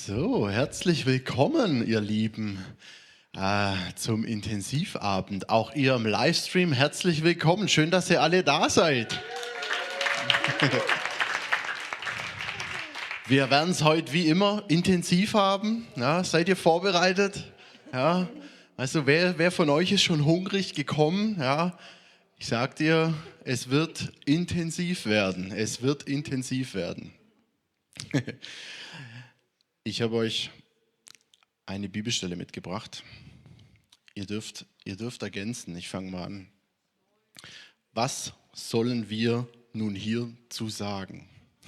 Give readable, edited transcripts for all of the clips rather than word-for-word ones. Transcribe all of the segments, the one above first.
So, herzlich willkommen, ihr Lieben, zum Intensivabend. Auch ihr im Livestream, herzlich willkommen. Schön, dass ihr alle da seid. Wir werden es heute wie immer intensiv haben. Ja, seid ihr vorbereitet? Ja, also wer von euch ist schon hungrig gekommen? Ja, ich sag dir, es wird intensiv werden. Es wird intensiv werden. Ich habe euch eine Bibelstelle mitgebracht. Ihr dürft ergänzen. Ich fange mal an. Was sollen wir nun hierzu sagen?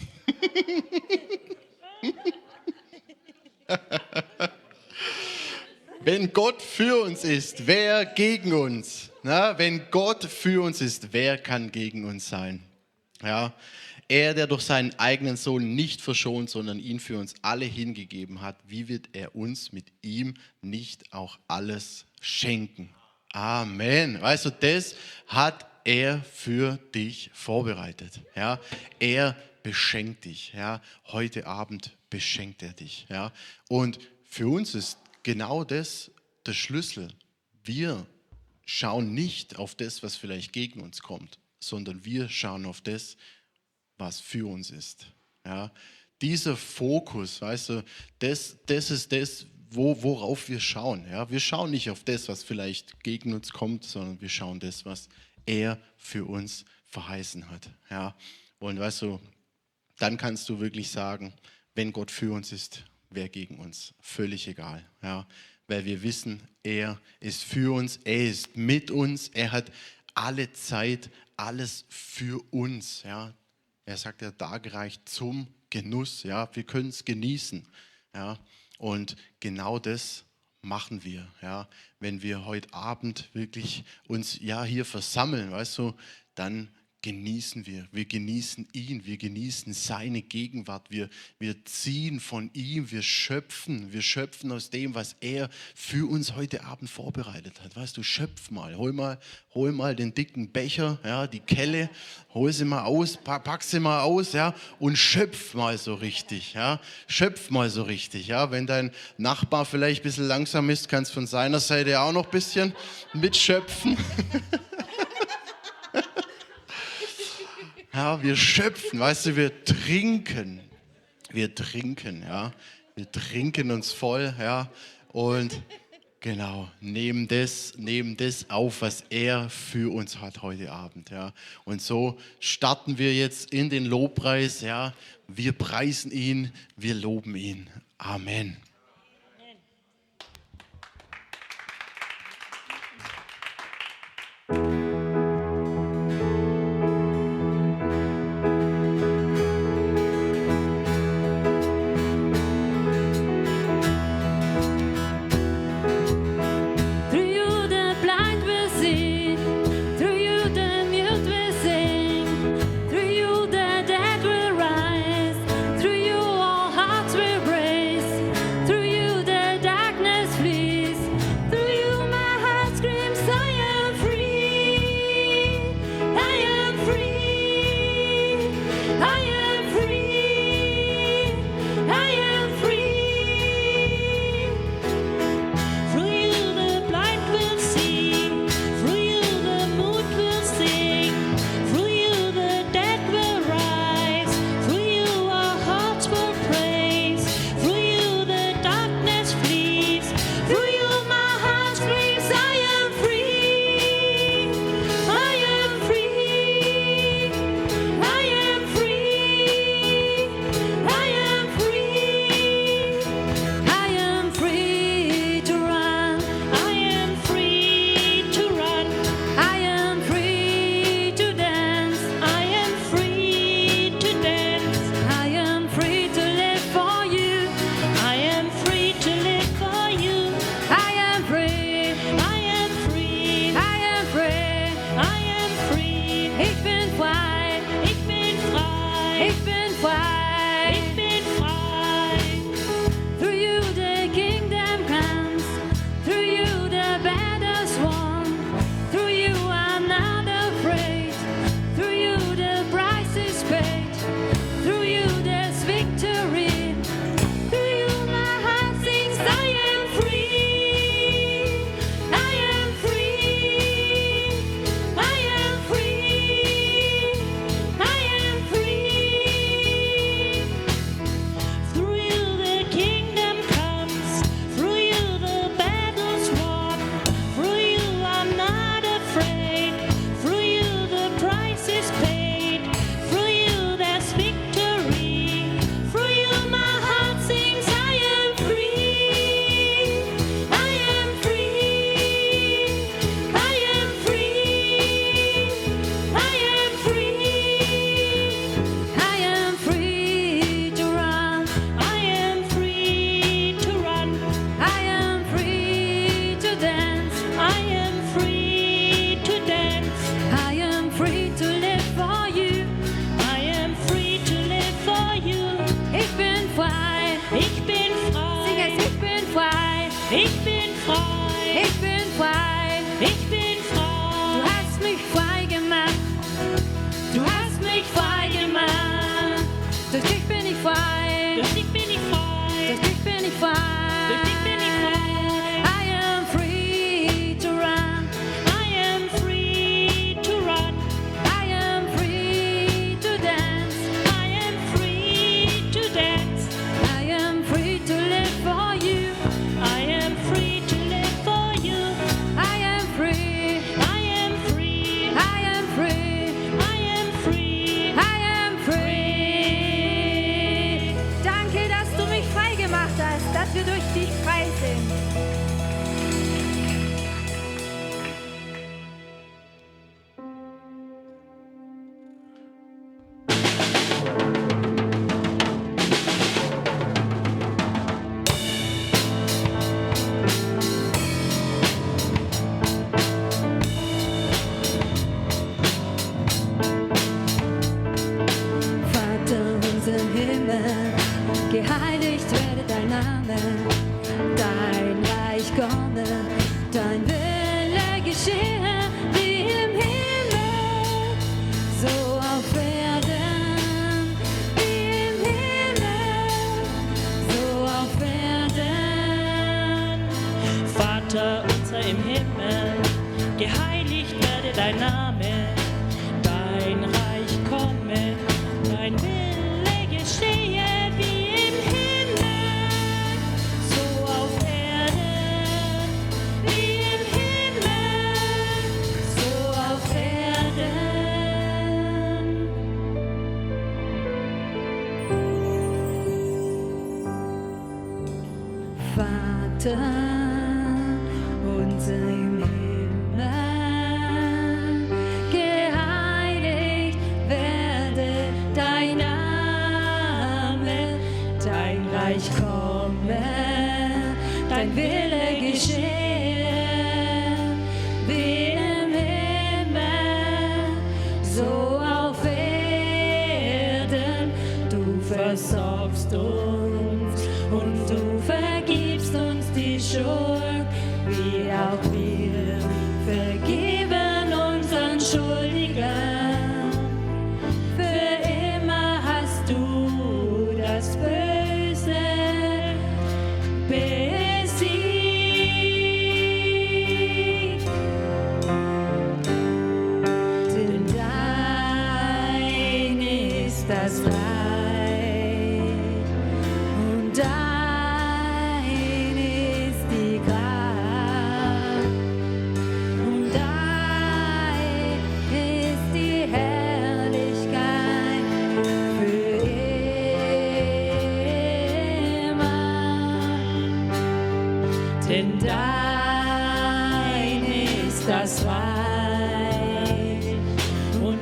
Wenn Gott für uns ist, wer gegen uns? Na, wenn Gott für uns ist, wer kann gegen uns sein? Ja, er, der durch seinen eigenen Sohn nicht verschont, sondern ihn für uns alle hingegeben hat, wie wird er uns mit ihm nicht auch alles schenken? Amen. Weißt du, das hat er für dich vorbereitet. Ja, er beschenkt dich. Ja, heute Abend beschenkt er dich. Ja, und für uns ist genau das der Schlüssel. Wir schauen nicht auf das, was vielleicht gegen uns kommt, sondern wir schauen auf das, was für uns ist. Ja, dieser Fokus, weißt du, das ist das, worauf wir schauen. Ja, wir schauen nicht auf das, was vielleicht gegen uns kommt, sondern wir schauen das, was er für uns verheißen hat. Ja, und weißt du, dann kannst du wirklich sagen, wenn Gott für uns ist, wer gegen uns? Völlig egal. Ja, weil wir wissen, er ist für uns, er ist mit uns, er hat alle Zeit, alles für uns. Ja, er sagt ja, dargereicht zum Genuss. Ja, wir können es genießen. Ja, und genau das machen wir. Ja, wenn wir heute Abend wirklich uns ja hier versammeln, weißt du, dann genießen wir. Wir genießen ihn, wir genießen seine Gegenwart, wir ziehen von ihm, wir schöpfen aus dem, was er für uns heute Abend vorbereitet hat. Weißt du, schöpf mal, hol mal den dicken Becher, ja, die Kelle, hol sie mal aus, pack sie mal aus, ja, und schöpf mal so richtig, ja, ja. Wenn dein Nachbar vielleicht ein bisschen langsam ist, kannst du von seiner Seite auch noch ein bisschen mitschöpfen. Ja, wir schöpfen, weißt du, wir trinken, ja, wir trinken uns voll, ja, und genau, nehmen das auf, was er für uns hat heute Abend, ja, und so starten wir jetzt in den Lobpreis, ja, wir preisen ihn, wir loben ihn, Amen. Through Ich bin frei. Sing es, ich bin frei. Ich bin frei. Ich bin frei. Ich bin Du frei. hast mich frei gemacht. Du hast mich frei gemacht. Durch dich bin ich frei. Durch dich bin ich frei. Durch dich bin ich frei. Durch dich bin ich frei. I am free to run. I am free to run. I am free to dance. I am free to dance. I am free to live for you. I am free to live for you. I am free. I am free. I am free. I am free. I am free. Danke, dass du mich frei gemacht hast, dass wir durch dich frei sind. Vater unser im Himmel, geheiligt werde dein Name, dein Reich komme, dein Wille geschehe, wie im Himmel, so auf Erden, wie im Himmel, so auf Erden. Vater unser im Himmel, geheiligt werde dein Name, dein Reich komme, dein Wille geschehe wie im Himmel, so auf Erden, wie im Himmel, so auf Erden. Vater unser im Himmel, geheiligt werde dein Name, dein Reich komme, dein Wille geschehe, wie im Himmel, so auf Erden. Du versorgst uns und du vergibst uns die Schuld, wie auch wir vergeben unseren Schuldigern. Für immer hast du das Böse besiegt. Denn dein ist das Reich und dein ist die Kraft und dein ist die Herrlichkeit für immer. Denn dein ist das Reich und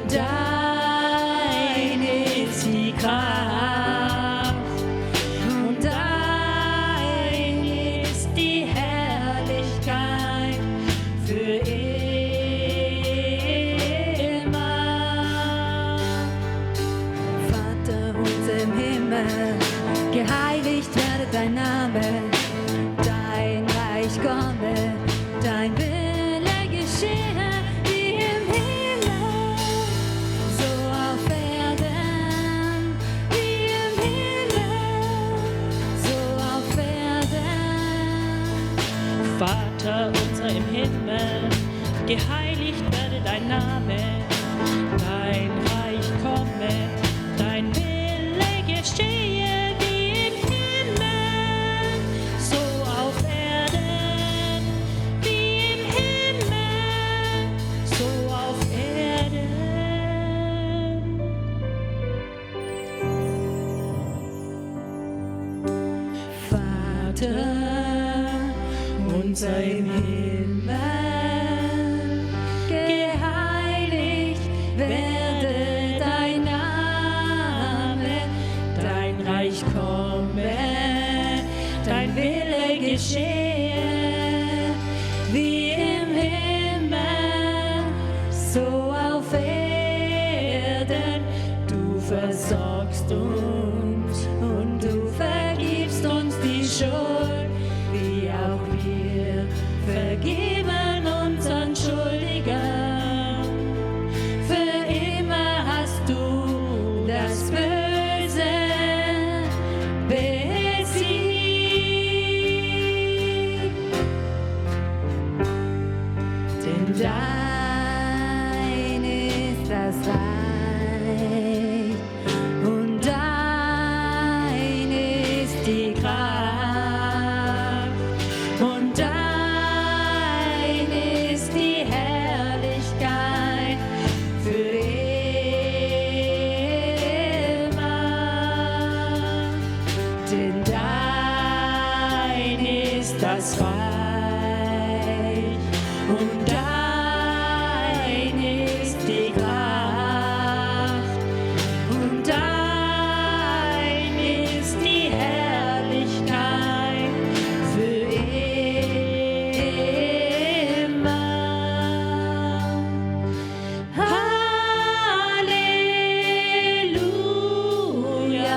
dein ist die Kraft und dein ist die Herrlichkeit für immer. Vater unser im Himmel, geheiligt werde dein Name, dein Reich komme, dein Wille geschehe, wie im Himmel, so auf Erden, wie im Himmel, so auf Erden. Vater unser im Himmel, geheiligt werde dein Name, dein Reich komme, dein Wille geschehe wie im Himmel, so auf Erden, wie im Himmel, so auf Erden. Vater unser im Himmel, geheiligt werde dein Name, dein Reich komme, dein Wille geschehe, wie im Himmel, so auf Erden. Du versorgst uns und du vergibst uns das Reich und dein ist die Kraft und dein ist die Herrlichkeit für immer. Halleluja,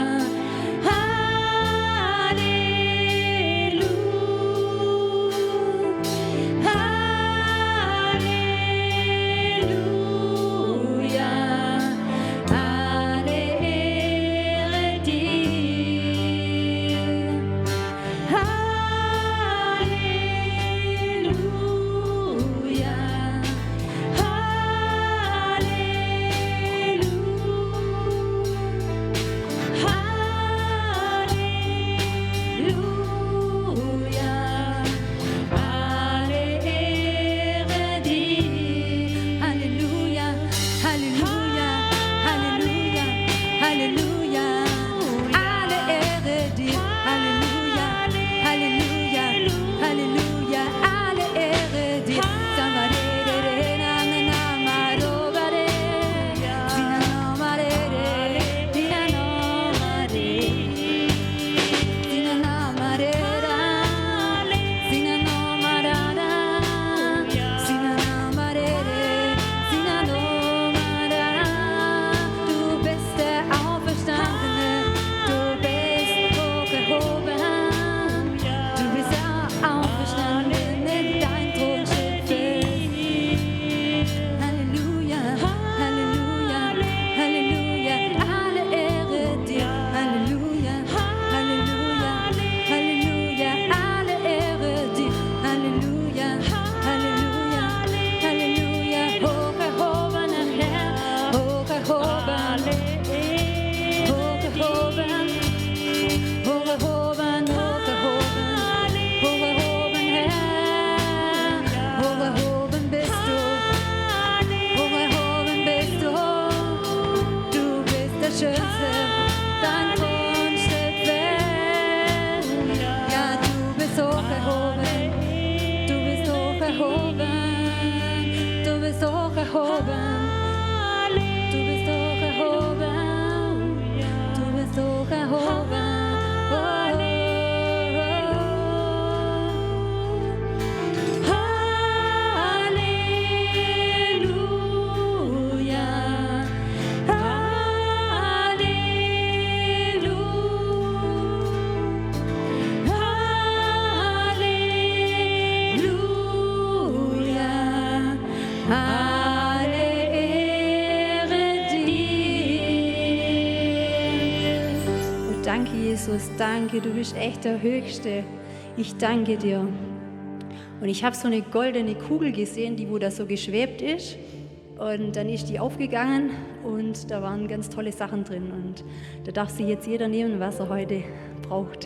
Halleluja, alle Ehre dir. Halleluja, Halleluja, alle Ehre dir. Halleluja, Halleluja, Halleluja, Halleluja, alle Ehre dir. Halleluja, Halleluja, Halleluja, alle Ehre dir. Samarere, na marobare, sina no marere, sina no mare, sina no marera, sina no marara, sina no marere, sina no marara. Du bist der Auferstandene, du bist hochgehoben, du bist der Auferstandene, dein Thron steht fest. Halleluja, Halleluja, Halleluja, alle Ehre dir. Halleluja, Halleluja, Halleluja, alle Ehre dir. Halleluja, Halleluja, Halleluja, hochgehobener Herr, hochgehoben, hochgehoben, hochgehoben, hochgehoben, hochgehoben Herr, hochgehoben bist du, hochgehoben bist du, du bist der Schönste, dein Thron steht fest, ja du bist hochgehoben, du bist hochgehoben, du bist hochgehoben, du bist hochgehoben, du bist hochgehoben. Halleluja, Halleluja, alle Ehre dir. Oh, danke, Jesus, danke, du bist echt der Höchste. Ich danke dir. Und ich habe so eine goldene Kugel gesehen, die wo da so geschwebt ist. Und dann ist die aufgegangen und da waren ganz tolle Sachen drin. Und da darf sich jetzt jeder nehmen, was er heute braucht.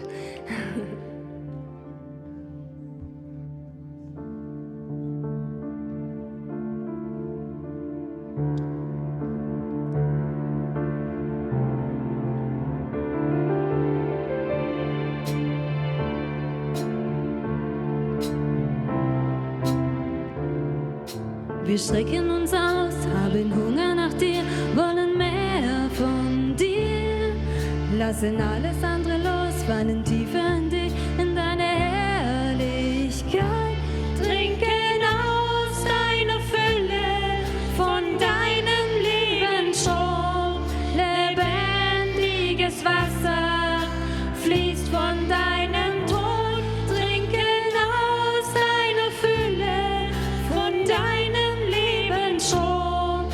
Wir strecken uns aus, haben Hunger nach dir, wollen mehr von dir. Lassen alles andere los, fallen tiefer in dich, in deine Herrlichkeit. Trinken aus deiner Fülle, von deinem Lebensstrom. Lebendiges Wasser fließt von deinem Thron. Trinken aus deiner Fülle, von deinem Lebensstrom.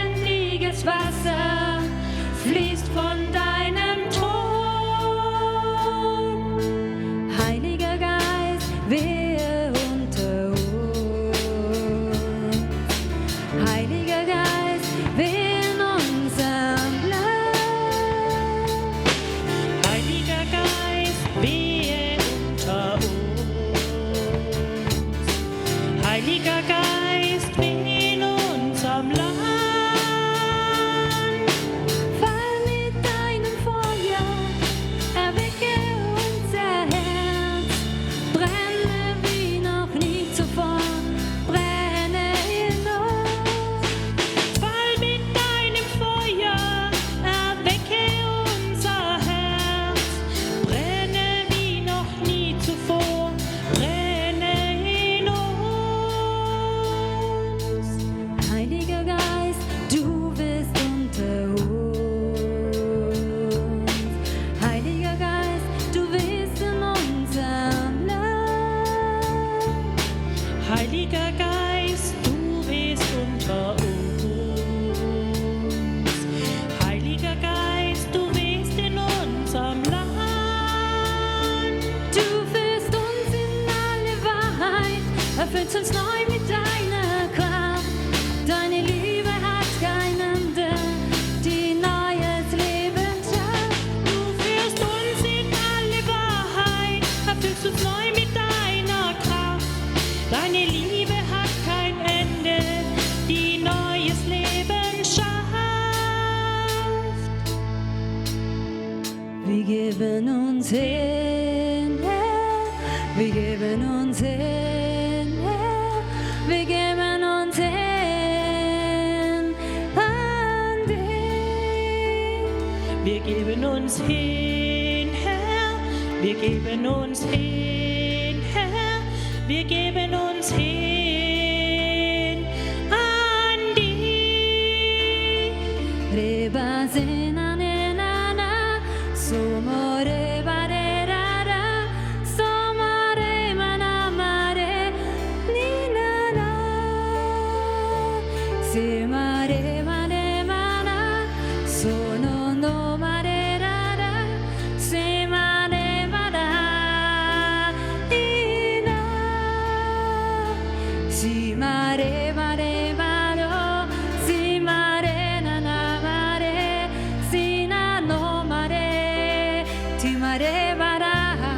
Lebendiges Wasser fließt von deinem Thron. füllst uns neu mit deiner Kraft. Deine Liebe hat kein Ende, die neues Leben schafft. Du führst uns in alle Wahrheit, erfüllst uns neu mit deiner Kraft. Deine Liebe hat kein Ende, die neues Leben schafft. Wir geben uns hin, Herr. Wir geben uns hin, Herr. Wir geben uns hin an dich. Wir geben uns hin, Herr. Wir geben uns hin, Herr. Wir geben uns hin an dich. Reba sena nena na, somo reba re ra ra, somo re mana mare ni na na, se mare mare mana, sono no mare ra ra, se mare mara ni na, si mare mare maro, si mare na na mare, si na no mare, ti mare mara,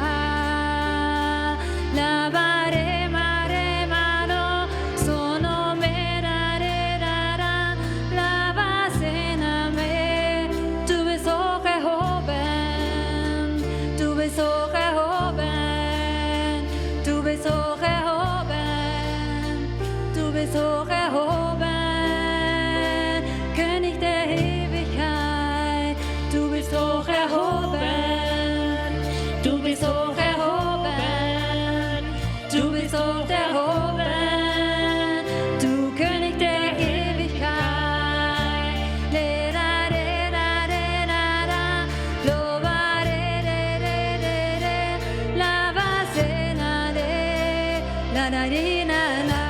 la mare mare maro, sono me ra re ra ra, la vasena me, du bist hoch erhoben, du bist hoch erhoben, du bist hoch erhoben, du bist hoch erhoben, König der Ewigkeit, du bist hoch erhoben, du bist hoch erhoben, du bist hoch erhoben, du König der Ewigkeit. Le ra re ra re ra ra, lo va re re re re re, la va se na re, la na ri na na.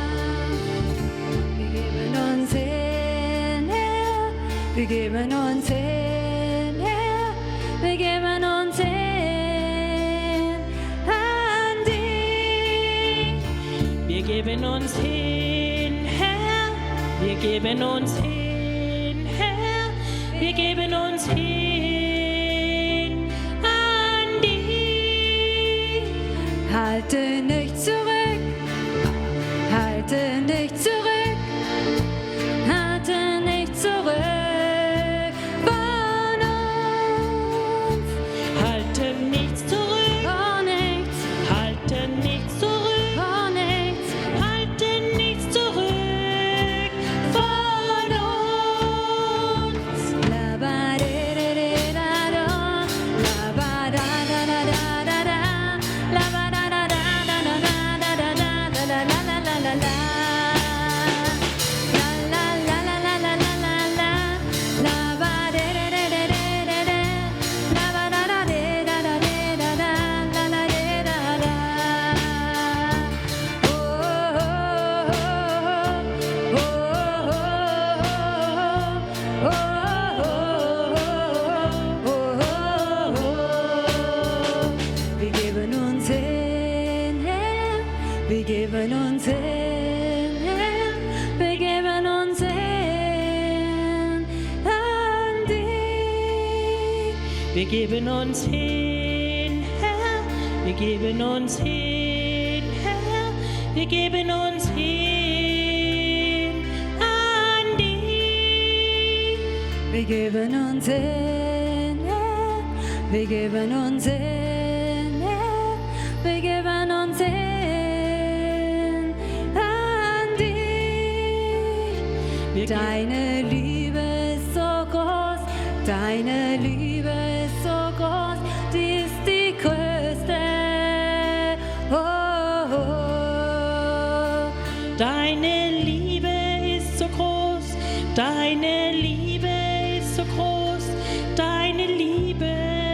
Wir geben uns hin, Herr. Wir geben uns hin, Herr. Wir geben uns hin an dich. Wir geben uns hin, Herr. Wir geben uns hin, Herr. Wir geben uns hin an dich. Halte nicht zurück, halte nicht zurück, halte nicht zurück von uns. Halte nichts zurück, oh nichts, halte nichts zurück, oh nichts, halte nichts zurück von uns. La ba re re re ra ra, la ba da da da da da da, la ba da da da da da da da da da da la la la la la la. La la la la la la la la, la ba re re re re re re re, la ba da da re da da re da da, la la re da da. Oh oh oh oh oh oh oh. Wir geben uns hin, Herr. Wir geben uns hin, Herr. Wir geben uns hin an dich. Wir geben uns hin, Herr. Wir geben uns hin, Herr. Wir geben uns hin an dich. Wir geben uns hin, Herr. Wir geben uns hin, Herr. Wir geben uns hin an dich. Deine Liebe ist so groß, deine Liebe ist so groß, die ist die größte. Oh, oh. Deine Liebe ist so groß, deine Liebe ist so groß, deine Liebe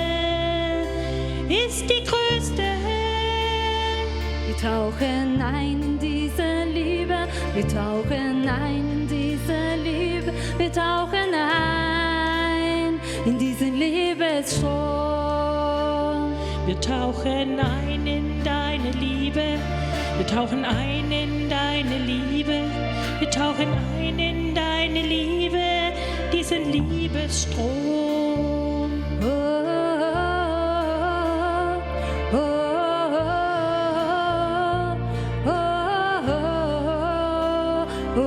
ist die größte. Wir tauchen ein in diese Liebe, wir tauchen ein in diese Liebe, wir tauchen ein in diesen Liebesstrom. Wir tauchen ein in deine Liebe, Wir tauchen ein in deine Liebe, wir tauchen ein in deine Liebe, diesen Liebesstrom. Oh, oh, oh, oh,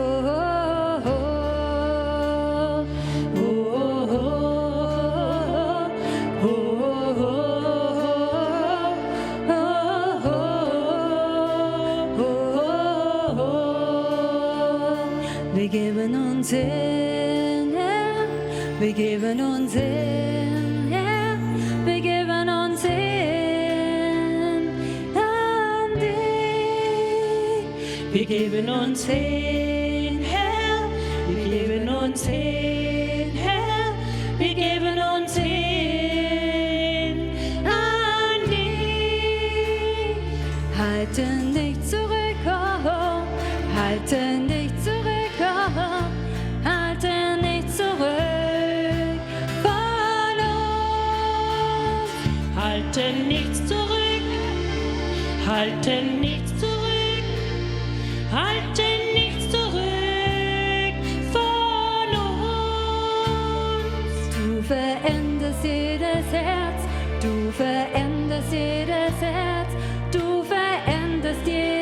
wir geben uns hin, Herr, wir geben uns hin, Herr, wir geben uns hin an dich. Wir geben uns hin, Herr, wir geben uns hin, Herr, wir geben uns hin an dich. Halten nicht zurück, oh, halten nicht zurück, oh, halten nicht zurück von uns. Halten nichts zurück, halten nichts zurück, halten nichts zurück von uns. Du veränderst jedes Herz, du veränderst jedes Herz, du veränderst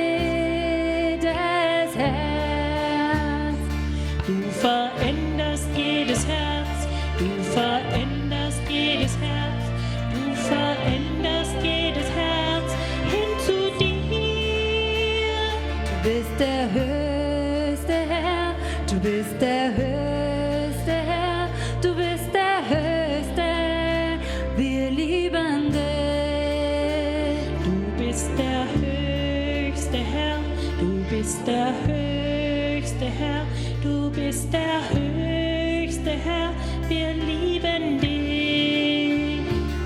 jedes Herz. Du veränderst jedes Herz, du veränderst jedes Herz, du veränderst jedes Herz hin zu dir. Du bist der höchste Herr, du bist der höchste Herr, du bist der höchste, wir lieben dich. Du bist der höchste Herr, du bist der höchste Herr, du bist der höchste Herr, wir lieben dich.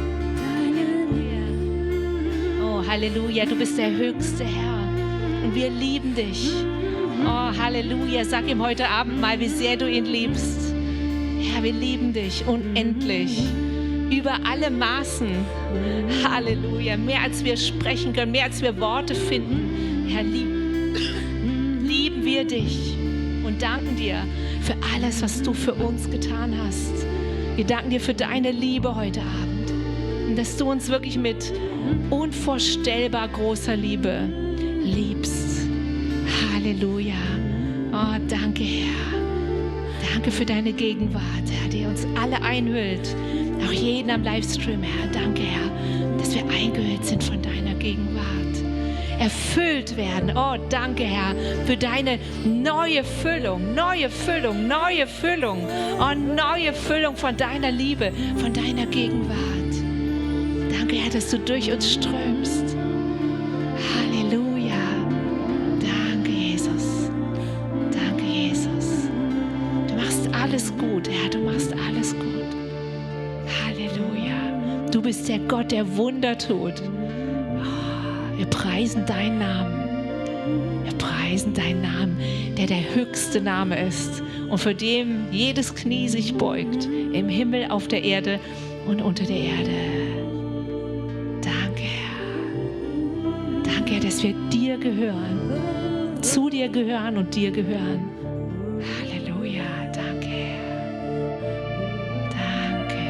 Oh, Halleluja, du bist der höchste Herr und wir lieben dich. Oh, Halleluja, sag ihm heute Abend mal, wie sehr du ihn liebst. Herr, wir lieben dich unendlich, über alle Maßen. Halleluja, mehr als wir sprechen können, mehr als wir Worte finden. Herr, lieben wir dich und danken dir für alles, was du für uns getan hast. Wir danken dir für deine Liebe heute Abend und dass du uns wirklich mit unvorstellbar großer Liebe liebst. Halleluja. Oh, danke, Herr. Danke für deine Gegenwart, Herr, die uns alle einhüllt. Auch jeden am Livestream, Herr. Danke, Herr, dass wir eingehüllt sind von deiner Gegenwart. Erfüllt werden. Oh, danke, Herr, für deine neue Füllung, neue Füllung, neue Füllung. Oh, neue Füllung von deiner Liebe, von deiner Gegenwart. Danke, Herr, dass du durch uns strömst. Halleluja. Danke, Jesus. Danke, Jesus. Du machst alles gut, Herr, du machst alles gut. Halleluja. Du bist der Gott, der Wunder tut. Oh, wir preisen deinen Namen. Wir preisen deinen Namen, der der höchste Name ist und für den jedes Knie sich beugt, im Himmel, auf der Erde und unter der Erde. Danke, Herr. Danke, Herr, dass wir dir gehören, zu dir gehören und dir gehören. Halleluja, danke, Herr. Danke.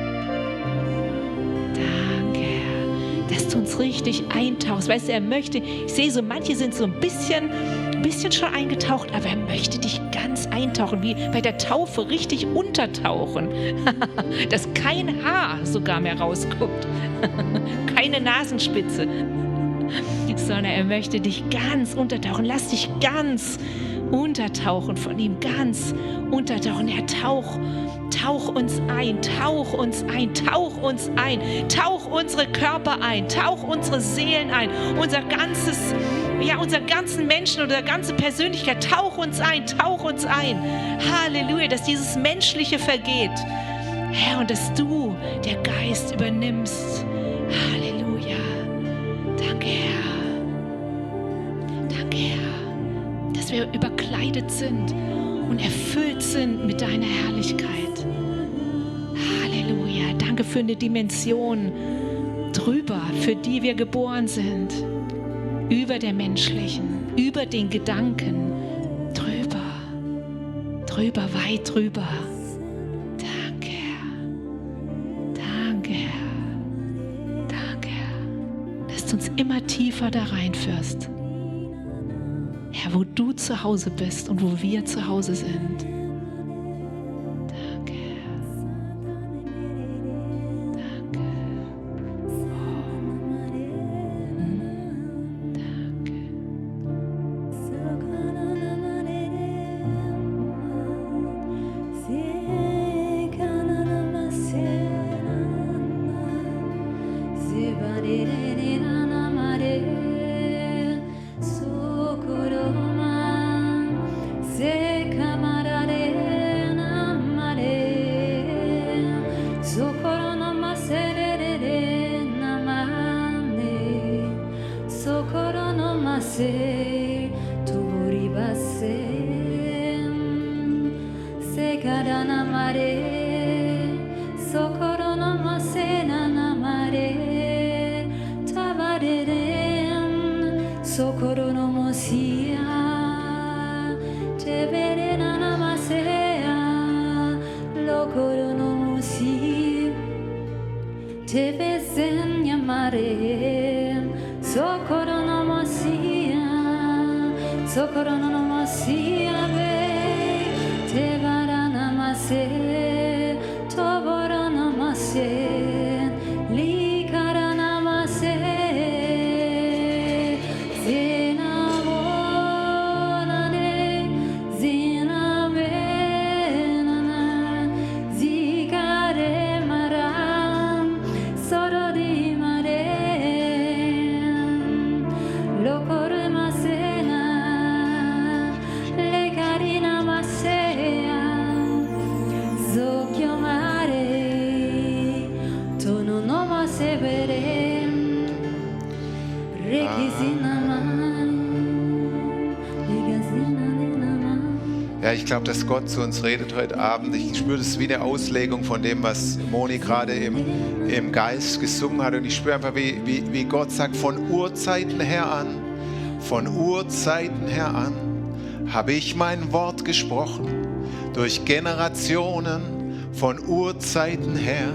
Danke, Herr, dass du uns richtig eintauchst. Weißt du, er möchte, ich sehe so, manche sind so ein bisschen schon eingetaucht, aber er möchte dich ganz eintauchen, wie bei der Taufe richtig untertauchen. Dass kein Haar sogar mehr rausguckt. Keine Nasenspitze. Sondern er möchte dich ganz untertauchen. Lass dich ganz untertauchen von ihm, ganz untertauchen. Ja, tauch uns ein, tauch uns ein, tauch uns ein, tauch unsere Körper ein, tauch unsere Seelen ein, unser ganzen Menschen, unsere ganze Persönlichkeit, tauch uns ein, tauch uns ein. Halleluja, dass dieses Menschliche vergeht. Herr, und dass du, der Geist, übernimmst. Halleluja. Danke, Herr. Danke, Herr, dass wir überkleidet sind und erfüllt sind mit deiner Herrlichkeit. Halleluja. Danke für eine Dimension drüber, für die wir geboren sind. über der menschlichen, über den Gedanken, drüber, weit drüber. Danke, Herr. Danke, Herr. Danke, Herr. Dass du uns immer tiefer da reinführst. Herr, wo du zu Hause bist und wo wir zu Hause sind. Danke, Herr. Danke. Danke. Ja, ich glaube, dass Gott zu uns redet heute Abend. Ich spüre das wie eine Auslegung von dem, was Moni gerade im Geist gesungen hat. Und ich spüre einfach, wie Gott sagt, von Urzeiten her an, habe ich mein Wort gesprochen. Durch Generationen, von Urzeiten her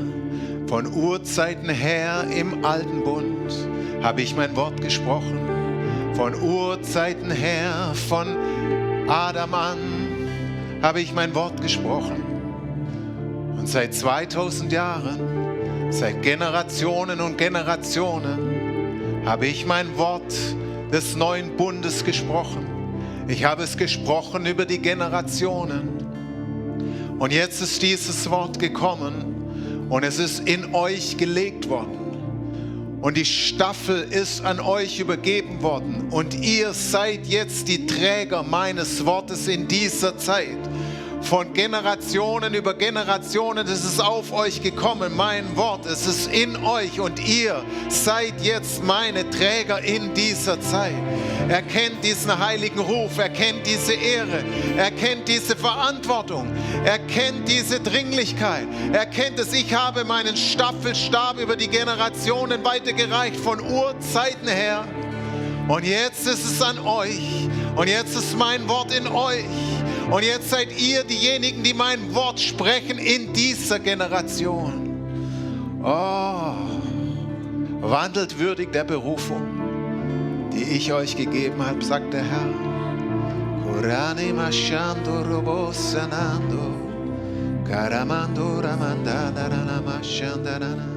im alten Bund, habe ich mein Wort gesprochen. Von Urzeiten her, von Adam an, habe ich mein Wort gesprochen. Und seit 2000 Jahren, seit Generationen und Generationen, habe ich mein Wort des neuen Bundes gesprochen. Ich habe es gesprochen über die Generationen. Und jetzt ist dieses Wort gekommen und es ist in euch gelegt worden. Und die Staffel ist an euch übergeben worden. Und ihr seid jetzt die Träger meines Wortes in dieser Zeit. Von Generationen über Generationen ist es auf euch gekommen, mein Wort. Es ist in euch und ihr seid jetzt meine Träger in dieser Zeit. Erkennt diesen heiligen Ruf, erkennt diese Ehre, erkennt diese Verantwortung, erkennt diese Dringlichkeit, erkennt es, ich habe meinen Staffelstab über die Generationen weitergereicht von Urzeiten her. Und jetzt ist es an euch und jetzt ist mein Wort in euch. Und jetzt seid ihr diejenigen, die mein Wort sprechen in dieser Generation. Oh, wandelt würdig der Berufung, die ich euch gegeben habe, sagt der Herr. Kurani mashando robo sanando, karamando ramandana rana mashandana.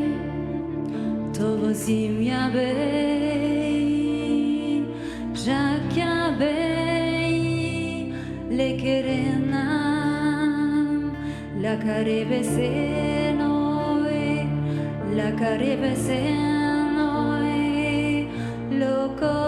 Simyabe, la carebe se noi, la carebe se noi, lo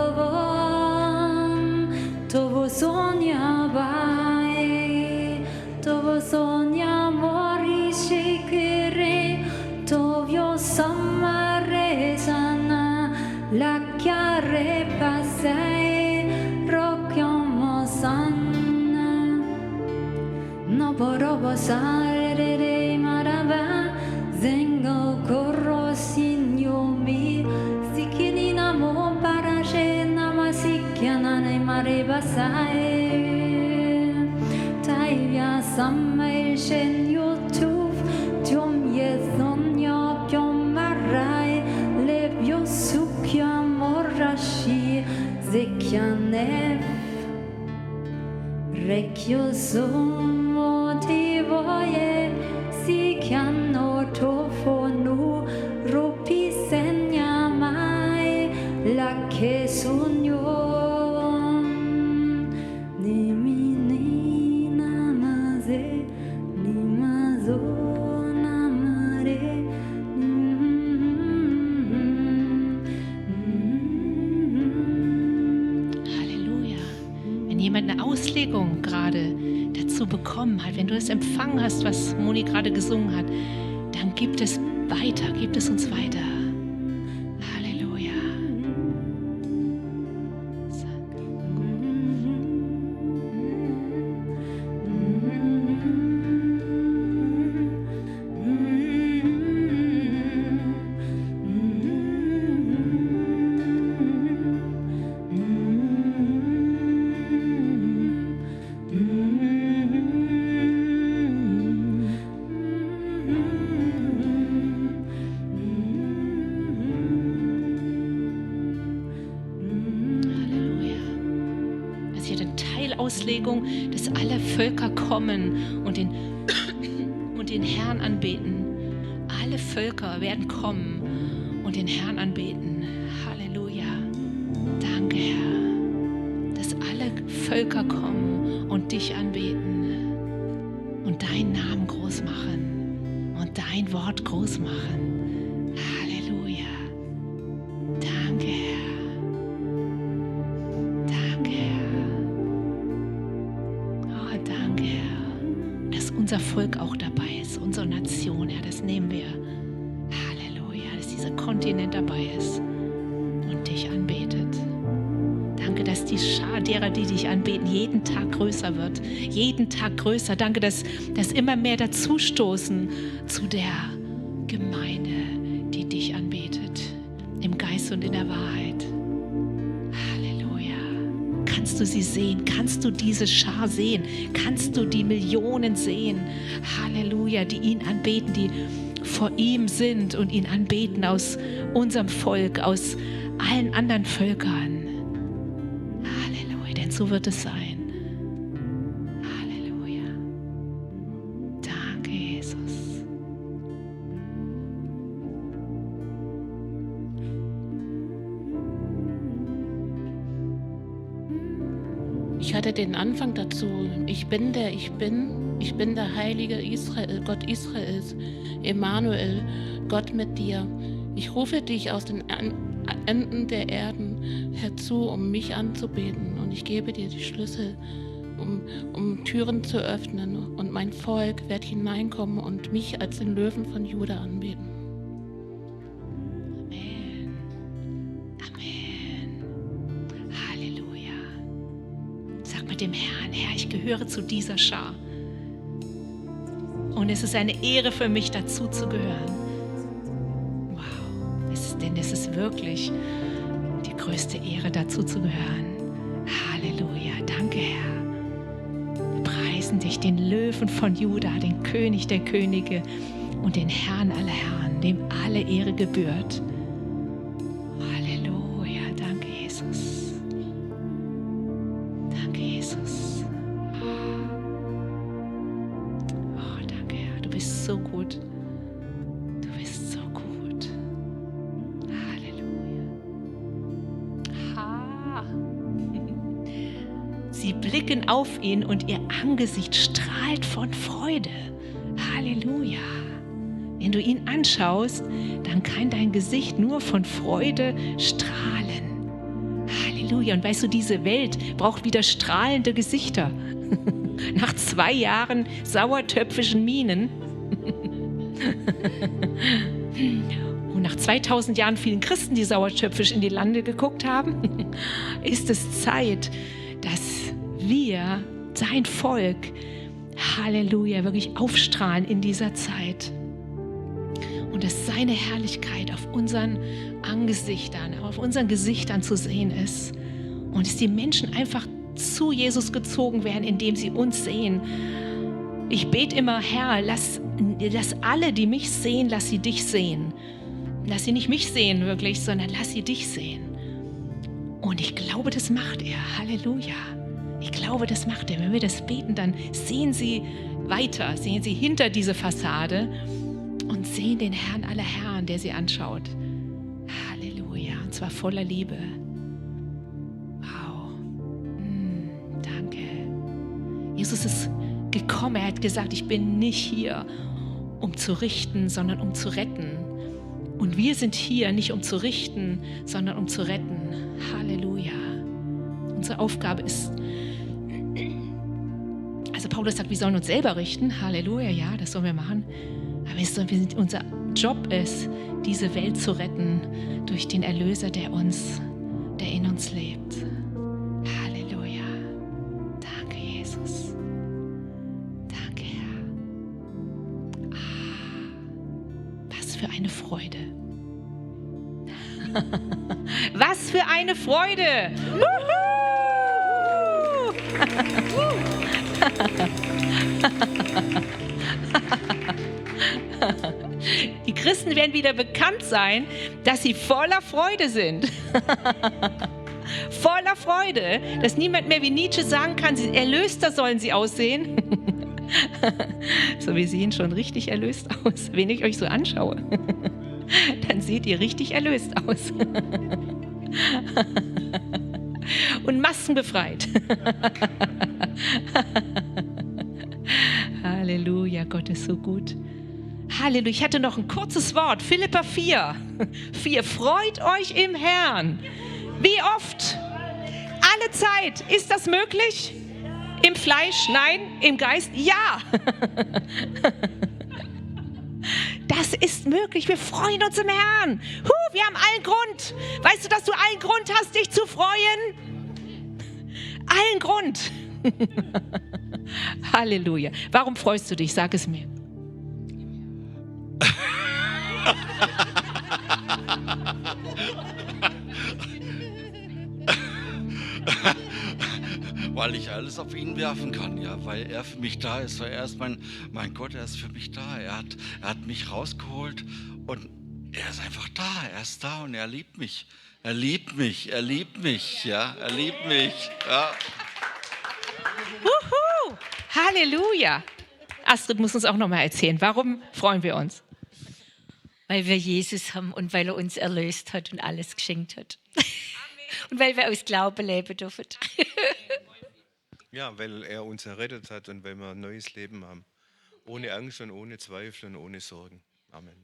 kovom, tovo sonia bai, tovo sonia mori shikere, tovio samare sana, la chiare passai, rocchiomo sana. No porobo sarere marava, zengo corro signomi, sikilina mo paraje namasikyana ne mareba sae. Taivya samail shen yotuf, tiom yezonyo kyom marai, lebyo sukya morashi, zekyanef, rekyo somo tivoye, sikyanno tofonu, ropi senyamai, lakke sunyon, nimini namaze, nimazo namare, Halleluja. Wenn jemand eine Auslegung gerade dazu bekommen hat, wenn du es empfangen hast, was Moni gerade gesungen hat, dann gib es weiter, gib es uns weiter. Halleluja. Auslegung, dass alle Völker kommen und den Herrn anbeten. Alle Völker werden kommen und den Herrn anbeten. Halleluja. Danke, Herr, dass alle Völker kommen und dich anbeten und deinen Namen groß machen und dein Wort groß machen. Halleluja. Danke, Herr. Unser Volk auch dabei ist, unsere Nation, Herr, das nehmen wir. Halleluja, dass dieser Kontinent dabei ist und dich anbetet. Danke, dass die Schar derer, die dich anbeten, jeden Tag größer wird. Jeden Tag größer. Danke, dass immer mehr dazustoßen zu der Gemeinde, die dich anbetet. Im Geist und in der Wahrheit. Kannst du sie sehen? Kannst du diese Schar sehen? Kannst du die Millionen sehen? Halleluja, die ihn anbeten, die vor ihm sind und ihn anbeten aus unserem Volk, aus allen anderen Völkern. Halleluja, denn so wird es sein. Halleluja. Danke, Jesus. Ich hatte den Anfang dazu. Ich bin der Heilige Israel, Gott Israels, Emmanuel, Gott mit dir. Ich rufe dich aus den Enden der Erden herzu, um mich anzubeten. Und ich gebe dir die Schlüssel, um Türen zu öffnen. Und mein Volk wird hineinkommen und mich als den Löwen von Juda anbeten. Dem Herrn, Herr, ich gehöre zu dieser Schar. Und es ist eine Ehre für mich, dazu zu gehören. Wow, denn es ist wirklich die größte Ehre, dazu zu gehören. Halleluja, danke, Herr. Wir preisen dich, den Löwen von Juda, den König der Könige und den Herrn aller Herren, dem alle Ehre gebührt. Halleluja, danke, Jesus. So gut. Du bist so gut. Halleluja. Sie blicken auf ihn und ihr Angesicht strahlt von Freude. Halleluja. Wenn du ihn anschaust, dann kann dein Gesicht nur von Freude strahlen. Halleluja. Und weißt du, diese Welt braucht wieder strahlende Gesichter. Nach 2 Jahren sauertöpfischen Mienen und nach 2000 Jahren vielen Christen, die sauertöpfisch in die Lande geguckt haben, ist es Zeit, dass wir, sein Volk, Halleluja, wirklich aufstrahlen in dieser Zeit. Und dass seine Herrlichkeit auf unseren Angesichtern, auf unseren Gesichtern zu sehen ist. Und dass die Menschen einfach zu Jesus gezogen werden, indem sie uns sehen. Ich bete immer, Herr, lass alle, die mich sehen, lass sie dich sehen. Lass sie nicht mich sehen wirklich, sondern lass sie dich sehen. Und ich glaube, das macht er. Halleluja. Ich glaube, das macht er. Wenn wir das beten, dann sehen sie weiter, sehen sie hinter diese Fassade und sehen den Herrn aller Herren, der sie anschaut. Halleluja. Und zwar voller Liebe. Wow. Danke. Jesus ist gekommen. Er hat gesagt, ich bin nicht hier, um zu richten, sondern um zu retten. Und wir sind hier nicht um zu richten, sondern um zu retten. Halleluja. Unsere Aufgabe ist, also Paulus sagt, wir sollen uns selber richten. Halleluja, ja, das sollen wir machen. Aber unser Job ist, diese Welt zu retten durch den Erlöser, der in uns lebt. Halleluja. Danke, Jesus. Danke, Herr. Was für eine Freude. Was für eine Freude. Die Christen werden wieder bekannt sein, dass sie voller Freude sind. Voller Freude, dass niemand mehr wie Nietzsche sagen kann, erlöster sollen sie aussehen. So, wir sehen schon richtig erlöst aus. Wenn ich euch so anschaue, dann seht ihr richtig erlöst aus. Und maskenbefreit. Halleluja, Gott ist so gut. Halleluja, ich hatte noch ein kurzes Wort. Philipper 4. Freut euch im Herrn. Wie oft? Alle Zeit. Ist das möglich? Im Fleisch? Nein. Im Geist? Ja. Das ist möglich. Wir freuen uns im Herrn. Wir haben allen Grund. Weißt du, dass du allen Grund hast, dich zu freuen? Allen Grund. Halleluja. Warum freust du dich? Sag es mir. Weil ich alles auf ihn werfen kann, ja, weil er für mich da ist, weil er ist mein Gott, er ist für mich da, er hat mich rausgeholt und er ist einfach da, er ist da und er liebt mich, ja, er liebt mich, ja. Wuhu! Halleluja! Astrid muss uns auch noch mal erzählen, warum freuen wir uns? Weil wir Jesus haben und weil er uns erlöst hat und alles geschenkt hat. Und weil wir aus Glauben leben dürfen. Ja, weil er uns errettet hat und weil wir ein neues Leben haben. Ohne Angst und ohne Zweifel und ohne Sorgen. Amen.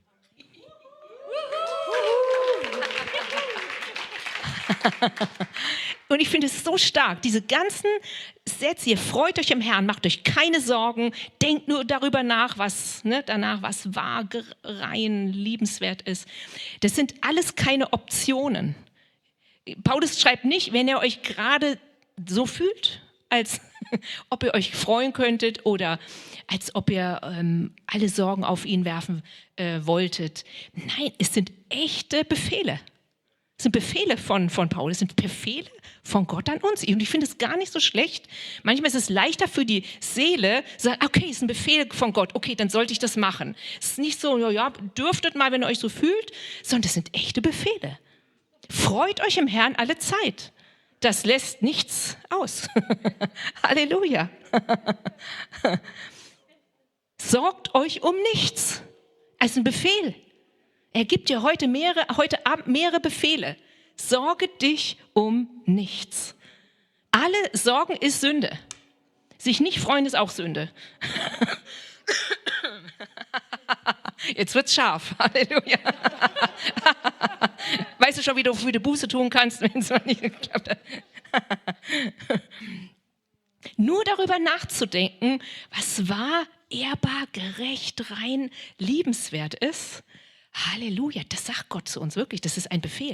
Und ich finde es so stark, diese ganzen Sätze, ihr freut euch im Herrn, macht euch keine Sorgen, denkt nur darüber nach, was wahr, rein, liebenswert ist. Das sind alles keine Optionen. Paulus schreibt nicht, wenn ihr euch gerade so fühlt, als ob ihr euch freuen könntet oder als ob ihr alle Sorgen auf ihn werfen wolltet. Nein, es sind echte Befehle. Es sind Befehle von Paulus, es sind Befehle von Gott an uns. Und ich finde es gar nicht so schlecht. Manchmal ist es leichter für die Seele, zu sagen, okay, es ist ein Befehl von Gott, okay, dann sollte ich das machen. Es ist nicht so, ja, dürftet mal, wenn ihr euch so fühlt, sondern es sind echte Befehle. Freut euch im Herrn alle Zeit. Das lässt nichts aus. Halleluja. Sorgt euch um nichts. Es ist ein Befehl. Er gibt dir heute Abend mehrere Befehle. Sorge dich um nichts. Alle Sorgen ist Sünde. Sich nicht freuen ist auch Sünde. Jetzt wird's scharf. Halleluja. Weißt du schon, wie du für die Buße tun kannst, wenn es mal nicht geklappt hat? Nur darüber nachzudenken, was wahr, ehrbar, gerecht, rein, liebenswert ist. Halleluja, das sagt Gott zu uns wirklich, das ist ein Befehl.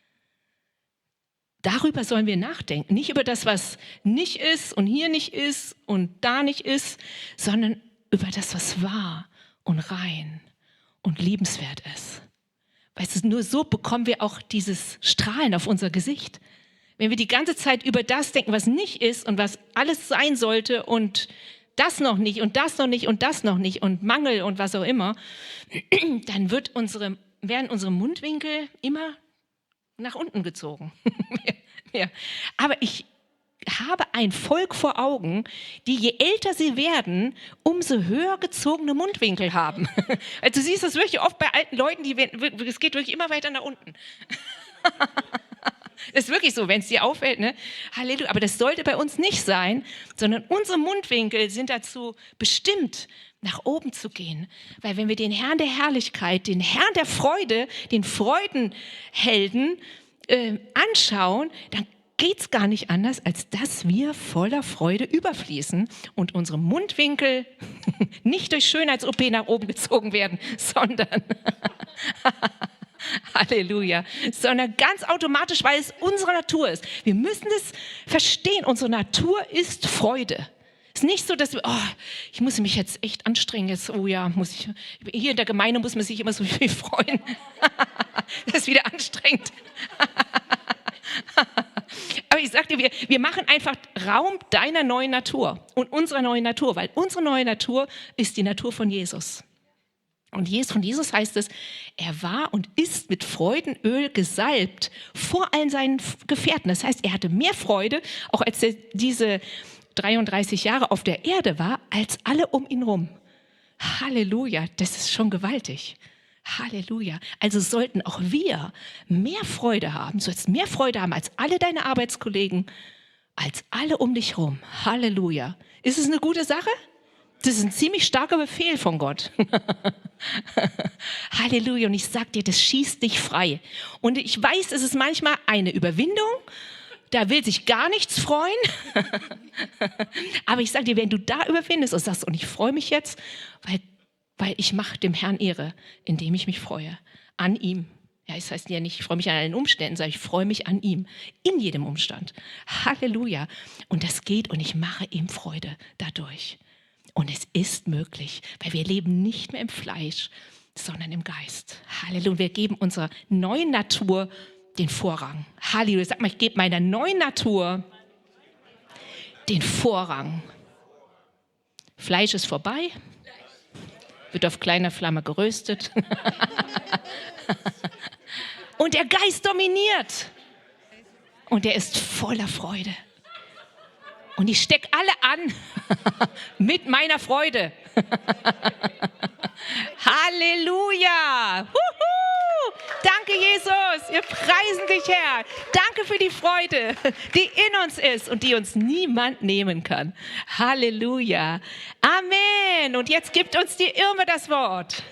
Darüber sollen wir nachdenken, nicht über das, was nicht ist und hier nicht ist und da nicht ist, sondern über das, was wahr und rein und liebenswert ist. Weißt du, nur so bekommen wir auch dieses Strahlen auf unser Gesicht. Wenn wir die ganze Zeit über das denken, was nicht ist und was alles sein sollte und das noch nicht und das noch nicht und das noch nicht und Mangel und was auch immer, dann werden unsere Mundwinkel immer nach unten gezogen. Ja. Aber ich habe ein Volk vor Augen, die je älter sie werden, umso höher gezogene Mundwinkel haben. Also du siehst das wirklich oft bei alten Leuten, es geht wirklich immer weiter nach unten. Das ist wirklich so, wenn es dir auffällt, ne? Halleluja. Aber das sollte bei uns nicht sein, sondern unsere Mundwinkel sind dazu bestimmt, nach oben zu gehen. Weil wenn wir den Herrn der Herrlichkeit, den Herrn der Freude, den Freudenhelden anschauen, dann geht es gar nicht anders, als dass wir voller Freude überfließen und unsere Mundwinkel nicht durch Schönheits-OP nach oben gezogen werden, sondern Halleluja, sondern ganz automatisch, weil es unsere Natur ist. Wir müssen es verstehen, unsere Natur ist Freude. Es ist nicht so, dass wir, ich muss mich jetzt echt anstrengen, jetzt, hier in der Gemeinde muss man sich immer so viel freuen. Das ist wieder anstrengend. Aber ich sag dir, wir machen einfach Raum deiner neuen Natur und unserer neuen Natur, weil unsere neue Natur ist die Natur von Jesus. Und von Jesus heißt es, er war und ist mit Freudenöl gesalbt vor allen seinen Gefährten. Das heißt, er hatte mehr Freude, auch als er diese 33 Jahre auf der Erde war, als alle um ihn rum. Halleluja, das ist schon gewaltig. Halleluja. Also sollten auch wir mehr Freude haben, sollst mehr Freude haben als alle deine Arbeitskollegen, als alle um dich rum. Halleluja. Ist es eine gute Sache? Das ist ein ziemlich starker Befehl von Gott. Halleluja. Und ich sag dir, das schießt dich frei. Und ich weiß, es ist manchmal eine Überwindung. Da will sich gar nichts freuen. Aber ich sag dir, wenn du da überwindest und sagst, und ich freue mich jetzt, weil ich mache dem Herrn Ehre, indem ich mich freue an ihm. Ja, es heißt ja nicht, ich freue mich an allen Umständen, sondern ich freue mich an ihm, in jedem Umstand. Halleluja. Und das geht und ich mache ihm Freude dadurch. Und es ist möglich, weil wir leben nicht mehr im Fleisch, sondern im Geist. Halleluja. Wir geben unserer neuen Natur den Vorrang. Halleluja. Sag mal, ich gebe meiner neuen Natur den Vorrang. Fleisch ist vorbei, wird auf kleiner Flamme geröstet. Und der Geist dominiert. Und er ist voller Freude. Und ich stecke alle an mit meiner Freude. Halleluja. Huhu. Danke, Jesus. Wir preisen dich, Herr. Danke für die Freude, die in uns ist und die uns niemand nehmen kann. Halleluja. Amen. Und jetzt gibt uns die Irme das Wort.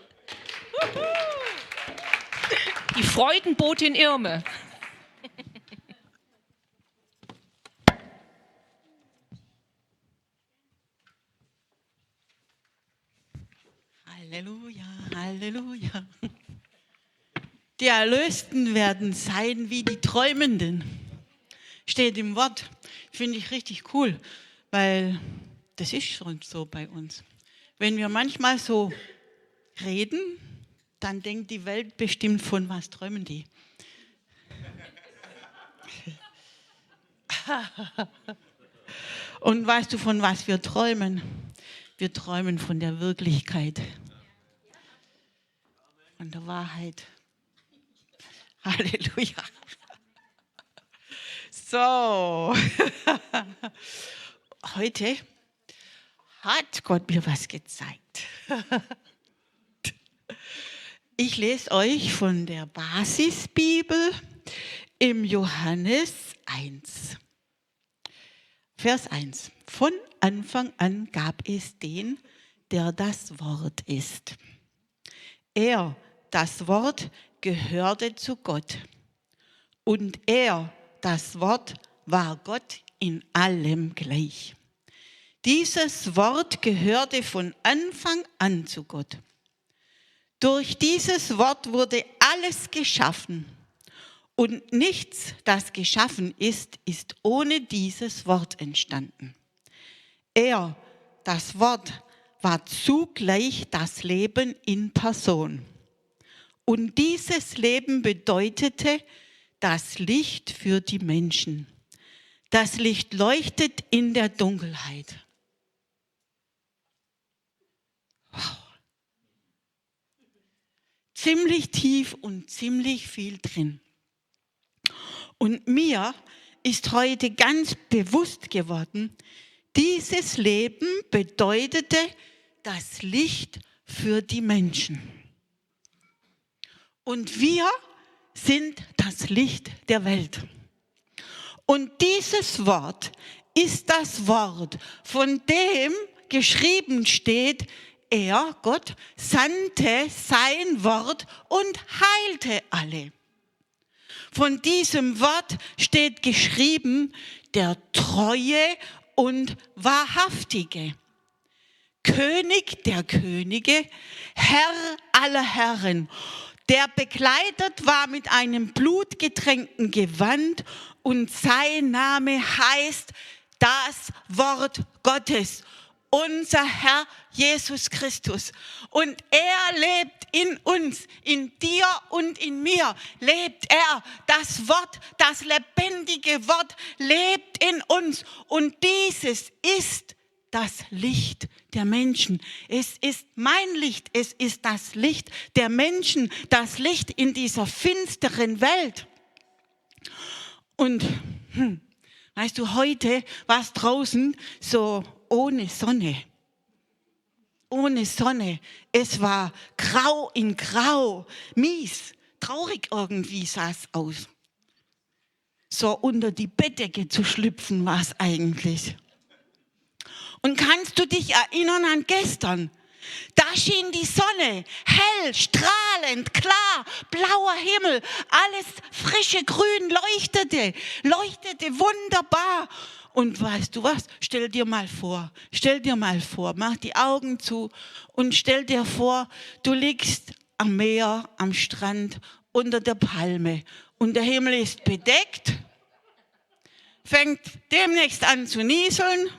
Die Freudenbotin Irme. Halleluja, Halleluja. Die Erlösten werden sein wie die Träumenden. Steht im Wort. Finde ich richtig cool, weil das ist schon so bei uns. Wenn wir manchmal so reden, dann denkt die Welt bestimmt, von was träumen die. Und weißt du, von was wir träumen? Wir träumen von der Wirklichkeit. Von der Wahrheit. Halleluja. So. Heute hat Gott mir was gezeigt. Ich lese euch von der Basisbibel im Johannes 1. Vers 1. Von Anfang an gab es den der das Wort ist. Er, das Wort, gehörte zu Gott. Und er, das Wort, war Gott in allem gleich. Dieses Wort gehörte von Anfang an zu Gott. Durch dieses Wort wurde alles geschaffen. Und nichts, das geschaffen ist, ist ohne dieses Wort entstanden. Er, das Wort, war zugleich das Leben in Person. Und dieses Leben bedeutete das Licht für die Menschen. Das Licht leuchtet in der Dunkelheit. Wow. Ziemlich tief und ziemlich viel drin. Und mir ist heute ganz bewusst geworden, dieses Leben bedeutete das Licht für die Menschen. Und wir sind das Licht der Welt. Und dieses Wort ist das Wort, von dem geschrieben steht, er, Gott, sandte sein Wort und heilte alle. Von diesem Wort steht geschrieben, der Treue und Wahrhaftige, König der Könige, Herr aller Herren, der bekleidet war mit einem blutgetränkten Gewand und sein Name heißt das Wort Gottes, unser Herr Jesus Christus. Und er lebt in uns, in dir und in mir lebt er. Das Wort, das lebendige Wort lebt in uns. Und dieses ist das Licht der Menschen. Es ist mein Licht, es ist das Licht der Menschen, das Licht in dieser finsteren Welt. Und weißt du, heute war es draußen so ohne Sonne. Ohne Sonne. Es war grau in grau, mies, traurig irgendwie sah es aus. So unter die Bettdecke zu schlüpfen war es eigentlich. Und kannst du dich erinnern an gestern? Da schien die Sonne, hell, strahlend, klar, blauer Himmel, alles frische Grün leuchtete wunderbar. Und weißt du was? Stell dir mal vor, mach die Augen zu und stell dir vor, du liegst am Meer, am Strand, unter der Palme und der Himmel ist bedeckt, fängt demnächst an zu nieseln.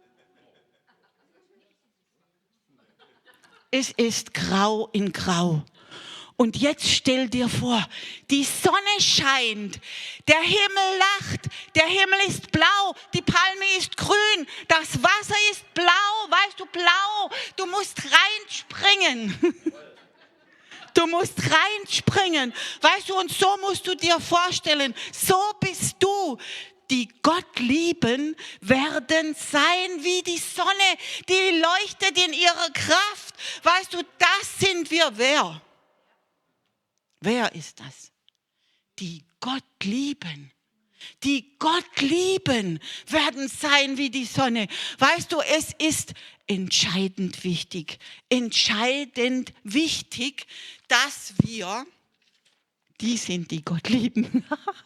Es ist grau in grau. Und jetzt stell dir vor, die Sonne scheint, der Himmel lacht, der Himmel ist blau, die Palme ist grün, das Wasser ist blau, weißt du, blau, du musst reinspringen. Du musst reinspringen, weißt du, und so musst du dir vorstellen, so bist du. Die Gott lieben, werden sein wie die Sonne, die leuchtet in ihrer Kraft. Weißt du, das sind wir. Wer? Wer ist das? Die Gott lieben. Die Gott lieben, werden sein wie die Sonne. Weißt du, es ist entscheidend wichtig, dass wir die sind, die Gott lieben.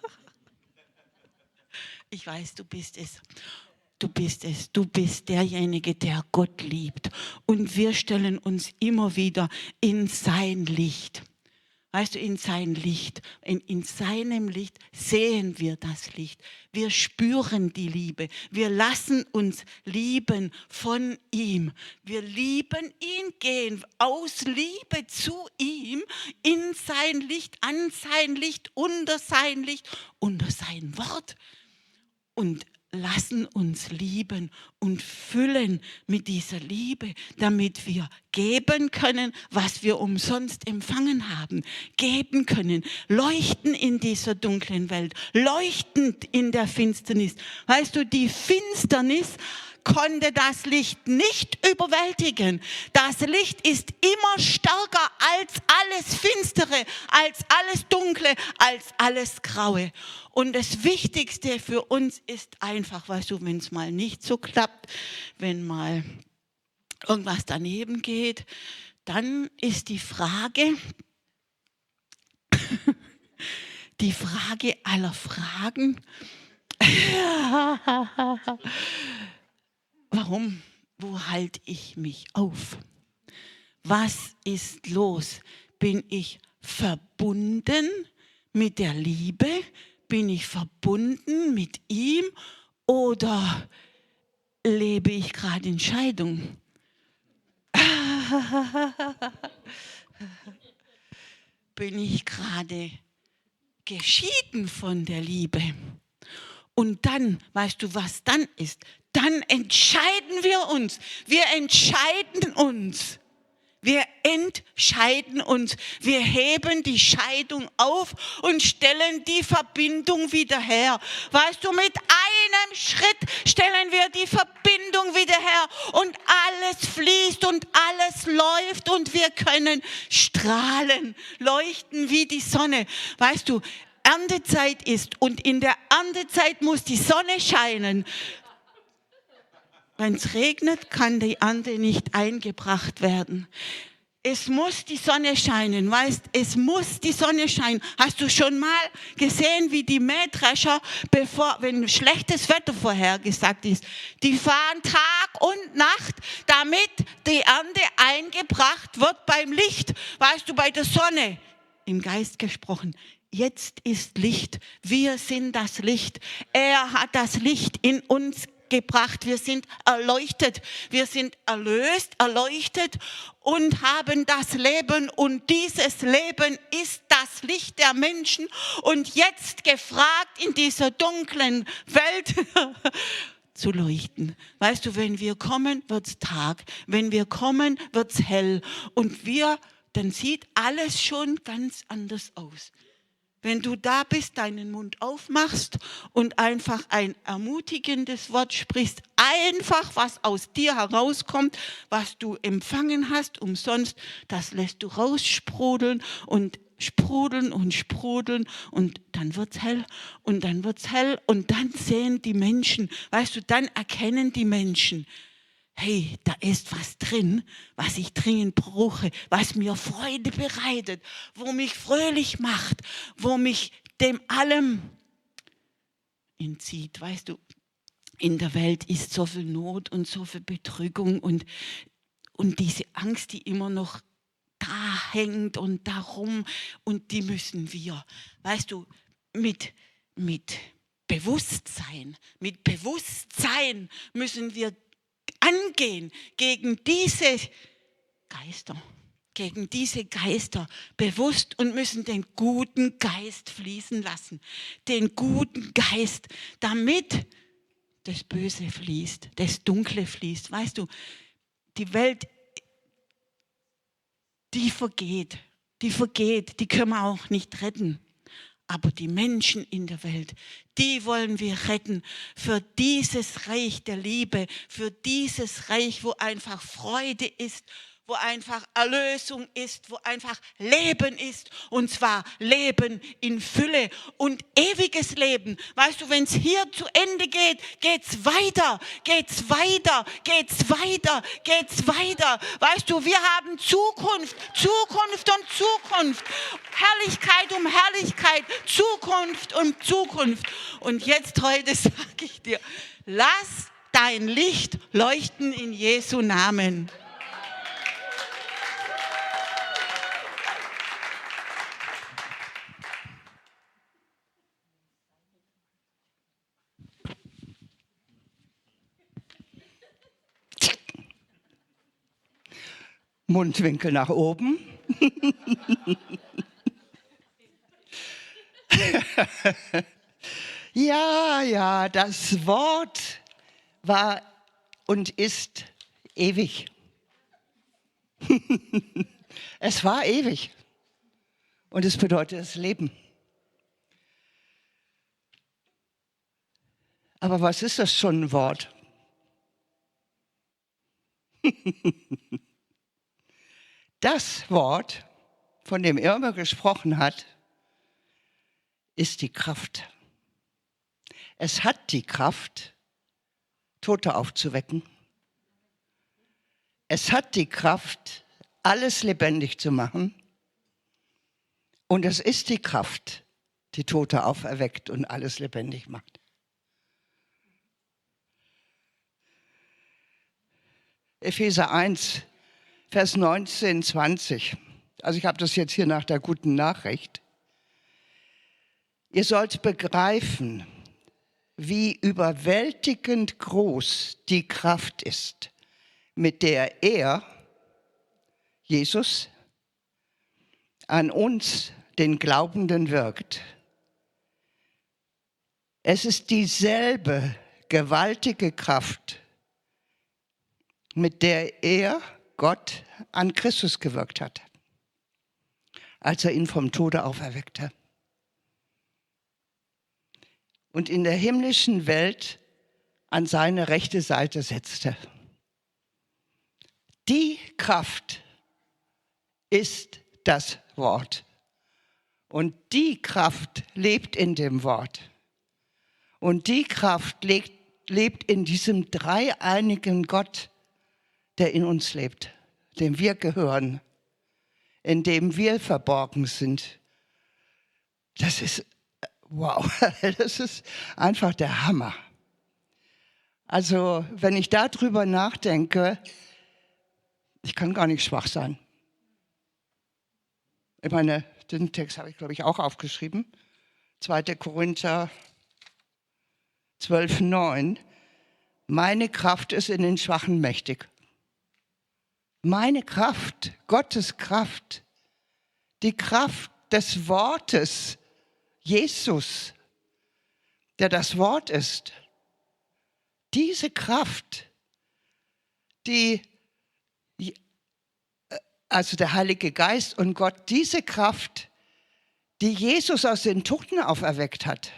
Ich weiß, du bist es. Du bist es. Du bist derjenige, der Gott liebt. Und wir stellen uns immer wieder in sein Licht. Weißt du, in sein Licht. In seinem Licht sehen wir das Licht. Wir spüren die Liebe. Wir lassen uns lieben von ihm. Wir lieben ihn, gehen aus Liebe zu ihm, in sein Licht, an sein Licht, unter sein Wort. Und lassen uns lieben und füllen mit dieser Liebe, damit wir geben können, was wir umsonst empfangen haben. Geben können, leuchten in dieser dunklen Welt, leuchtend in der Finsternis. Weißt du, die Finsternis konnte das Licht nicht überwältigen. Das Licht ist immer stärker als alles Finstere, als alles Dunkle, als alles Graue. Und das Wichtigste für uns ist einfach, weißt du, wenn es mal nicht so klappt, wenn mal irgendwas daneben geht, dann ist die Frage aller Fragen, warum? Wo halte ich mich auf? Was ist los? Bin ich verbunden mit der Liebe? Bin ich verbunden mit ihm? Oder lebe ich gerade in Scheidung? Bin ich gerade geschieden von der Liebe? Und dann, weißt du, was dann ist? Dann entscheiden wir uns. Wir entscheiden uns. Wir entscheiden uns. Wir heben die Scheidung auf und stellen die Verbindung wieder her. Weißt du, mit einem Schritt stellen wir die Verbindung wieder her und alles fließt und alles läuft und wir können strahlen, leuchten wie die Sonne. Weißt du, Erntezeit ist und in der Erntezeit muss die Sonne scheinen. Wenn es regnet, kann die Ernte nicht eingebracht werden. Es muss die Sonne scheinen, weißt, es muss die Sonne scheinen. Hast du schon mal gesehen, wie die Mähdrescher, wenn schlechtes Wetter vorhergesagt ist, die fahren Tag und Nacht, damit die Ernte eingebracht wird beim Licht, weißt du, bei der Sonne, im Geist gesprochen. Jetzt ist Licht, wir sind das Licht. Er hat das Licht in uns gebracht. Wir sind erleuchtet, wir sind erlöst, erleuchtet und haben das Leben. Und dieses Leben ist das Licht der Menschen. Und jetzt gefragt, in dieser dunklen Welt zu leuchten. Weißt du, wenn wir kommen, wird's Tag. Wenn wir kommen, wird's hell. Und dann sieht alles schon ganz anders aus. Wenn du da bist, deinen Mund aufmachst und einfach ein ermutigendes Wort sprichst, einfach was aus dir herauskommt, was du empfangen hast, umsonst, das lässt du raussprudeln und sprudeln und sprudeln und dann wird's hell und dann wird's hell und dann sehen die Menschen, weißt du, dann erkennen die Menschen, hey, da ist was drin, was ich dringend brauche, was mir Freude bereitet, wo mich fröhlich macht, wo mich dem allem entzieht. Weißt du, in der Welt ist so viel Not und so viel Betrübung und diese Angst, die immer noch da hängt und darum und die müssen wir, weißt du, mit Bewusstsein müssen wir angehen gegen diese Geister bewusst und müssen den guten Geist fließen lassen. Den guten Geist, damit das Böse fließt, das Dunkle fließt. Weißt du, die Welt, die vergeht, die können wir auch nicht retten. Aber die Menschen in der Welt, die wollen wir retten für dieses Reich der Liebe, für dieses Reich, wo einfach Freude ist, wo einfach Erlösung ist, wo einfach Leben ist. Und zwar Leben in Fülle und ewiges Leben. Weißt du, wenn es hier zu Ende geht, geht's weiter, geht's weiter, geht's weiter, geht's weiter. Weißt du, wir haben Zukunft, Zukunft und Zukunft. Herrlichkeit um Herrlichkeit, Zukunft um Zukunft. Und jetzt heute sage ich dir, lass dein Licht leuchten in Jesu Namen. Mundwinkel nach oben. Ja, das Wort war und ist ewig. Es war ewig. Und es bedeutet das Leben. Aber was ist das schon ein Wort? Das Wort, von dem Irma gesprochen hat, ist die Kraft. Es hat die Kraft, Tote aufzuwecken. Es hat die Kraft, alles lebendig zu machen. Und es ist die Kraft, die Tote auferweckt und alles lebendig macht. Epheser 1, Vers 19, 20. Also ich habe das jetzt hier nach der guten Nachricht. Ihr sollt begreifen, wie überwältigend groß die Kraft ist, mit der er, Jesus, an uns, den Glaubenden, wirkt. Es ist dieselbe gewaltige Kraft, mit der er, Gott, an Christus gewirkt hat, als er ihn vom Tode auferweckte. Und in der himmlischen Welt an seine rechte Seite setzte. Die Kraft ist das Wort. Und die Kraft lebt in dem Wort. Und die Kraft lebt in diesem dreieinigen Gott, der in uns lebt, dem wir gehören, in dem wir verborgen sind. Das ist, wow, das ist einfach der Hammer. Also, wenn ich darüber nachdenke, ich kann gar nicht schwach sein. Ich meine, den Text habe ich, glaube ich, auch aufgeschrieben. 2. Korinther 12, 9. Meine Kraft ist in den Schwachen mächtig. Meine Kraft, Gottes Kraft, die Kraft des Wortes, Jesus, der das Wort ist. Diese Kraft, also der Heilige Geist und Gott, diese Kraft, die Jesus aus den Toten auferweckt hat.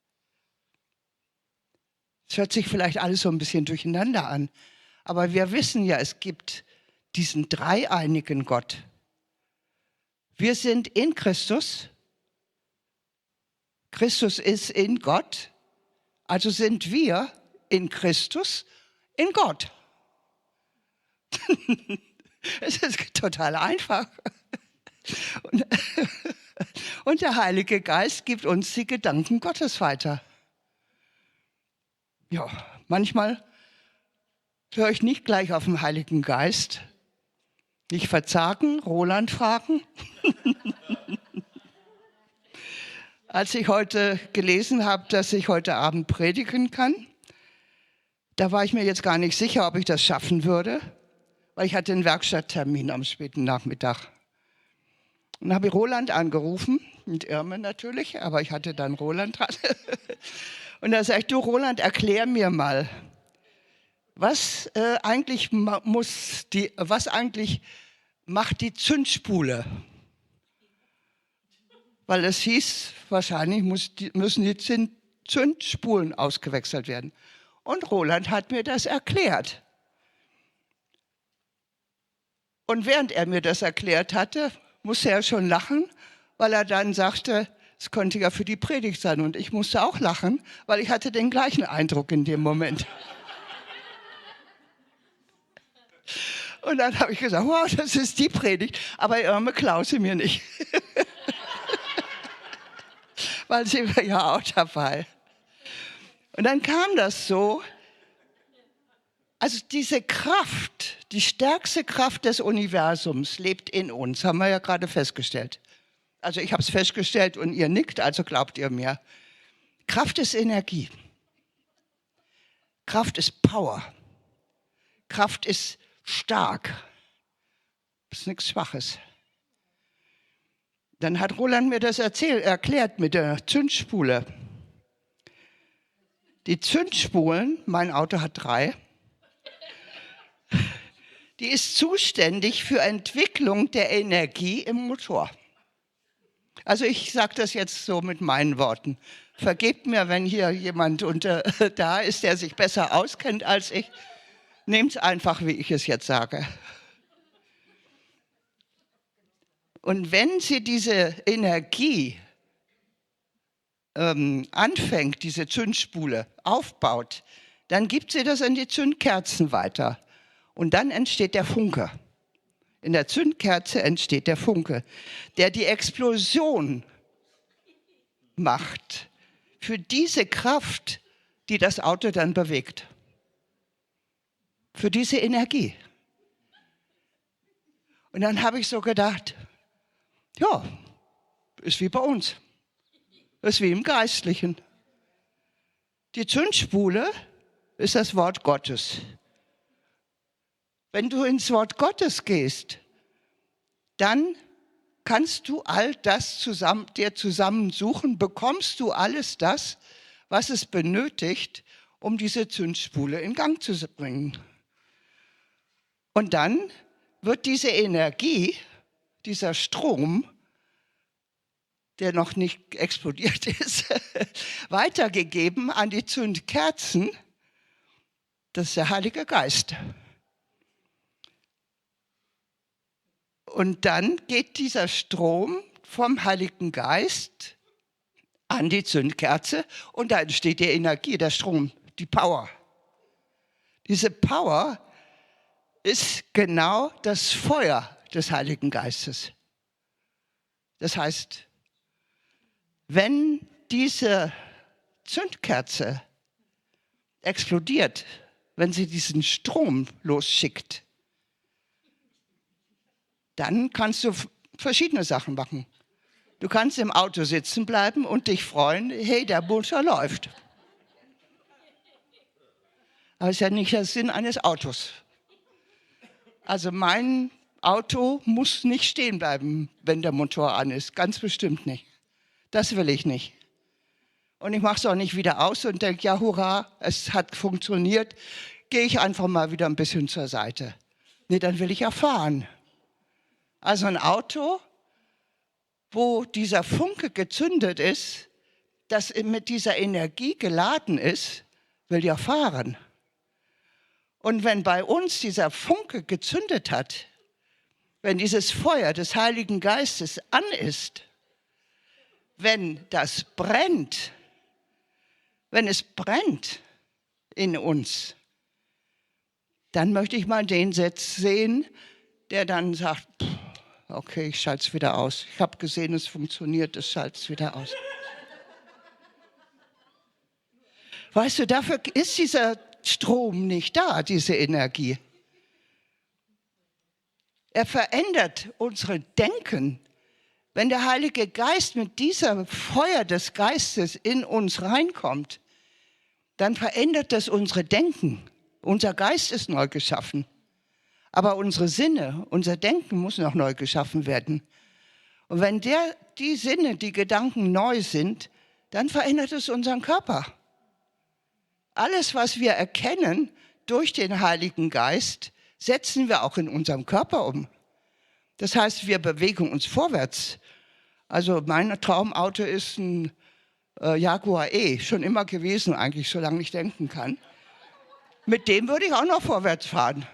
Es hört sich vielleicht alles so ein bisschen durcheinander an, aber wir wissen ja, es gibt diesen dreieinigen Gott. Wir sind in Christus. Christus ist in Gott. Also sind wir in Christus, in Gott. Es ist total einfach. Und der Heilige Geist gibt uns die Gedanken Gottes weiter. Ja, manchmal höre ich nicht gleich auf den Heiligen Geist. Nicht verzagen, Roland fragen. Als ich heute gelesen habe, dass ich heute Abend predigen kann, da war ich mir jetzt gar nicht sicher, ob ich das schaffen würde, weil ich hatte einen Werkstatttermin am späten Nachmittag. Und dann habe ich Roland angerufen, mit Irme natürlich, aber ich hatte dann Roland dran. Und da sage ich, du Roland, erklär mir mal, was eigentlich macht die Zündspule? Weil es hieß, wahrscheinlich müssen die Zündspulen ausgewechselt werden. Und Roland hat mir das erklärt. Und während er mir das erklärt hatte, musste er schon lachen, weil er dann sagte, es könnte ja für die Predigt sein. Und ich musste auch lachen, weil ich hatte den gleichen Eindruck in dem Moment. Und dann habe ich gesagt, wow, das ist die Predigt, aber Irme Klause mir nicht. Weil sie war ja auch dabei. Und dann kam das so, also diese Kraft, die stärkste Kraft des Universums lebt in uns, haben wir ja gerade festgestellt. Also ich habe es festgestellt und ihr nickt, also glaubt ihr mir. Kraft ist Energie. Kraft ist Power. Kraft ist stark. Das ist nichts Schwaches. Dann hat Roland mir das erklärt mit der Zündspule. Die Zündspulen, mein Auto hat 3, die ist zuständig für Entwicklung der Energie im Motor. Also ich sage das jetzt so mit meinen Worten. Vergebt mir, wenn hier jemand da ist, der sich besser auskennt als ich. Nehmt es einfach, wie ich es jetzt sage. Und wenn sie diese Energie anfängt, diese Zündspule aufbaut, dann gibt sie das an die Zündkerzen weiter. Und dann entsteht der Funke. In der Zündkerze entsteht der Funke, der die Explosion macht für diese Kraft, die das Auto dann bewegt. Für diese Energie. Und dann habe ich so gedacht, ja, ist wie bei uns. Ist wie im Geistlichen. Die Zündspule ist das Wort Gottes. Wenn du ins Wort Gottes gehst, dann kannst du all das dir zusammensuchen, bekommst du alles das, was es benötigt, um diese Zündspule in Gang zu bringen. Und dann wird diese Energie, dieser Strom, der noch nicht explodiert ist, weitergegeben an die Zündkerzen. Das ist der Heilige Geist. Und dann geht dieser Strom vom Heiligen Geist an die Zündkerze und da entsteht die Energie, der Strom, die Power. Diese Power ist genau das Feuer des Heiligen Geistes. Das heißt, wenn diese Zündkerze explodiert, wenn sie diesen Strom losschickt, dann kannst du verschiedene Sachen machen. Du kannst im Auto sitzen bleiben und dich freuen, hey, der Motor läuft. Aber das ist ja nicht der Sinn eines Autos. Also mein Auto muss nicht stehen bleiben, wenn der Motor an ist. Ganz bestimmt nicht. Das will ich nicht. Und ich mache es auch nicht wieder aus und denke, ja, hurra, es hat funktioniert. Gehe ich einfach mal wieder ein bisschen zur Seite. Nee, dann will ich ja fahren. Also ein Auto, wo dieser Funke gezündet ist, das mit dieser Energie geladen ist, will ja fahren. Und wenn bei uns dieser Funke gezündet hat, wenn dieses Feuer des Heiligen Geistes an ist, wenn das brennt, wenn es brennt in uns, dann möchte ich mal den Satz sehen, der dann sagt, okay, ich schalte es wieder aus. Ich habe gesehen, es funktioniert, ich schalte es wieder aus. Weißt du, dafür ist dieser Strom nicht da, diese Energie. Er verändert unsere Denken. Wenn der Heilige Geist mit diesem Feuer des Geistes in uns reinkommt, dann verändert das unsere Denken. Unser Geist ist neu geschaffen. Aber unsere Sinne, unser Denken muss noch neu geschaffen werden. Und wenn die Sinne, die Gedanken neu sind, dann verändert es unseren Körper. Alles, was wir erkennen durch den Heiligen Geist, setzen wir auch in unserem Körper um. Das heißt, wir bewegen uns vorwärts. Also mein Traumauto ist ein Jaguar E, schon immer gewesen eigentlich, solange ich denken kann. Mit dem würde ich auch noch vorwärts fahren.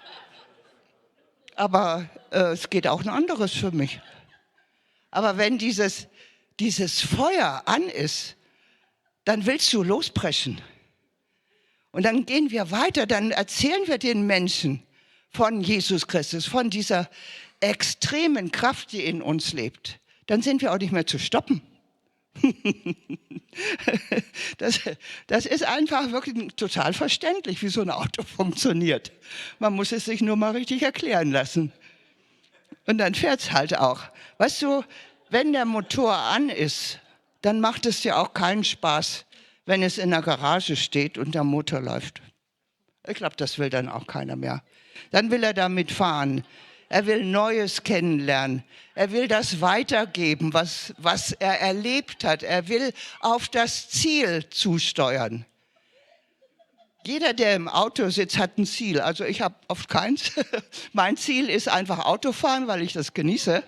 Aber es geht auch ein anderes für mich. Aber wenn dieses Feuer an ist, dann willst du lospreschen. Und dann gehen wir weiter, dann erzählen wir den Menschen von Jesus Christus, von dieser extremen Kraft, die in uns lebt. Dann sind wir auch nicht mehr zu stoppen. Das ist einfach wirklich total verständlich, wie so ein Auto funktioniert. Man muss es sich nur mal richtig erklären lassen. Und dann fährt es halt auch. Weißt du, wenn der Motor an ist, dann macht es dir auch keinen Spaß, wenn es in der Garage steht und der Motor läuft. Ich glaube, das will dann auch keiner mehr. Dann will er damit fahren. Er will Neues kennenlernen. Er will das weitergeben, was er erlebt hat. Er will auf das Ziel zusteuern. Jeder, der im Auto sitzt, hat ein Ziel. Also ich habe oft keins. Mein Ziel ist einfach Autofahren, weil ich das genieße.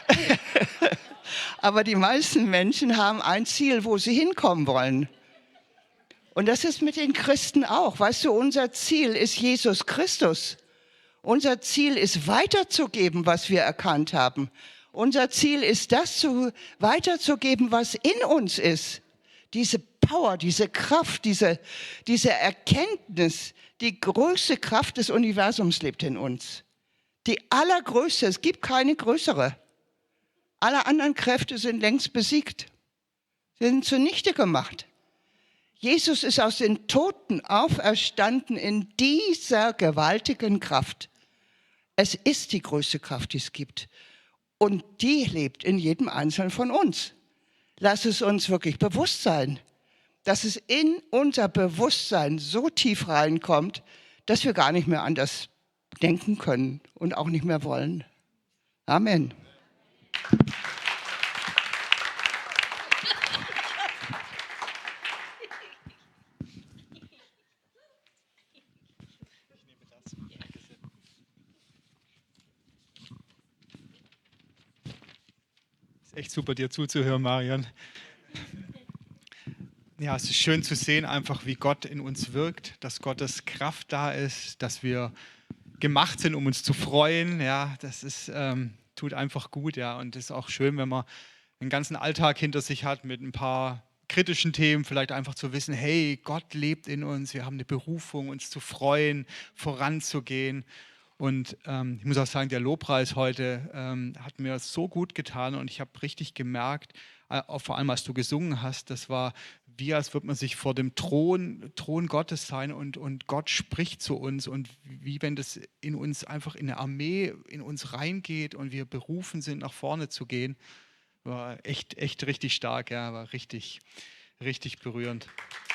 Aber die meisten Menschen haben ein Ziel, wo sie hinkommen wollen. Und das ist mit den Christen auch. Weißt du, unser Ziel ist Jesus Christus. Unser Ziel ist weiterzugeben, was wir erkannt haben. Unser Ziel ist das weiterzugeben, was in uns ist. Diese Power, diese Kraft, diese Erkenntnis, die größte Kraft des Universums lebt in uns. Die allergrößte, es gibt keine größere. Alle anderen Kräfte sind längst besiegt. Sie sind zunichte gemacht. Jesus ist aus den Toten auferstanden in dieser gewaltigen Kraft. Es ist die größte Kraft, die es gibt. Und die lebt in jedem Einzelnen von uns. Lass es uns wirklich bewusst sein, dass es in unser Bewusstsein so tief reinkommt, dass wir gar nicht mehr anders denken können und auch nicht mehr wollen. Amen. Echt super, dir zuzuhören, Marian. Ja, es ist schön zu sehen, einfach wie Gott in uns wirkt, dass Gottes Kraft da ist, dass wir gemacht sind, um uns zu freuen. Ja, das ist, tut einfach gut. Ja, und es ist auch schön, wenn man den ganzen Alltag hinter sich hat mit ein paar kritischen Themen, vielleicht einfach zu wissen, hey, Gott lebt in uns, wir haben eine Berufung, uns zu freuen, voranzugehen. Und ich muss auch sagen, der Lobpreis heute hat mir so gut getan und ich habe richtig gemerkt, vor allem als du gesungen hast, das war wie, als würde man sich vor dem Thron Gottes sein und Gott spricht zu uns und wie wenn das in uns einfach in eine Armee in uns reingeht und wir berufen sind, nach vorne zu gehen. War echt richtig stark, ja, war richtig berührend.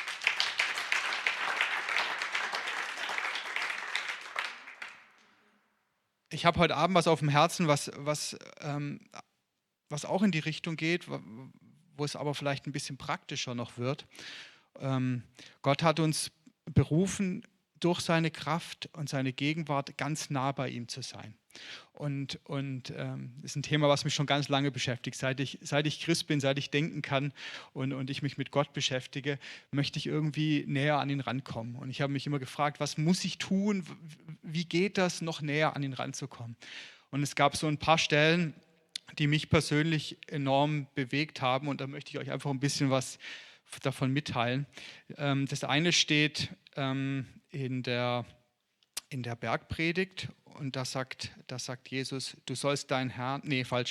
Ich habe heute Abend was auf dem Herzen, was auch in die Richtung geht, wo es aber vielleicht ein bisschen praktischer noch wird. Gott hat uns berufen, durch seine Kraft und seine Gegenwart ganz nah bei ihm zu sein. Und ist ein Thema, was mich schon ganz lange beschäftigt. Seit ich Christ bin, seit ich denken kann und ich mich mit Gott beschäftige, möchte ich irgendwie näher an ihn rankommen. Und ich habe mich immer gefragt, was muss ich tun? Wie geht das, noch näher an ihn ranzukommen? Und es gab so ein paar Stellen, die mich persönlich enorm bewegt haben. Und da möchte ich euch einfach ein bisschen was davon mitteilen. Das eine steht in der Bergpredigt und da sagt Jesus, du sollst dein Herrn,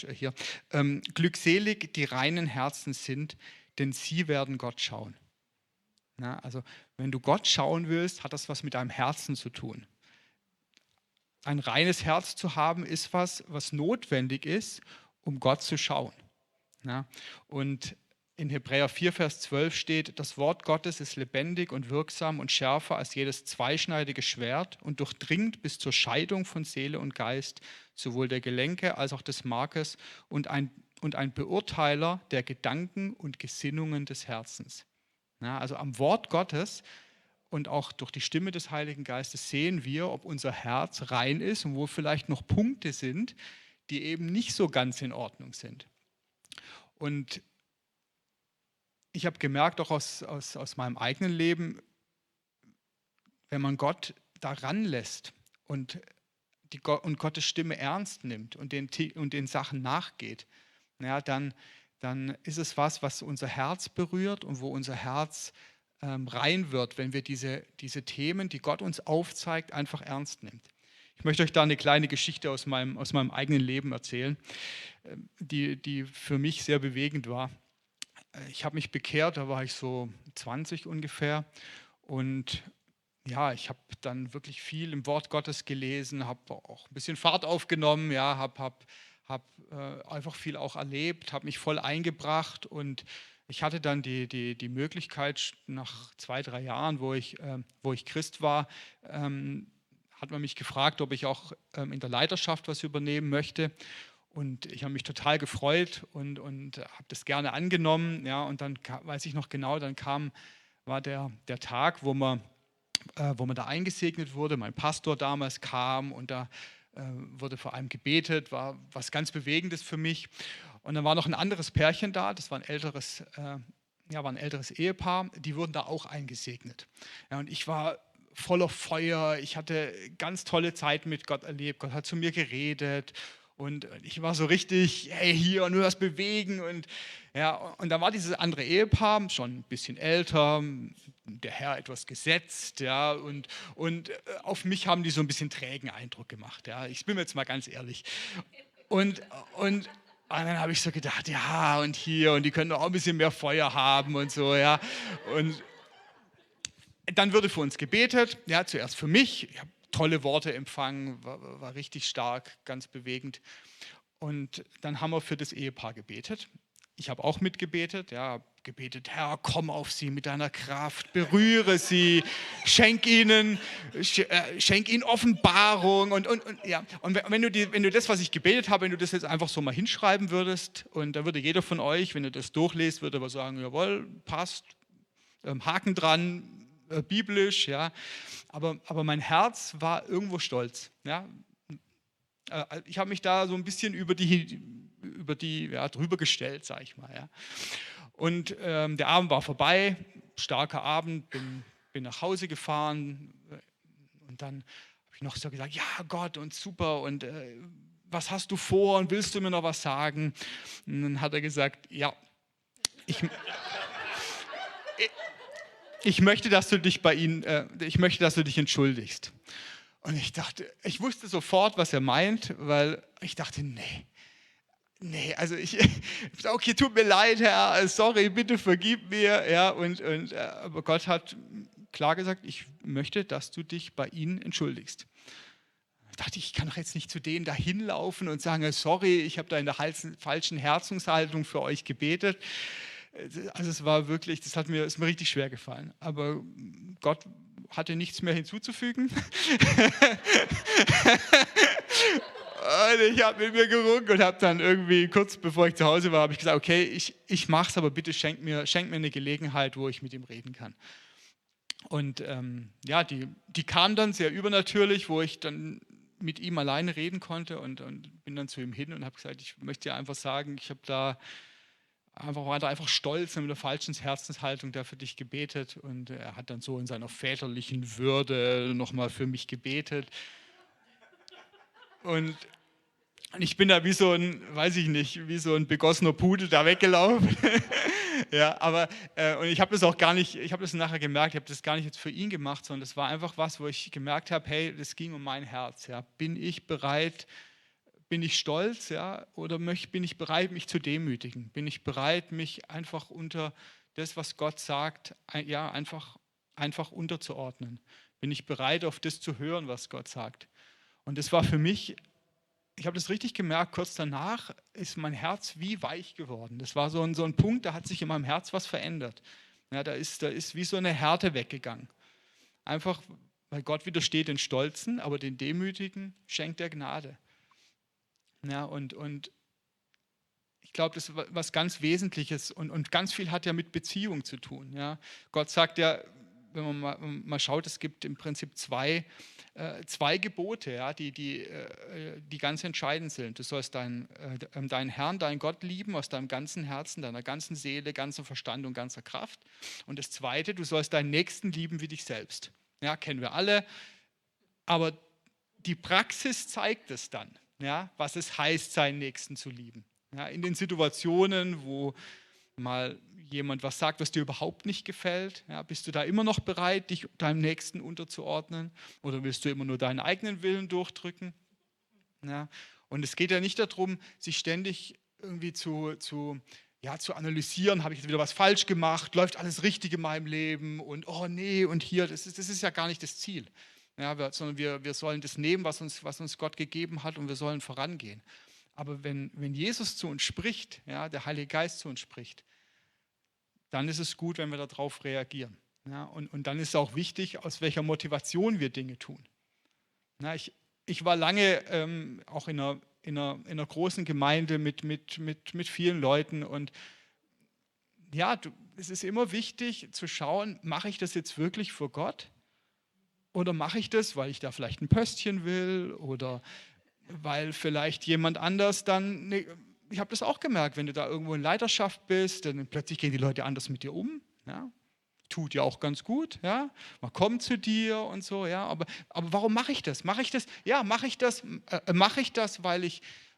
glückselig die reinen Herzen sind, denn sie werden Gott schauen. Na, also wenn du Gott schauen willst, hat das was mit deinem Herzen zu tun. Ein reines Herz zu haben, ist was notwendig ist, um Gott zu schauen. Na, und in Hebräer 4, Vers 12 steht, das Wort Gottes ist lebendig und wirksam und schärfer als jedes zweischneidige Schwert und durchdringt bis zur Scheidung von Seele und Geist, sowohl der Gelenke als auch des Markes und ein Beurteiler der Gedanken und Gesinnungen des Herzens. Ja, also am Wort Gottes und auch durch die Stimme des Heiligen Geistes sehen wir, ob unser Herz rein ist und wo vielleicht noch Punkte sind, die eben nicht so ganz in Ordnung sind. Und ich habe gemerkt, auch aus meinem eigenen Leben, wenn man Gott daran lässt und Gottes Stimme ernst nimmt und den Sachen nachgeht, ja, dann ist es was unser Herz berührt und wo unser Herz rein wird, wenn wir diese Themen, die Gott uns aufzeigt, einfach ernst nimmt. Ich möchte euch da eine kleine Geschichte aus meinem eigenen Leben erzählen, die für mich sehr bewegend war. Ich habe mich bekehrt, da war ich so 20 ungefähr und ja, ich habe dann wirklich viel im Wort Gottes gelesen, habe auch ein bisschen Fahrt aufgenommen, ja, habe einfach viel auch erlebt, habe mich voll eingebracht und ich hatte dann die Möglichkeit, nach 2-3 Jahren, wo ich Christ war, hat man mich gefragt, ob ich auch in der Leiterschaft was übernehmen möchte. Und ich habe mich total gefreut und habe das gerne angenommen. Ja, und dann weiß ich noch genau, war der Tag, wo man da eingesegnet wurde. Mein Pastor damals kam und da wurde vor allem gebetet, war was ganz Bewegendes für mich. Und dann war noch ein anderes Pärchen da, das war ein älteres Ehepaar, die wurden da auch eingesegnet. Ja, und ich war voller Feuer, ich hatte ganz tolle Zeit mit Gott erlebt, Gott hat zu mir geredet. Und ich war so richtig, hey, hier nur was bewegen. Und da war dieses andere Ehepaar, schon ein bisschen älter, der Herr etwas gesetzt, ja, und auf mich haben die so ein bisschen trägen Eindruck gemacht. Ja. Ich bin mir jetzt mal ganz ehrlich. Und dann habe ich so gedacht, ja, und hier, und die können doch auch ein bisschen mehr Feuer haben und so, ja. Und dann wurde für uns gebetet, ja, zuerst für mich. Ich habe tolle Worte empfangen, war richtig stark, ganz bewegend. Und dann haben wir für das Ehepaar gebetet. Ich habe auch mitgebetet, ja, gebetet, Herr, komm auf sie mit deiner Kraft, berühre sie, schenk ihnen Offenbarung. Und wenn du das, was ich gebetet habe, wenn du das jetzt einfach so mal hinschreiben würdest, und da würde jeder von euch, wenn ihr das durchlest, würde aber sagen, jawohl, passt, Haken dran, biblisch, ja, aber mein Herz war irgendwo stolz, ja. Ich habe mich da so ein bisschen über die drüber gestellt, sage ich mal, ja. Und der Abend war vorbei, starker Abend, bin nach Hause gefahren und dann habe ich noch so gesagt, ja Gott und super und was hast du vor und willst du mir noch was sagen? Und dann hat er gesagt, ja, ich möchte, dass du dich entschuldigst. Und ich wusste sofort, was er meint, weil ich dachte, nee, also okay, tut mir leid, Herr, sorry, bitte vergib mir, ja, aber Gott hat klar gesagt, ich möchte, dass du dich bei ihnen entschuldigst. Ich dachte, ich kann doch jetzt nicht zu denen dahin laufen und sagen, sorry, ich habe da in der falschen Herzenshaltung für euch gebetet. Also es war wirklich, ist mir richtig schwer gefallen. Aber Gott hatte nichts mehr hinzuzufügen. Und ich habe mit mir gerungen und habe dann irgendwie, kurz bevor ich zu Hause war, habe ich gesagt, okay, ich mache es, aber bitte schenk mir eine Gelegenheit, wo ich mit ihm reden kann. Und die kam dann sehr übernatürlich, wo ich dann mit ihm alleine reden konnte und bin dann zu ihm hin und habe gesagt, ich möchte dir einfach sagen, ich war da einfach stolz und mit der falschen Herzenshaltung da für dich gebetet und er hat dann so in seiner väterlichen Würde nochmal für mich gebetet und ich bin da wie so ein begossener Pudel da weggelaufen. Ja, aber und ich habe das nachher gemerkt, ich habe das gar nicht jetzt für ihn gemacht, sondern das war einfach was, wo ich gemerkt habe, hey, das ging um mein Herz, ja, bin ich bereit, bin ich stolz, ja, oder bin ich bereit, mich zu demütigen? Bin ich bereit, mich einfach unter das, was Gott sagt, ja, einfach unterzuordnen? Bin ich bereit, auf das zu hören, was Gott sagt? Und das war für mich, ich habe das richtig gemerkt, kurz danach ist mein Herz wie weich geworden. Das war so ein Punkt, da hat sich in meinem Herz was verändert. Ja, da ist wie so eine Härte weggegangen. Einfach, weil Gott widersteht den Stolzen, aber den Demütigen schenkt er Gnade. Ja, und ich glaube, das ist was ganz Wesentliches und ganz viel hat ja mit Beziehung zu tun. Ja. Gott sagt ja, wenn man mal schaut, es gibt im Prinzip zwei Gebote, ja, die ganz entscheidend sind. Du sollst deinen Herrn, deinen Gott lieben aus deinem ganzen Herzen, deiner ganzen Seele, ganzem Verstand und ganzer Kraft. Und das Zweite, du sollst deinen Nächsten lieben wie dich selbst. Ja, kennen wir alle. Aber die Praxis zeigt es dann. Ja, was es heißt, seinen Nächsten zu lieben. Ja, in den Situationen, wo mal jemand was sagt, was dir überhaupt nicht gefällt, ja, bist du da immer noch bereit, dich deinem Nächsten unterzuordnen? Oder willst du immer nur deinen eigenen Willen durchdrücken? Ja, und es geht ja nicht darum, sich ständig irgendwie zu analysieren, habe ich jetzt wieder was falsch gemacht, läuft alles richtig in meinem Leben und oh nee und hier, das ist ja gar nicht das Ziel. Ja, sondern wir sollen das nehmen, was uns Gott gegeben hat und wir sollen vorangehen. Aber wenn Jesus zu uns spricht, ja, der Heilige Geist zu uns spricht, dann ist es gut, wenn wir darauf reagieren. Ja, und dann ist es auch wichtig, aus welcher Motivation wir Dinge tun. Ja, ich war lange auch in einer großen Gemeinde mit vielen Leuten und ja, es ist immer wichtig zu schauen, mache ich das jetzt wirklich für Gott? Oder mache ich das, weil ich da vielleicht ein Pöstchen will oder weil vielleicht jemand anders dann, ich habe das auch gemerkt, wenn du da irgendwo in Leiterschaft bist, dann plötzlich gehen die Leute anders mit dir um. Ja? Tut ja auch ganz gut, ja? Man kommt zu dir und so, ja. Aber warum mache ich das? Mache ich das, weil ich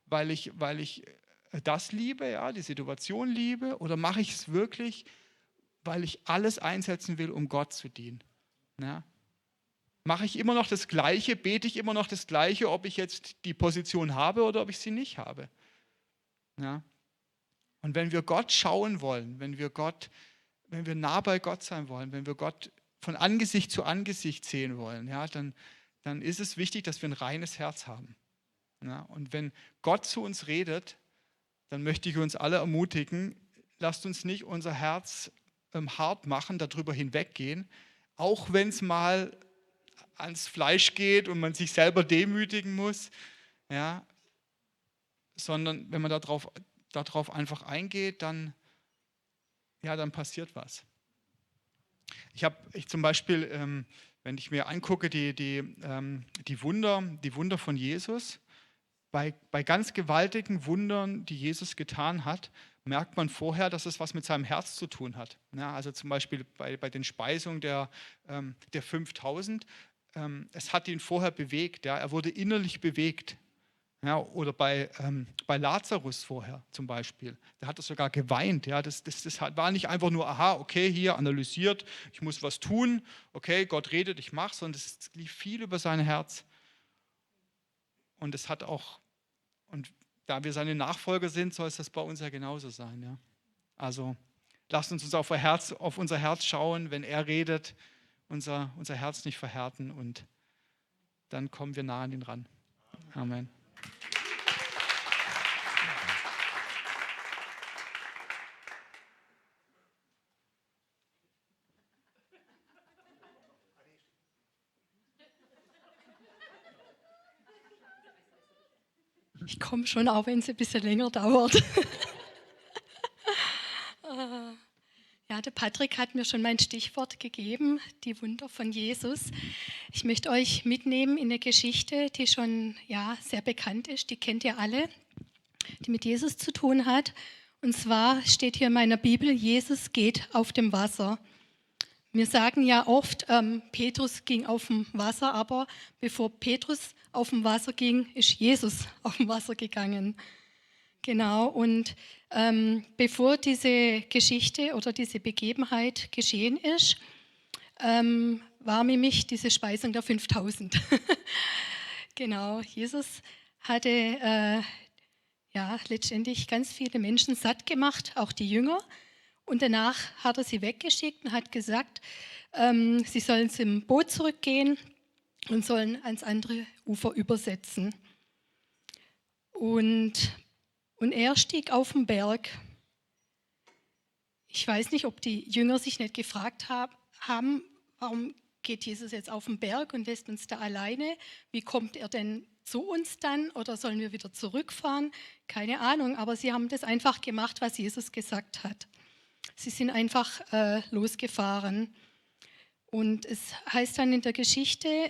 weil ich das liebe, ja, die Situation liebe, oder mache ich es wirklich, weil ich alles einsetzen will, um Gott zu dienen? Ja? Mache ich immer noch das Gleiche, bete ich immer noch das Gleiche, ob ich jetzt die Position habe oder ob ich sie nicht habe? Ja? Und wenn wir Gott schauen wollen, wenn wir nah bei Gott sein wollen, wenn wir Gott von Angesicht zu Angesicht sehen wollen, ja, dann ist es wichtig, dass wir ein reines Herz haben. Ja? Und wenn Gott zu uns redet, dann möchte ich uns alle ermutigen, lasst uns nicht unser Herz hart machen, darüber hinweggehen, auch wenn es mal ans Fleisch geht und man sich selber demütigen muss, ja, sondern wenn man darauf einfach eingeht, dann passiert was. Ich zum Beispiel, wenn ich mir angucke, die Wunder von Jesus, bei ganz gewaltigen Wundern, die Jesus getan hat, merkt man vorher, dass es was mit seinem Herz zu tun hat. Ja, also zum Beispiel bei den Speisungen der 5000, es hat ihn vorher bewegt, ja, er wurde innerlich bewegt. Ja, oder bei Lazarus vorher zum Beispiel, da hat er sogar geweint. Ja, das war nicht einfach nur, aha, okay, hier analysiert, ich muss was tun, okay, Gott redet, ich mache, sondern es lief viel über sein Herz. Und es hat auch, und da wir seine Nachfolger sind, soll es das bei uns ja genauso sein. Ja? Also lasst uns auf unser Herz schauen, wenn er redet, unser Herz nicht verhärten, und dann kommen wir nah an ihn ran. Amen. Ich komme schon, auch wenn es ein bisschen länger dauert. Ja, der Patrick hat mir schon mein Stichwort gegeben, die Wunder von Jesus. Ich möchte euch mitnehmen in eine Geschichte, die schon sehr bekannt ist, die kennt ihr alle, die mit Jesus zu tun hat. Und zwar steht hier in meiner Bibel, Jesus geht auf dem Wasser. Wir sagen ja oft, Petrus ging auf dem Wasser, aber bevor Petrus auf dem Wasser ging, ist Jesus auf dem Wasser gegangen. Genau, und bevor diese Geschichte oder diese Begebenheit geschehen ist, war nämlich diese Speisung der 5000. Genau, Jesus hatte letztendlich ganz viele Menschen satt gemacht, auch die Jünger. Und danach hat er sie weggeschickt und hat gesagt, sie sollen zum Boot zurückgehen und sollen ans andere Ufer übersetzen. Und er stieg auf den Berg. Ich weiß nicht, ob die Jünger sich nicht gefragt haben, warum geht Jesus jetzt auf den Berg und lässt uns da alleine? Wie kommt er denn zu uns dann, oder sollen wir wieder zurückfahren? Keine Ahnung, aber sie haben das einfach gemacht, was Jesus gesagt hat. Sie sind einfach losgefahren. Und es heißt dann in der Geschichte,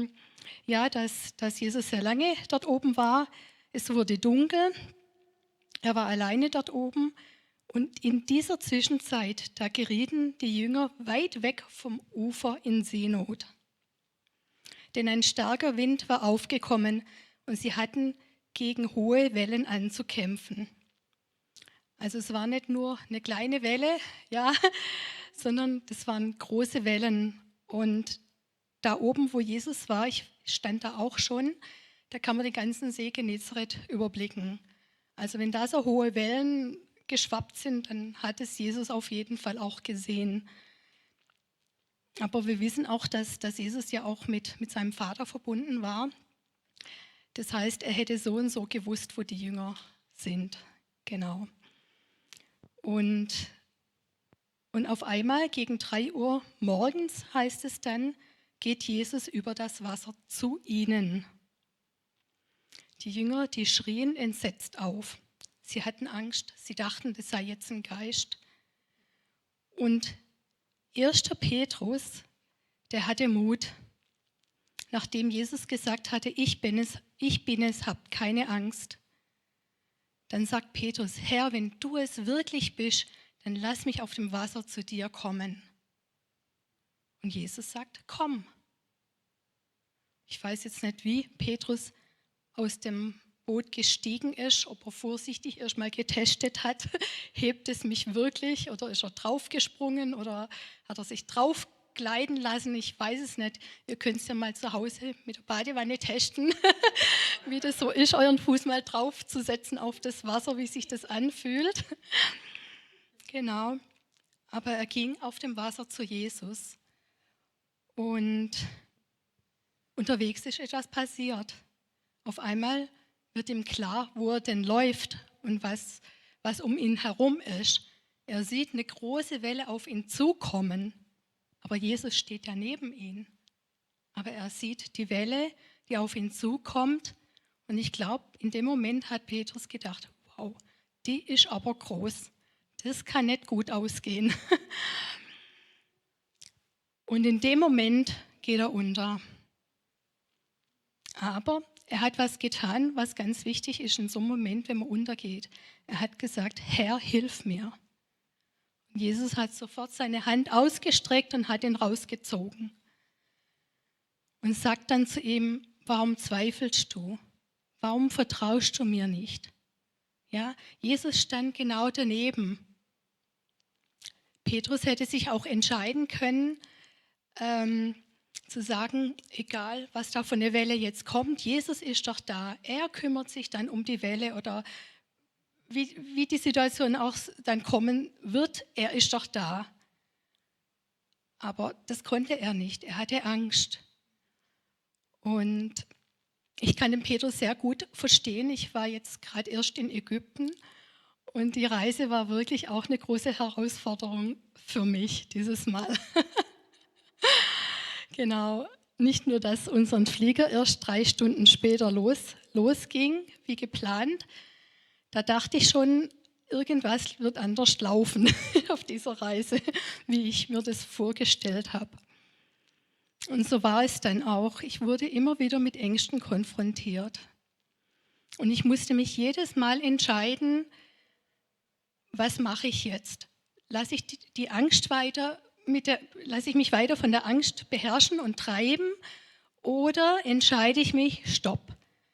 dass Jesus sehr lange dort oben war. Es wurde dunkel, er war alleine dort oben. Und in dieser Zwischenzeit, da gerieten die Jünger weit weg vom Ufer in Seenot. Denn ein starker Wind war aufgekommen und sie hatten gegen hohe Wellen anzukämpfen. Also es war nicht nur eine kleine Welle, sondern das waren große Wellen. Und da oben, wo Jesus war, ich stand da auch schon, da kann man den ganzen See Genezareth überblicken. Also wenn da so hohe Wellen geschwappt sind, dann hat es Jesus auf jeden Fall auch gesehen. Aber wir wissen auch, dass Jesus ja auch mit seinem Vater verbunden war. Das heißt, er hätte so und so gewusst, wo die Jünger sind. Genau. Und auf einmal gegen 3 Uhr morgens, heißt es dann, geht Jesus über das Wasser zu ihnen. Die Jünger, die schrien entsetzt auf. Sie hatten Angst, sie dachten, das sei jetzt ein Geist. Und 1. Petrus, der hatte Mut, nachdem Jesus gesagt hatte, ich bin es, habt keine Angst. Dann sagt Petrus, Herr, wenn du es wirklich bist, dann lass mich auf dem Wasser zu dir kommen. Und Jesus sagt, komm. Ich weiß jetzt nicht, wie Petrus aus dem Boot gestiegen ist, ob er vorsichtig erstmal getestet hat, hebt es mich wirklich oder ist er draufgesprungen oder hat er sich drauf gleiten lassen, ich weiß es nicht. Ihr könnt es ja mal zu Hause mit der Badewanne testen, wie das so ist, euren Fuß mal draufzusetzen auf das Wasser, wie sich das anfühlt. Genau, aber er ging auf dem Wasser zu Jesus und unterwegs ist etwas passiert. Auf einmal wird ihm klar, wo er denn läuft und was um ihn herum ist. Er sieht eine große Welle auf ihn zukommen. Aber Jesus steht ja neben ihm. Aber er sieht die Welle, die auf ihn zukommt. Und ich glaube, in dem Moment hat Petrus gedacht, wow, die ist aber groß. Das kann nicht gut ausgehen. Und in dem Moment geht er unter. Aber er hat was getan, was ganz wichtig ist in so einem Moment, wenn man untergeht. Er hat gesagt, Herr, hilf mir. Jesus hat sofort seine Hand ausgestreckt und hat ihn rausgezogen. Und sagt dann zu ihm, warum zweifelst du? Warum vertraust du mir nicht? Ja, Jesus stand genau daneben. Petrus hätte sich auch entscheiden können, zu sagen, egal was da von der Welle jetzt kommt, Jesus ist doch da. Er kümmert sich dann um die Welle oder wie die Situation auch dann kommen wird, er ist doch da. Aber das konnte er nicht, er hatte Angst. Und ich kann den Petrus sehr gut verstehen. Ich war jetzt gerade erst in Ägypten und die Reise war wirklich auch eine große Herausforderung für mich dieses Mal. Genau, nicht nur, dass unser Flieger erst 3 Stunden später losging, wie geplant. Da dachte ich schon, irgendwas wird anders laufen auf dieser Reise, wie ich mir das vorgestellt habe. Und so war es dann auch. Ich wurde immer wieder mit Ängsten konfrontiert. Und ich musste mich jedes Mal entscheiden, was mache ich jetzt? Lasse ich die Angst lasse ich mich weiter von der Angst beherrschen und treiben oder entscheide ich mich, stopp.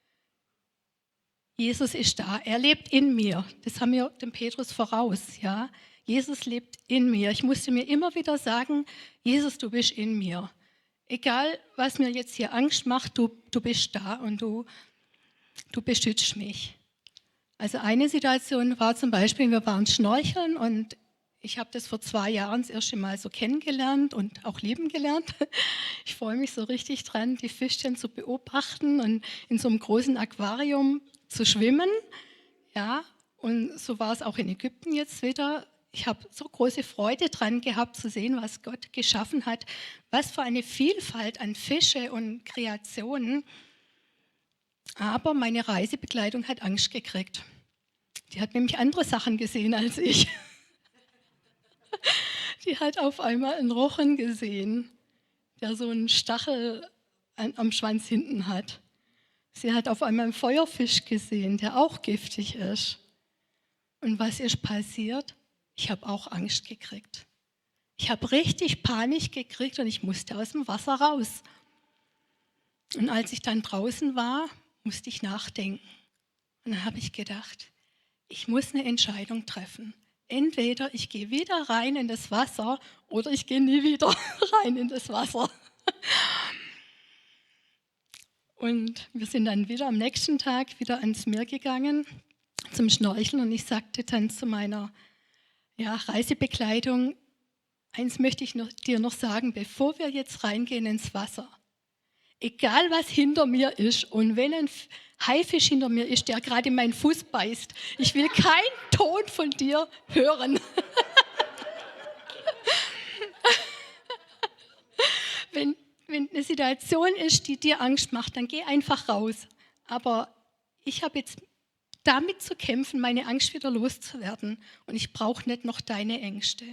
Jesus ist da, er lebt in mir. Das haben wir dem Petrus voraus. Ja? Jesus lebt in mir. Ich musste mir immer wieder sagen, Jesus, du bist in mir. Egal, was mir jetzt hier Angst macht, du bist da und du beschützt mich. Also eine Situation war zum Beispiel, wir waren schnorcheln und ich habe das vor 2 Jahren das erste Mal so kennengelernt und auch lieben gelernt. Ich freue mich so richtig dran, die Fischchen zu beobachten und in so einem großen Aquarium zu schwimmen. Ja, und so war es auch in Ägypten jetzt wieder. Ich habe so große Freude dran gehabt zu sehen, was Gott geschaffen hat, was für eine Vielfalt an Fische und Kreationen. Aber meine Reisebegleitung hat Angst gekriegt. Die hat nämlich andere Sachen gesehen als ich. Die hat auf einmal einen Rochen gesehen, der so einen Stachel am Schwanz hinten hat. Sie hat auf einmal einen Feuerfisch gesehen, der auch giftig ist. Und was ist passiert? Ich habe auch Angst gekriegt. Ich habe richtig Panik gekriegt und ich musste aus dem Wasser raus. Und als ich dann draußen war, musste ich nachdenken. Und dann habe ich gedacht, ich muss eine Entscheidung treffen. Entweder ich gehe wieder rein in das Wasser oder ich gehe nie wieder rein in das Wasser. Und wir sind dann wieder am nächsten Tag wieder ans Meer gegangen zum Schnorcheln und ich sagte dann zu meiner Reisebekleidung, eins möchte ich dir noch sagen, bevor wir jetzt reingehen ins Wasser, egal was hinter mir ist und wenn ein Haifisch hinter mir ist, der gerade in meinen Fuß beißt, ich will keinen Ton von dir hören. Wenn eine Situation ist, die dir Angst macht, dann geh einfach raus. Aber ich habe jetzt damit zu kämpfen, meine Angst wieder loszuwerden. Und ich brauche nicht noch deine Ängste.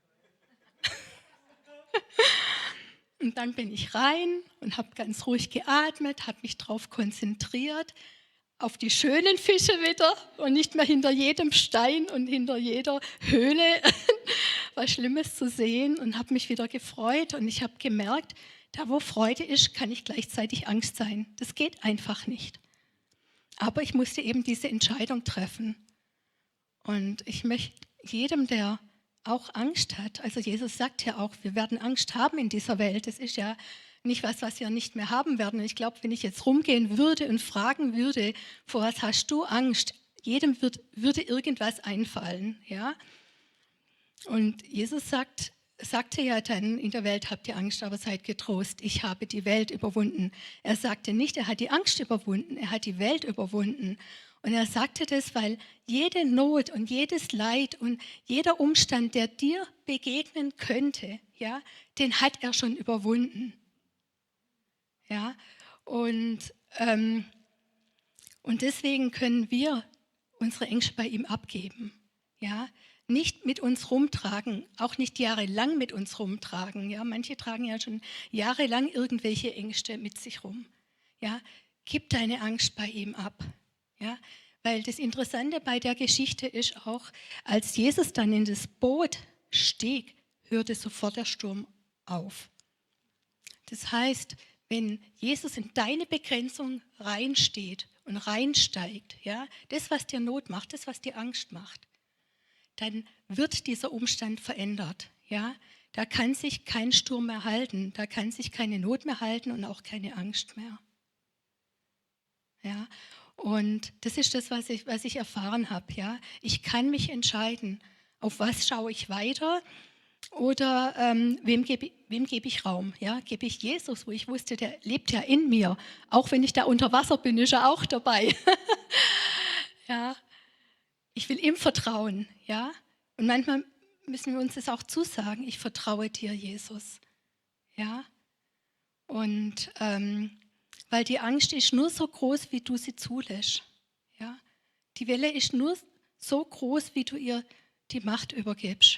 Und dann bin ich rein und habe ganz ruhig geatmet, habe mich darauf konzentriert, auf die schönen Fische wieder und nicht mehr hinter jedem Stein und hinter jeder Höhle was Schlimmes zu sehen und habe mich wieder gefreut. Und ich habe gemerkt, da wo Freude ist, kann nicht gleichzeitig Angst sein. Das geht einfach nicht. Aber ich musste eben diese Entscheidung treffen. Und ich möchte jedem, der auch Angst hat, also Jesus sagt ja auch, wir werden Angst haben in dieser Welt. Das ist ja nicht was wir nicht mehr haben werden. Und ich glaube, wenn ich jetzt rumgehen würde und fragen würde, vor was hast du Angst? Jedem würde irgendwas einfallen. Ja? Und Jesus sagte ja dann, in der Welt habt ihr Angst, aber seid getrost, ich habe die Welt überwunden. Er sagte nicht, er hat die Angst überwunden, er hat die Welt überwunden. Und er sagte das, weil jede Not und jedes Leid und jeder Umstand, der dir begegnen könnte, ja, den hat er schon überwunden. Ja, und deswegen können wir unsere Ängste bei ihm abgeben. Ja, nicht mit uns rumtragen, auch nicht jahrelang mit uns rumtragen. Ja, manche tragen ja schon jahrelang irgendwelche Ängste mit sich rum. Ja, gib deine Angst bei ihm ab. Ja, weil das Interessante bei der Geschichte ist auch, als Jesus dann in das Boot stieg, hörte sofort der Sturm auf. Das heißt, wenn Jesus in deine Begrenzung reinsteht und reinsteigt, ja, das, was dir Not macht, das, was dir Angst macht, dann wird dieser Umstand verändert. Ja? Da kann sich kein Sturm mehr halten, da kann sich keine Not mehr halten und auch keine Angst mehr. Ja? Und das ist das, was ich erfahren habe. Ja? Ich kann mich entscheiden, auf was schaue ich weiter oder wem gebe ich Raum. Ja? Gebe ich Jesus, wo ich wusste, der lebt ja in mir. Auch wenn ich da unter Wasser bin, ist er auch dabei. Ja? Ich will ihm vertrauen. Ja? Und manchmal müssen wir uns das auch zusagen. Ich vertraue dir, Jesus. Ja? Und weil die Angst ist nur so groß, wie du sie zulässt. Ja? Die Welle ist nur so groß, wie du ihr die Macht übergibst.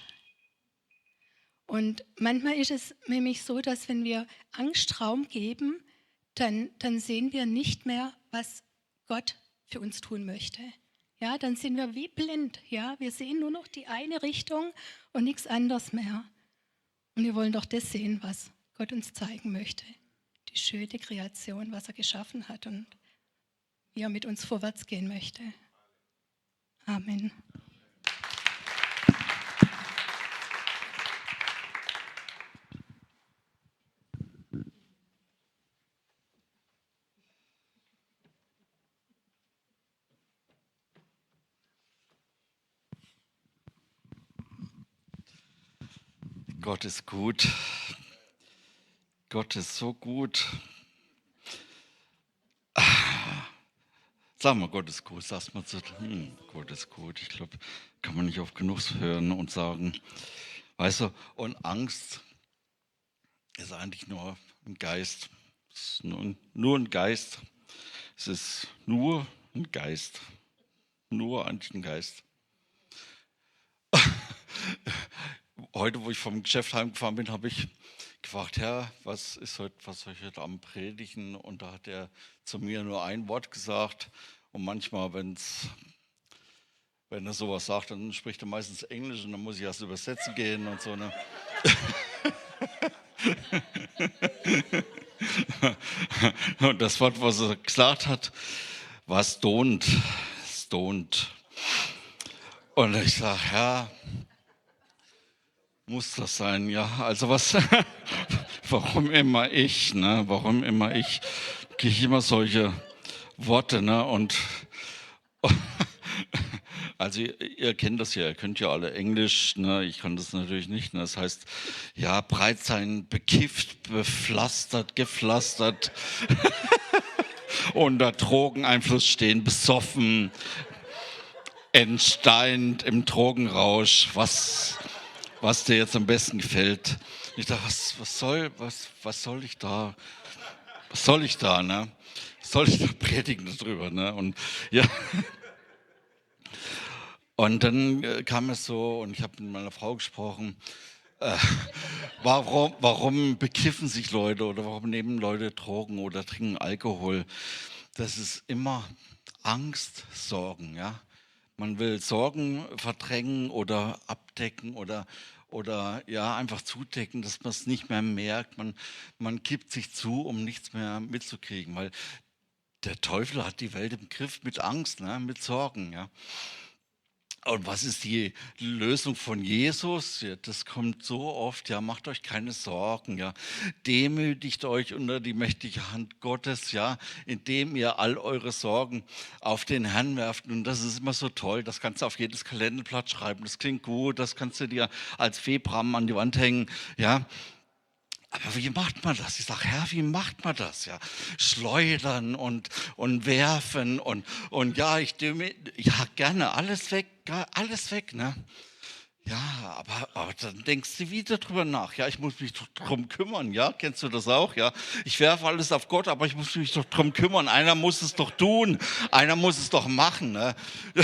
Und manchmal ist es nämlich so, dass wenn wir Angst Raum geben, dann sehen wir nicht mehr, was Gott für uns tun möchte. Ja, dann sind wir wie blind. Ja? Wir sehen nur noch die eine Richtung und nichts anderes mehr. Und wir wollen doch das sehen, was Gott uns zeigen möchte. Die schöne Kreation, was er geschaffen hat und wie er mit uns vorwärts gehen möchte. Amen. Gott ist gut. Gott ist so gut. Sag mal, Gott ist gut. Sag's mal so, Gott ist gut. Ich glaube, kann man nicht oft genug hören und sagen. Weißt du, und Angst ist eigentlich nur ein Geist. Es ist nur ein Geist. Es ist nur ein Geist. Nur eigentlich ein Geist. Heute, wo ich vom Geschäft heimgefahren bin, habe ich gefragt, Herr, was soll ich heute Abend predigen? Und da hat er zu mir nur ein Wort gesagt. Und manchmal, wenn er sowas sagt, dann spricht er meistens Englisch und dann muss ich erst übersetzen gehen und so. Ne? Und das Wort, was er gesagt hat, war stoned. Stoned. Und ich sage, Herr, muss das sein? Ja, also was, warum immer ich, ne? Warum immer ich, kriege ich immer solche Worte, ne? Und also ihr kennt das ja, ihr könnt ja alle Englisch, ne? Ich kann das natürlich nicht, ne? Das heißt, ja, breit sein, bekifft, bepflastert, gepflastert, unter Drogeneinfluss stehen, besoffen, entsteint im Drogenrausch, was dir jetzt am besten gefällt. Ich dachte, was soll ich da? Was soll ich da, ne? Was soll ich da predigen darüber, ne? Und ja. Und dann kam es so, und ich habe mit meiner Frau gesprochen, warum bekiffen sich Leute oder warum nehmen Leute Drogen oder trinken Alkohol? Das ist immer Angst, Sorgen, ja. Man will Sorgen verdrängen oder abdecken oder ja, einfach zudecken, dass man es nicht mehr merkt. Man gibt sich zu, um nichts mehr mitzukriegen, weil Der Teufel hat die Welt im Griff mit Angst, ne? Mit Sorgen. Ja. Und was ist die Lösung von Jesus? Ja, das kommt so oft, ja, macht euch keine Sorgen, ja. Demütigt euch unter die mächtige Hand Gottes, ja, indem ihr all eure Sorgen auf den Herrn werft. Und das ist immer so toll, das kannst du auf jedes Kalenderblatt schreiben, das klingt gut, das kannst du dir als Febram an die Wand hängen, ja. Aber wie macht man das? Ich sage, Herr, wie macht man das? Ja, schleudern und werfen und ja, ja, gerne, alles weg, ne? Ja, aber dann denkst du wieder drüber nach. Ja, ich muss mich doch drum kümmern, ja? Kennst du das auch, ja? Ich werfe alles auf Gott, aber ich muss mich doch drum kümmern. Einer muss es doch tun, einer muss es doch machen, ne?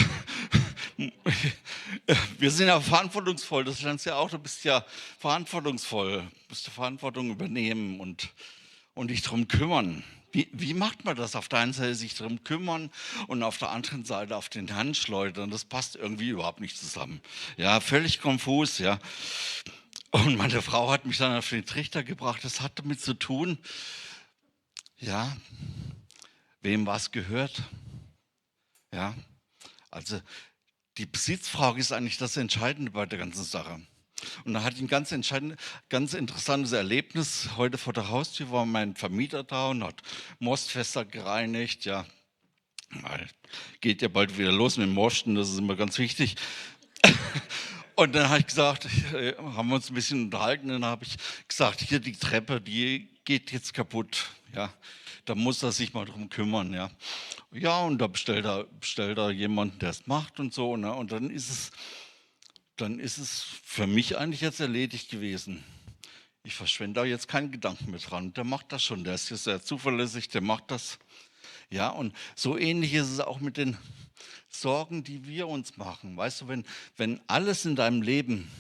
Wir sind ja verantwortungsvoll, das lernst du ja auch, du bist ja verantwortungsvoll, musst du Verantwortung übernehmen und dich drum kümmern. Wie macht man das? Auf der einen Seite sich drum kümmern und auf der anderen Seite auf den Herrn schleudern. Das passt irgendwie überhaupt nicht zusammen. Ja, völlig konfus, ja. Und meine Frau hat mich dann auf den Trichter gebracht. Das hat damit zu tun, ja, wem was gehört. Ja, also die Besitzfrage ist eigentlich das Entscheidende bei der ganzen Sache. Und da hatte ich ein ganz interessantes Erlebnis. Heute vor der Haustür war mein Vermieter da und hat Mostfässer gereinigt. Ja, geht ja bald wieder los mit dem Mosten, das ist immer ganz wichtig. Und dann habe ich gesagt, haben wir uns ein bisschen unterhalten, und dann habe ich gesagt, hier die Treppe, die geht jetzt kaputt. Ja, da muss er sich mal drum kümmern. Ja, ja, und da bestellt er jemanden, der es macht und so. Ne? Und dann ist es für mich eigentlich jetzt erledigt gewesen. Ich verschwende da jetzt keinen Gedanken mehr dran. Der macht das schon, der ist jetzt sehr zuverlässig, der macht das. Ja, und so ähnlich ist es auch mit den Sorgen, die wir uns machen. Weißt du, wenn alles in deinem Leben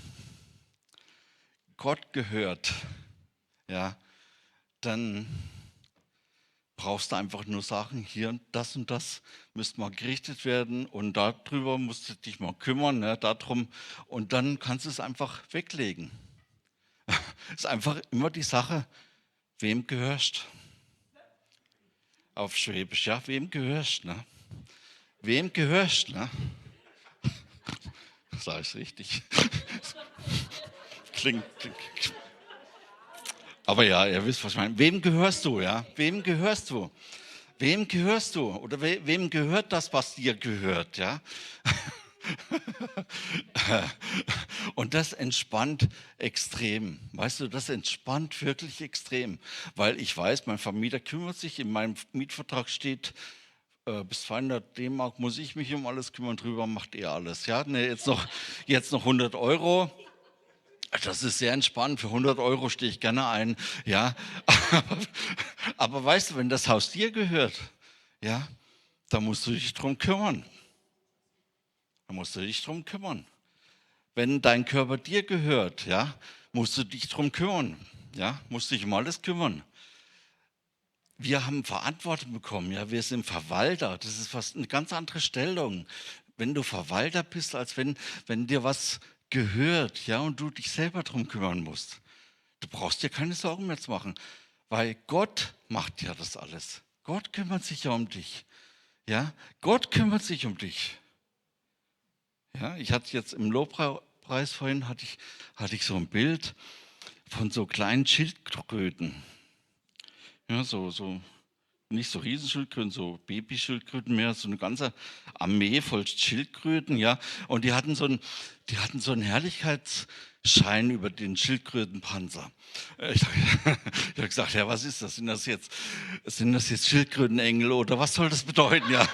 Gott gehört, ja, dann brauchst du einfach nur sagen, hier und das müsste mal gerichtet werden und darüber musst du dich mal kümmern, ne, darum, und dann kannst du es einfach weglegen. Es ist einfach immer die Sache, wem gehörst? Auf Schwäbisch, ja, wem gehörst, ne? Wem gehörst, ne? Sag ich richtig? Klingt. Aber ja, ihr wisst, was ich meine. Wem gehörst du, ja? Wem gehörst du? Wem gehörst du? Oder wem gehört das, was dir gehört, ja? Und das entspannt extrem. Weißt du, das entspannt wirklich extrem. Weil ich weiß, mein Vermieter kümmert sich, in meinem Mietvertrag steht, bis 200 D-Mark muss ich mich um alles kümmern, drüber macht er alles. Ja, ne, jetzt noch 100 Euro. Das ist sehr entspannt. Für 100 Euro stehe ich gerne ein. Ja, aber weißt du, wenn das Haus dir gehört, ja, da musst du dich drum kümmern. Da musst du dich drum kümmern. Wenn dein Körper dir gehört, ja, musst du dich drum kümmern. Ja, musst dich um alles kümmern. Wir haben Verantwortung bekommen. Ja, wir sind Verwalter. Das ist fast eine ganz andere Stellung. Wenn du Verwalter bist, als wenn dir was gehört, ja, und du dich selber drum kümmern musst. Du brauchst dir keine Sorgen mehr zu machen, weil Gott macht ja das alles. Gott kümmert sich ja um dich. Ja, Gott kümmert sich um dich. Ja, ich hatte jetzt im Lobpreis vorhin hatte ich so ein Bild von so kleinen Schildkröten. Ja, so nicht so Riesenschildkröten, so Babyschildkröten mehr, so eine ganze Armee voll Schildkröten, ja. Und die hatten so einen Herrlichkeitsschein über den Schildkrötenpanzer. Ich habe gesagt, ja, was ist das? Sind das jetzt Schildkrötenengel oder was soll das bedeuten, ja?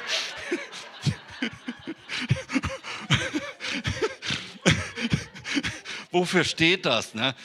Wofür steht das, ne?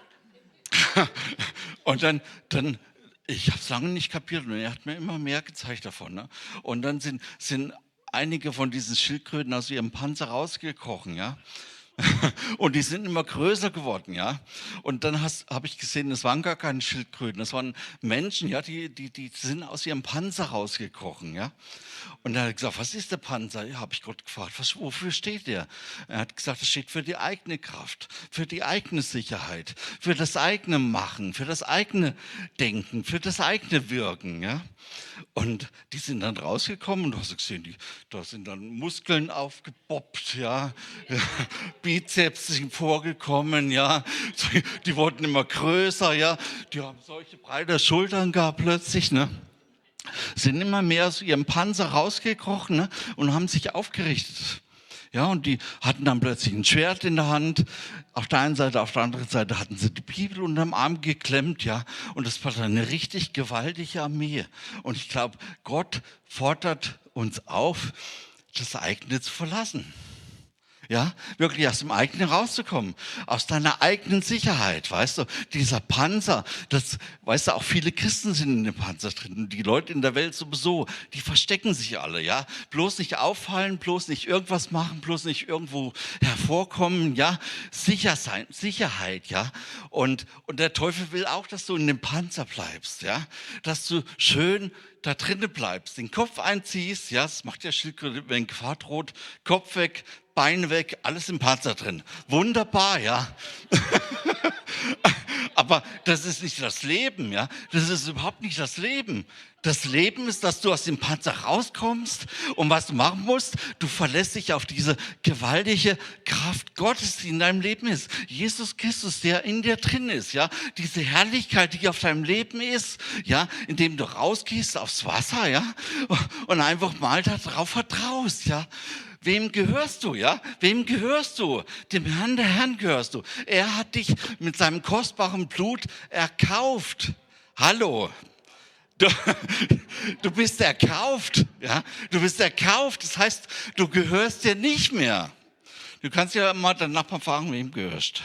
Und dann ich habe es lange nicht kapiert und er hat mir immer mehr gezeigt davon. Ne? Und dann sind einige von diesen Schildkröten aus ihrem Panzer rausgekrochen, ja. Und die sind immer größer geworden, ja. Und dann habe ich gesehen, das waren gar keine Schildkröten, das waren Menschen, ja, die sind aus ihrem Panzer rausgekrochen, ja. Und er hat gesagt, was ist der Panzer? Ja, habe ich Gott gefragt, wofür steht der? Er hat gesagt, das steht für die eigene Kraft, für die eigene Sicherheit, für das eigene Machen, für das eigene Denken, für das eigene Wirken, ja. Und die sind dann rausgekommen und du hast gesehen, da sind dann Muskeln aufgepoppt, ja. Bizeps sind vorgekommen, ja. Die wurden immer größer, ja. Die haben solche breite Schultern gehabt plötzlich, ne. Sind immer mehr aus ihrem Panzer rausgekrochen, ne, und haben sich aufgerichtet. Ja, und die hatten dann plötzlich ein Schwert in der Hand. Auf der einen Seite, auf der anderen Seite hatten sie die Bibel unterm Arm geklemmt, ja. Und das war dann eine richtig gewaltige Armee. Und ich glaube, Gott fordert uns auf, das eigene zu verlassen. Ja, wirklich aus dem eigenen rauszukommen, aus deiner eigenen Sicherheit, weißt du, dieser Panzer, das, weißt du, auch viele Christen sind in dem Panzer drin, die Leute in der Welt sowieso, die verstecken sich alle, ja, bloß nicht auffallen, bloß nicht irgendwas machen, bloß nicht irgendwo hervorkommen, ja, sicher sein, Sicherheit, ja, und der Teufel will auch, dass du in dem Panzer bleibst, ja, dass du schön da drinnen bleibst, den Kopf einziehst, ja, das macht ja Schildkröte, wenn Gefahr droht, Kopf weg, Beine weg, alles im Panzer drin. Wunderbar, ja. Aber das ist nicht das Leben, ja. Das ist überhaupt nicht das Leben. Das Leben ist, dass du aus dem Panzer rauskommst und was du machen musst, du verlässt dich auf diese gewaltige Kraft Gottes, die in deinem Leben ist. Jesus Christus, der in dir drin ist, ja. Diese Herrlichkeit, die auf deinem Leben ist, ja, indem du rausgehst aufs Wasser, ja, und einfach mal darauf vertraust, ja. Wem gehörst du, ja? Wem gehörst du? Dem Herrn der Herren gehörst du. Er hat dich mit seinem kostbaren Blut erkauft. Hallo. Du bist erkauft, ja? Du bist erkauft, das heißt, du gehörst dir nicht mehr. Du kannst ja mal deinen Nachbarn fragen, wem gehörst.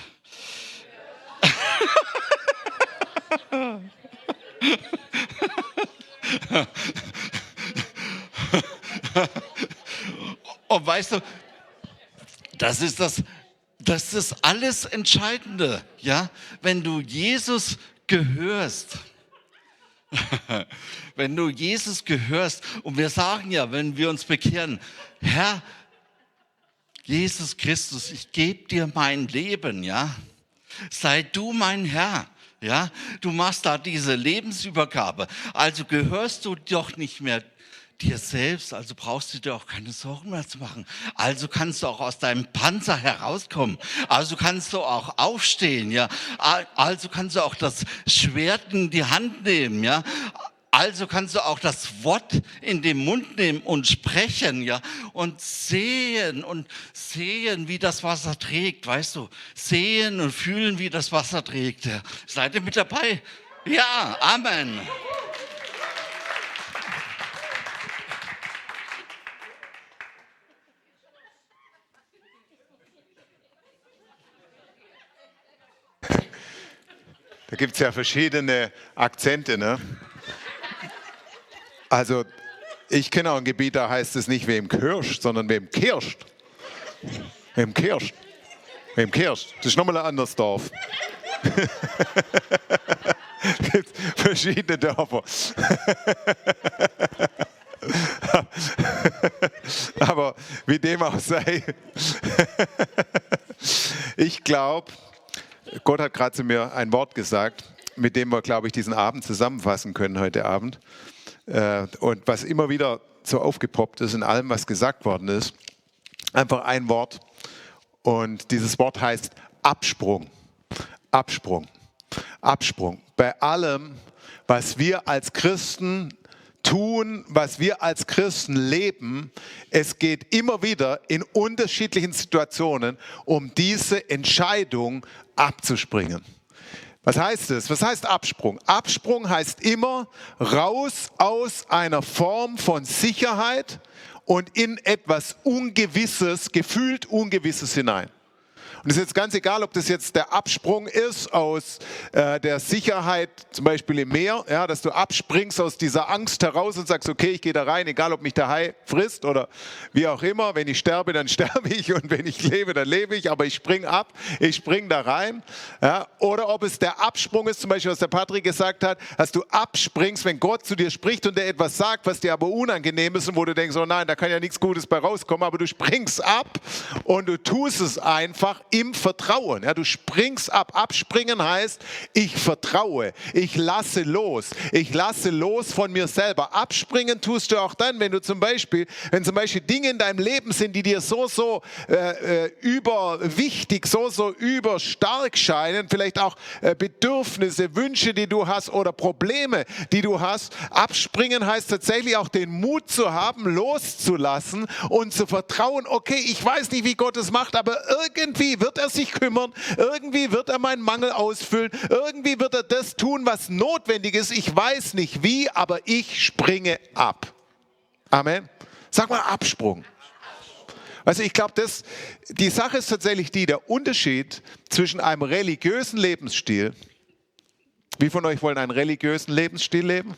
Und weißt du, das ist das alles Entscheidende, ja? Wenn du Jesus gehörst, wenn du Jesus gehörst, und wir sagen ja, wenn wir uns bekehren, Herr Jesus Christus, ich gebe dir mein Leben, ja? Sei du mein Herr. Ja, du machst da diese Lebensübergabe, also gehörst du doch nicht mehr dir selbst, also brauchst du dir auch keine Sorgen mehr zu machen. Also kannst du auch aus deinem Panzer herauskommen. Also kannst du auch aufstehen, ja. Also kannst du auch das Schwert in die Hand nehmen, ja. Also kannst du auch das Wort in den Mund nehmen und sprechen, ja. Und sehen, wie das Wasser trägt, weißt du. Sehen und fühlen, wie das Wasser trägt. Ja. Seid ihr mit dabei? Ja, Amen. Da gibt es ja verschiedene Akzente, ne? Also, ich kenne auch ein Gebiet, da heißt es nicht wem kirscht, sondern wem kirscht. Wem kirscht. Wem kirscht. Das ist nochmal ein anderes Dorf. Es gibt verschiedene Dörfer. Aber wie dem auch sei, ich glaube, Gott hat gerade zu mir ein Wort gesagt, mit dem wir, glaube ich, diesen Abend zusammenfassen können heute Abend. Und was immer wieder so aufgepoppt ist in allem, was gesagt worden ist, einfach ein Wort. Und dieses Wort heißt Absprung. Absprung. Absprung. Bei allem, was wir als Christen tun, was wir als Christen leben, es geht immer wieder in unterschiedlichen Situationen um diese Entscheidung abzuspringen. Was heißt es? Was heißt Absprung? Absprung heißt immer raus aus einer Form von Sicherheit und in etwas Ungewisses, gefühlt Ungewisses hinein. Und es ist jetzt ganz egal, ob das jetzt der Absprung ist aus der Sicherheit, zum Beispiel im Meer, ja, dass du abspringst aus dieser Angst heraus und sagst, okay, ich gehe da rein, egal ob mich der Hai frisst oder wie auch immer. Wenn ich sterbe, dann sterbe ich und wenn ich lebe, dann lebe ich, aber ich springe ab, ich springe da rein. Ja. Oder ob es der Absprung ist, zum Beispiel, was der Patrick gesagt hat, dass du abspringst, wenn Gott zu dir spricht und der etwas sagt, was dir aber unangenehm ist und wo du denkst, oh nein, da kann ja nichts Gutes bei rauskommen, aber du springst ab und du tust es einfach im Vertrauen. Ja, du springst ab. Abspringen heißt, ich vertraue, ich lasse los von mir selber. Abspringen tust du auch dann, wenn zum Beispiel Dinge in deinem Leben sind, die dir so überwichtig, so überstark scheinen, vielleicht auch Bedürfnisse, Wünsche, die du hast oder Probleme, die du hast. Abspringen heißt tatsächlich auch den Mut zu haben, loszulassen und zu vertrauen, okay, ich weiß nicht, wie Gott es macht, aber irgendwie wird er sich kümmern, irgendwie wird er meinen Mangel ausfüllen, irgendwie wird er das tun, was notwendig ist. Ich weiß nicht wie, aber ich springe ab. Amen. Sag mal Absprung. Also ich glaube, die Sache ist tatsächlich der Unterschied zwischen einem religiösen Lebensstil. Wie von euch wollen einen religiösen Lebensstil leben?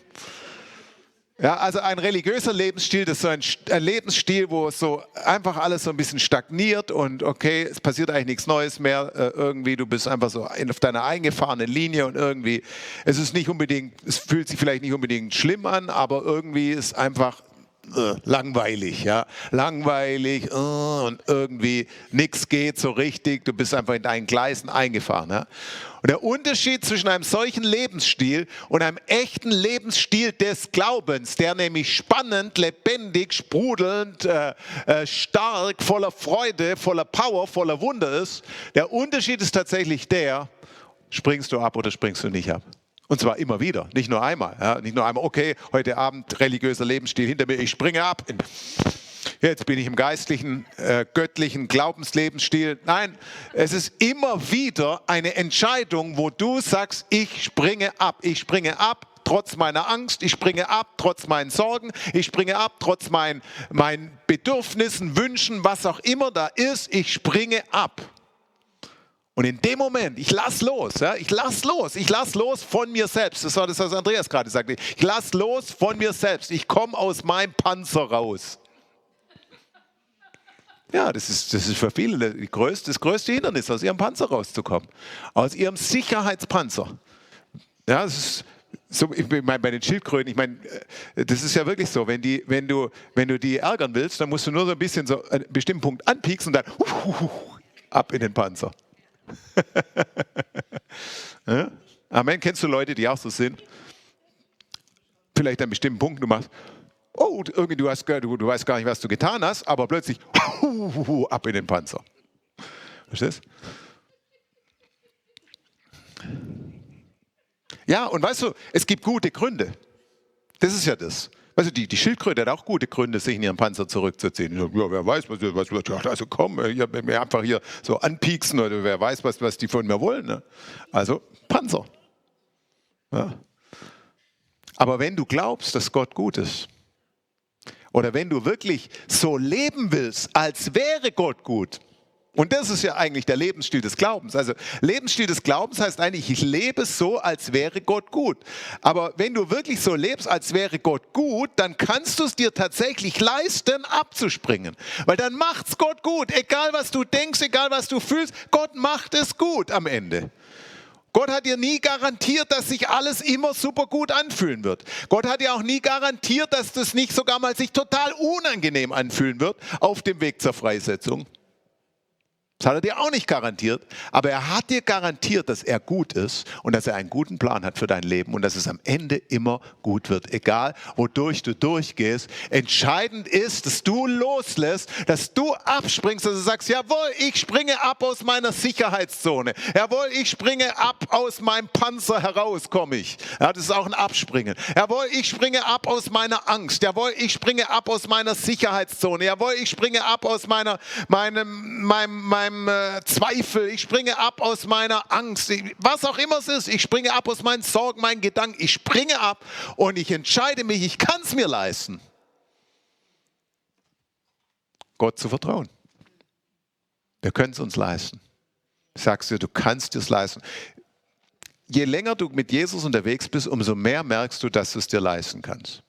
Ja, also ein religiöser Lebensstil, das ist so ein Lebensstil, wo so einfach alles so ein bisschen stagniert und okay, es passiert eigentlich nichts Neues mehr. Irgendwie, du bist einfach so auf deiner eingefahrenen Linie und irgendwie, es fühlt sich vielleicht nicht unbedingt schlimm an, aber irgendwie ist einfach langweilig, ja, langweilig und irgendwie nichts geht so richtig, du bist einfach in deinen Gleisen eingefahren. Ja? Und der Unterschied zwischen einem solchen Lebensstil und einem echten Lebensstil des Glaubens, der nämlich spannend, lebendig, sprudelnd, stark, voller Freude, voller Power, voller Wunder ist, der Unterschied ist tatsächlich springst du ab oder springst du nicht ab? Und zwar immer wieder, nicht nur einmal. Ja? Nicht nur einmal, okay, heute Abend religiöser Lebensstil hinter mir, ich springe ab. Jetzt bin ich im geistlichen, göttlichen Glaubenslebensstil. Nein, es ist immer wieder eine Entscheidung, wo du sagst, ich springe ab. Ich springe ab trotz meiner Angst, ich springe ab trotz meinen Sorgen, ich springe ab trotz meinen Bedürfnissen, Wünschen, was auch immer da ist, ich springe ab. Und in dem Moment, ich lass los von mir selbst. Das war das, was Andreas gerade sagte. Ich lass los von mir selbst. Ich komme aus meinem Panzer raus. Ja, das ist für viele das größte Hindernis, aus ihrem Panzer rauszukommen. Aus ihrem Sicherheitspanzer. Ja, das ist so, ich meine, bei den Schildkröten, ich meine, das ist ja wirklich so, wenn du die ärgern willst, dann musst du nur so ein bisschen so einen bestimmten Punkt anpieksen und dann ab in den Panzer. Ja? Amen. Kennst du Leute, die auch so sind? Vielleicht an einem bestimmten Punkt, du machst, oh, irgendwie du weißt gar nicht, was du getan hast, aber plötzlich ab in den Panzer. Verstehst du? Ja, und weißt du, es gibt gute Gründe. Das ist ja das. Weißt du, die Schildkröte hat auch gute Gründe, sich in ihren Panzer zurückzuziehen. Ja, wer weiß, was also komm, mir einfach hier so anpieksen oder wer weiß, was die von mir wollen. Ne? Also Panzer. Ja. Aber wenn du glaubst, dass Gott gut ist, oder wenn du wirklich so leben willst, als wäre Gott gut, und das ist ja eigentlich der Lebensstil des Glaubens. Also Lebensstil des Glaubens heißt eigentlich, ich lebe so, als wäre Gott gut. Aber wenn du wirklich so lebst, als wäre Gott gut, dann kannst du es dir tatsächlich leisten, abzuspringen. Weil dann macht's Gott gut. Egal was du denkst, egal was du fühlst, Gott macht es gut am Ende. Gott hat dir nie garantiert, dass sich alles immer super gut anfühlen wird. Gott hat dir auch nie garantiert, dass das nicht sogar mal sich total unangenehm anfühlen wird auf dem Weg zur Freisetzung. Das hat er dir auch nicht garantiert, aber er hat dir garantiert, dass er gut ist und dass er einen guten Plan hat für dein Leben und dass es am Ende immer gut wird, egal wodurch du durchgehst. Entscheidend ist, dass du loslässt, dass du abspringst, dass du sagst, jawohl, ich springe ab aus meiner Sicherheitszone. Jawohl, ich springe ab aus meinem Panzer heraus, komme ich. Ja, das ist auch ein Abspringen. Jawohl, ich springe ab aus meiner Angst. Jawohl, ich springe ab aus meiner Sicherheitszone. Jawohl, ich springe ab aus meinem Zweifel, ich springe ab aus meiner Angst, was auch immer es ist, ich springe ab aus meinen Sorgen, meinen Gedanken, ich springe ab und ich entscheide mich, ich kann es mir leisten, Gott zu vertrauen. Wir können es uns leisten. Sagst du, du kannst es leisten. Je länger du mit Jesus unterwegs bist, umso mehr merkst du, dass du es dir leisten kannst.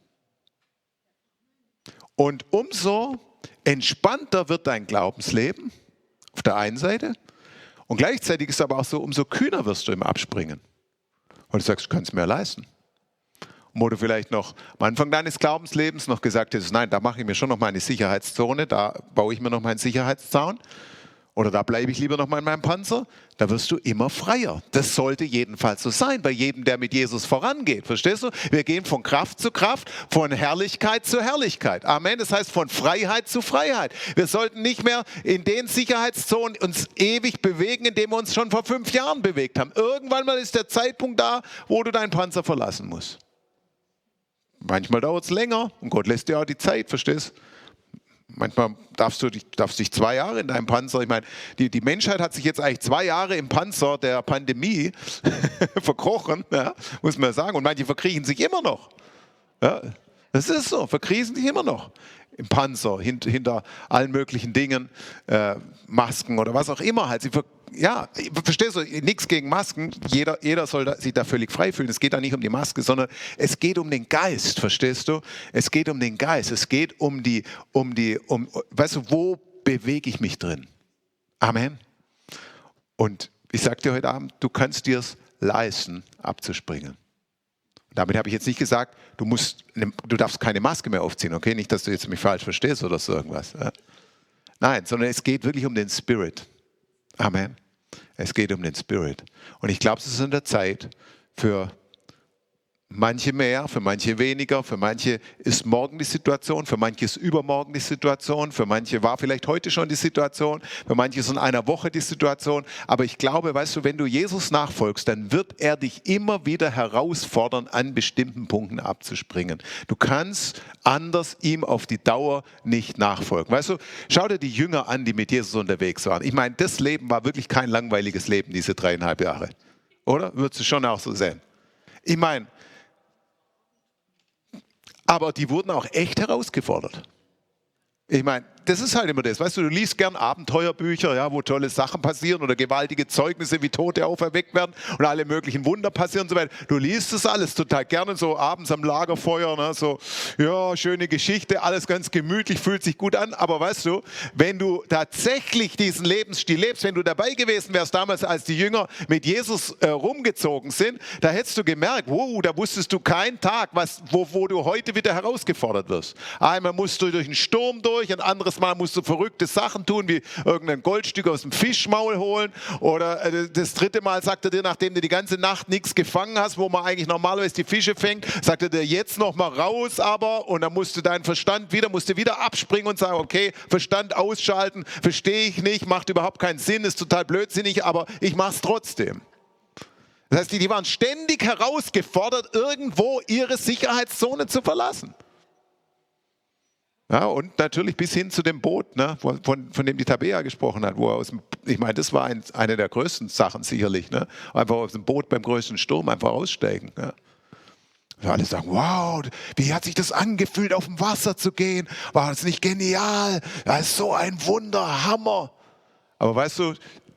Und umso entspannter wird dein Glaubensleben auf der einen Seite und gleichzeitig ist es aber auch so, umso kühner wirst du im Abspringen. Und du sagst, du kannst mehr leisten. Und wo du vielleicht noch am Anfang deines Glaubenslebens noch gesagt hättest, nein, da mache ich mir schon noch mal eine Sicherheitszone, da baue ich mir noch mal einen Sicherheitszaun. Oder da bleibe ich lieber noch mal in meinem Panzer, da wirst du immer freier. Das sollte jedenfalls so sein, bei jedem, der mit Jesus vorangeht. Verstehst du? Wir gehen von Kraft zu Kraft, von Herrlichkeit zu Herrlichkeit. Amen. Das heißt von Freiheit zu Freiheit. Wir sollten nicht mehr in den Sicherheitszonen uns ewig bewegen, in denen wir uns schon vor 5 Jahren bewegt haben. Irgendwann mal ist der Zeitpunkt da, wo du deinen Panzer verlassen musst. Manchmal dauert es länger und Gott lässt dir auch die Zeit, verstehst du? Manchmal darfst du dich 2 Jahre in deinem Panzer, ich meine, die Menschheit hat sich jetzt eigentlich 2 Jahre im Panzer der Pandemie verkrochen, ja, muss man sagen. Und manche verkriechen sich immer noch. Ja, das ist so, verkriechen sich immer noch im Panzer, hinter allen möglichen Dingen, Masken oder was auch immer halt. Ja, verstehst du, nichts gegen Masken, jeder soll sich da völlig frei fühlen. Es geht da nicht um die Maske, sondern es geht um den Geist, verstehst du? Es geht um den Geist, es geht weißt du, wo bewege ich mich drin? Amen. Und ich sage dir heute Abend, du kannst dir es leisten, abzuspringen. Damit habe ich jetzt nicht gesagt, du darfst keine Maske mehr aufziehen, okay? Nicht, dass du jetzt mich falsch verstehst oder so irgendwas. Ja? Nein, sondern es geht wirklich um den Spirit. Amen. Es geht um den Spirit. Und ich glaube, es ist in der Zeit für manche mehr, für manche weniger, für manche ist morgen die Situation, für manche ist übermorgen die Situation, für manche war vielleicht heute schon die Situation, für manche ist in einer Woche die Situation. Aber ich glaube, weißt du, wenn du Jesus nachfolgst, dann wird er dich immer wieder herausfordern, an bestimmten Punkten abzuspringen. Du kannst anders ihm auf die Dauer nicht nachfolgen. Weißt du, schau dir die Jünger an, die mit Jesus unterwegs waren. Ich meine, das Leben war wirklich kein langweiliges Leben, diese 3,5 Jahre. Oder? Würdest du schon auch so sehen? Ich meine, aber die wurden auch echt herausgefordert. Ich meine, das ist halt immer das. Weißt du, du liest gern Abenteuerbücher, ja, wo tolle Sachen passieren oder gewaltige Zeugnisse, wie Tote auferweckt werden und alle möglichen Wunder passieren und so weiter. Du liest das alles total gerne, so abends am Lagerfeuer, ne, so, ja, schöne Geschichte, alles ganz gemütlich, fühlt sich gut an. Aber weißt du, wenn du tatsächlich diesen Lebensstil lebst, wenn du dabei gewesen wärst damals, als die Jünger mit Jesus rumgezogen sind, da hättest du gemerkt, wow, da wusstest du keinen Tag, wo du heute wieder herausgefordert wirst. Einmal musst du durch einen Sturm durch, ein anderes Mal musst du verrückte Sachen tun, wie irgendein Goldstück aus dem Fischmaul holen. Oder das 3. Mal sagt er dir, nachdem du die ganze Nacht nichts gefangen hast, wo man eigentlich normalerweise die Fische fängt, sagt er dir, jetzt noch mal raus aber. Und dann musst du deinen Verstand musst du wieder abspringen und sagen, okay, Verstand ausschalten, verstehe ich nicht, macht überhaupt keinen Sinn, ist total blödsinnig, aber ich mache es trotzdem. Das heißt, die waren ständig herausgefordert, irgendwo ihre Sicherheitszone zu verlassen. Ja, und natürlich bis hin zu dem Boot, ne, von dem die Tabea gesprochen hat. Ich meine, das war eine der größten Sachen sicherlich. Ne? Einfach aus dem Boot beim größten Sturm einfach aussteigen. Ja. Und alle sagen, wow, wie hat sich das angefühlt, auf dem Wasser zu gehen? War das nicht genial? Das ist so ein Wunder, Hammer. Aber weißt du,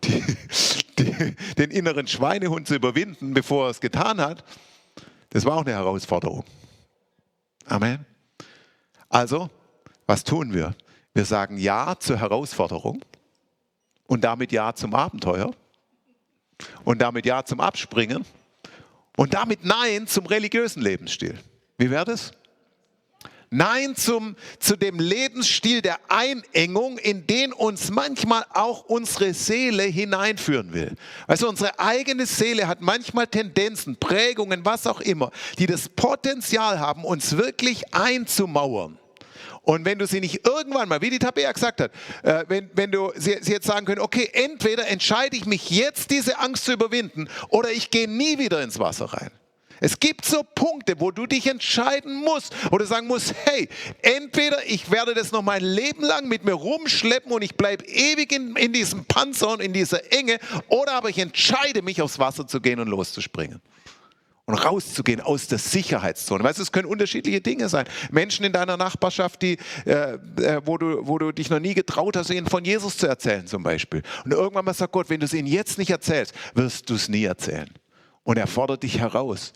den inneren Schweinehund zu überwinden, bevor er es getan hat, das war auch eine Herausforderung. Amen. Also, was tun wir? Wir sagen Ja zur Herausforderung und damit Ja zum Abenteuer und damit Ja zum Abspringen und damit Nein zum religiösen Lebensstil. Wie wäre das? Nein zu dem Lebensstil der Einengung, in den uns manchmal auch unsere Seele hineinführen will. Also unsere eigene Seele hat manchmal Tendenzen, Prägungen, was auch immer, die das Potenzial haben, uns wirklich einzumauern. Und wenn du sie nicht irgendwann mal, wie die Tabea gesagt hat, wenn du sie jetzt sagen können, okay, entweder entscheide ich mich jetzt, diese Angst zu überwinden, oder ich gehe nie wieder ins Wasser rein. Es gibt so Punkte, wo du dich entscheiden musst oder sagen musst, hey, entweder ich werde das noch mein Leben lang mit mir rumschleppen und ich bleibe ewig in diesem Panzer und in dieser Enge, oder aber ich entscheide mich, aufs Wasser zu gehen und loszuspringen. Und rauszugehen aus der Sicherheitszone. Weißt du, es können unterschiedliche Dinge sein. Menschen in deiner Nachbarschaft, wo du dich noch nie getraut hast, ihnen von Jesus zu erzählen zum Beispiel. Und irgendwann mal sagt Gott, wenn du es ihnen jetzt nicht erzählst, wirst du es nie erzählen. Und er fordert dich heraus,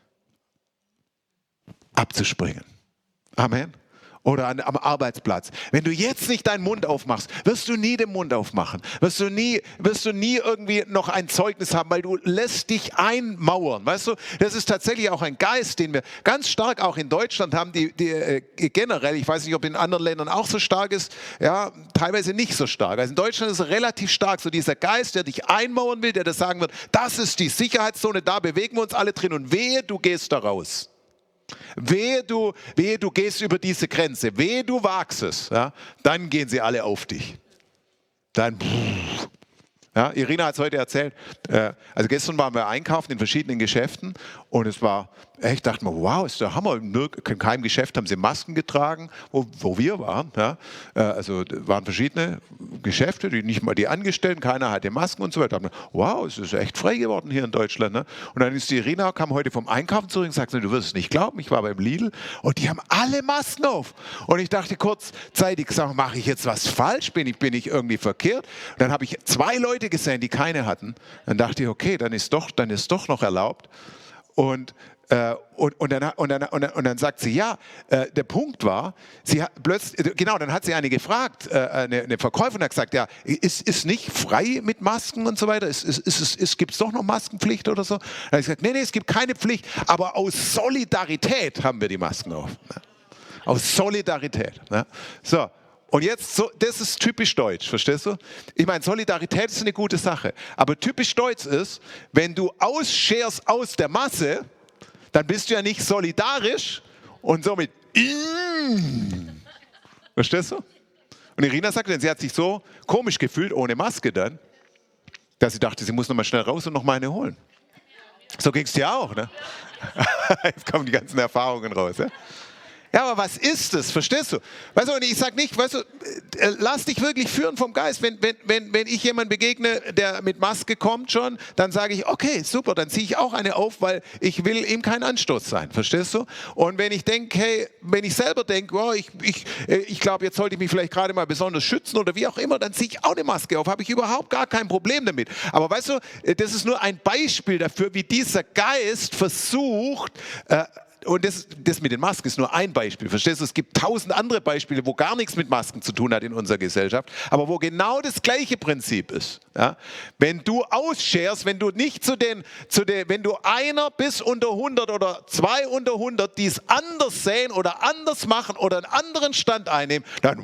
abzuspringen. Amen. Oder am Arbeitsplatz. Wenn du jetzt nicht deinen Mund aufmachst, wirst du nie den Mund aufmachen. Wirst du nie irgendwie noch ein Zeugnis haben, weil du lässt dich einmauern. Weißt du, das ist tatsächlich auch ein Geist, den wir ganz stark auch in Deutschland haben, die generell, ich weiß nicht, ob in anderen Ländern auch so stark ist, ja, teilweise nicht so stark. Also in Deutschland ist es relativ stark, so dieser Geist, der dich einmauern will, der das sagen wird, das ist die Sicherheitszone, da bewegen wir uns alle drin und wehe, du gehst da raus. Wehe du gehst über diese Grenze, wehe du wagst es, ja, dann gehen sie alle auf dich. Dann, ja, Irina hat es heute erzählt, also gestern waren wir einkaufen in verschiedenen Geschäften und es war, ich dachte mir, wow, ist der Hammer, in keinem Geschäft haben sie Masken getragen, wo wir waren. Ja. Also waren verschiedene Geschäfte, nicht mal die Angestellten, keiner hatte Masken und so weiter. Wow, es ist echt frei geworden hier in Deutschland. Ne? Und dann ist die Irina, kam heute vom Einkaufen zurück und sagte, du wirst es nicht glauben, ich war beim Lidl und die haben alle Masken auf. Und ich dachte kurzzeitig, mache ich jetzt was falsch, bin ich irgendwie verkehrt? Und dann habe ich 2 Leute gesehen, die keine hatten. Dann dachte ich, okay, dann ist doch noch erlaubt. Und dann sagt sie, ja, der Punkt war, sie hat plötzlich, genau, dann hat sie eine gefragt, eine Verkäuferin hat gesagt, ja, ist nicht frei mit Masken und so weiter, gibt es doch noch Maskenpflicht oder so? Dann hat sie gesagt, nee, es gibt keine Pflicht, aber aus Solidarität haben wir die Masken auf. Ne? Aus Solidarität. Ne? So. Und jetzt, das ist typisch deutsch, verstehst du? Ich meine, Solidarität ist eine gute Sache. Aber typisch deutsch ist, wenn du ausscherst aus der Masse, dann bist du ja nicht solidarisch und somit, verstehst du? Und Irina sagte, sie hat sich so komisch gefühlt, ohne Maske dann, dass sie dachte, sie muss nochmal schnell raus und nochmal eine holen. So ging es dir auch, ne? Jetzt kommen die ganzen Erfahrungen raus, ja? Ja, aber was ist es? Verstehst du? Weißt du, und ich sage nicht, weißt du, lass dich wirklich führen vom Geist. Wenn ich jemandem begegne, der mit Maske kommt schon, dann sage ich, okay, super, dann ziehe ich auch eine auf, weil ich will ihm kein Anstoß sein. Verstehst du? Und wenn ich denke, hey, wenn ich selber denke, oh, ich glaube, jetzt sollte ich mich vielleicht gerade mal besonders schützen oder wie auch immer, dann ziehe ich auch eine Maske auf. Habe ich überhaupt gar kein Problem damit. Aber weißt du, das ist nur ein Beispiel dafür, wie dieser Geist versucht, und das mit den Masken ist nur ein Beispiel, verstehst du? Es gibt 1000 andere Beispiele, wo gar nichts mit Masken zu tun hat in unserer Gesellschaft, aber wo genau das gleiche Prinzip ist. Ja? Wenn du ausscherst, wenn du nicht wenn du einer bis unter 100 oder 2 unter 100, die es anders sehen oder anders machen oder einen anderen Stand einnehmen, dann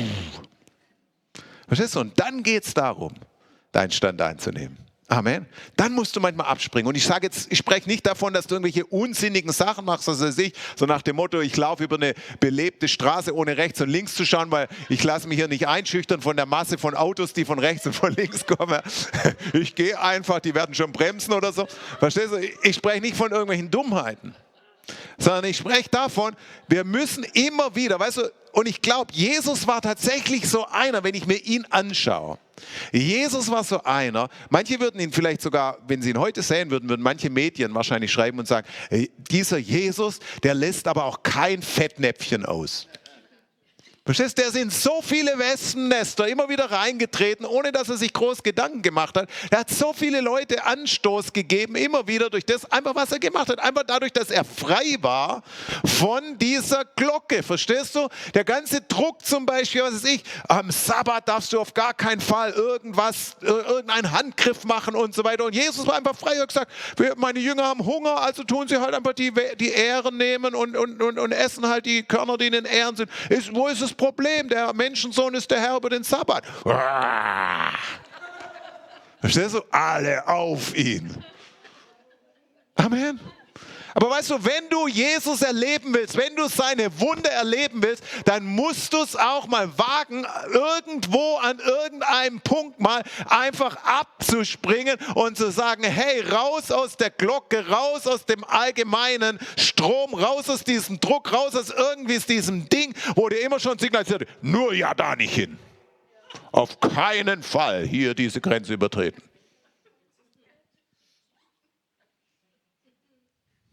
verstehst du? Und dann geht es darum, deinen Stand einzunehmen. Amen. Dann musst du manchmal abspringen. Und ich spreche nicht davon, dass du irgendwelche unsinnigen Sachen machst, so nach dem Motto, ich laufe über eine belebte Straße, ohne rechts und links zu schauen, weil ich lasse mich hier nicht einschüchtern von der Masse von Autos, die von rechts und von links kommen. Ich gehe einfach, die werden schon bremsen oder so. Verstehst du? Ich spreche nicht von irgendwelchen Dummheiten, sondern ich spreche davon, wir müssen immer wieder, weißt du, und ich glaube, Jesus war tatsächlich so einer, wenn ich mir ihn anschaue. Jesus war so einer, manche würden ihn vielleicht sogar, wenn sie ihn heute sehen würden manche Medien wahrscheinlich schreiben und sagen, hey, dieser Jesus, der lässt aber auch kein Fettnäpfchen aus. Verstehst du, der sind so viele Wespennester immer wieder reingetreten, ohne dass er sich groß Gedanken gemacht hat. Er hat so viele Leute Anstoß gegeben, immer wieder durch das, einfach was er gemacht hat. Einfach dadurch, dass er frei war von dieser Glocke. Verstehst du? Der ganze Druck zum Beispiel, was weiß ich, am Sabbat darfst du auf gar keinen Fall irgendeinen Handgriff machen und so weiter. Und Jesus war einfach frei. Er hat gesagt, meine Jünger haben Hunger, also tun sie halt einfach die Ähren nehmen und essen halt die Körner, die in den Ähren sind. Wo ist das Problem? Der Menschensohn ist der Herr über den Sabbat. Verstehst du? Alle auf ihn. Amen. Aber weißt du, wenn du Jesus erleben willst, wenn du seine Wunder erleben willst, dann musst du es auch mal wagen, irgendwo an irgendeinem Punkt mal einfach abzuspringen und zu sagen, hey, raus aus der Glocke, raus aus dem allgemeinen Strom, raus aus diesem Druck, raus aus irgendwie aus diesem Ding, wo dir immer schon signalisiert, nur ja da nicht hin. Auf keinen Fall hier diese Grenze übertreten.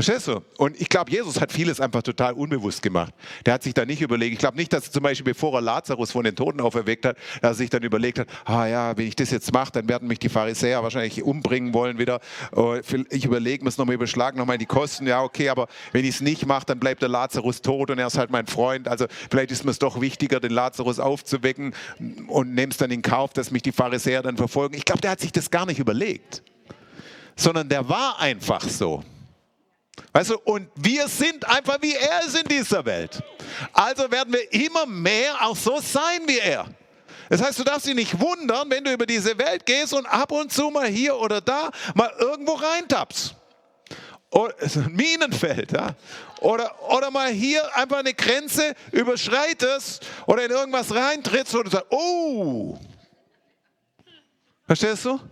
Verstehst du? Und ich glaube, Jesus hat vieles einfach total unbewusst gemacht. Der hat sich da nicht überlegt. Ich glaube nicht, dass er zum Beispiel, bevor er Lazarus von den Toten auferweckt hat, dass er sich dann überlegt hat, wenn ich das jetzt mache, dann werden mich die Pharisäer wahrscheinlich umbringen wollen wieder. Ich überlege mir es nochmal, überschlagen nochmal die Kosten. Ja, okay, aber wenn ich es nicht mache, dann bleibt der Lazarus tot und er ist halt mein Freund. Also vielleicht ist mir es doch wichtiger, den Lazarus aufzuwecken und nehme es dann in Kauf, dass mich die Pharisäer dann verfolgen. Ich glaube, der hat sich das gar nicht überlegt, sondern der war einfach so. Weißt du, und wir sind einfach wie er ist in dieser Welt. Also werden wir immer mehr auch so sein wie er. Das heißt, du darfst dich nicht wundern, wenn du über diese Welt gehst und ab und zu mal hier oder da mal irgendwo reintappst. Oder ein Minenfeld, ja? Oder mal hier einfach eine Grenze überschreitest oder in irgendwas reintrittst und du sagst, oh. Verstehst du?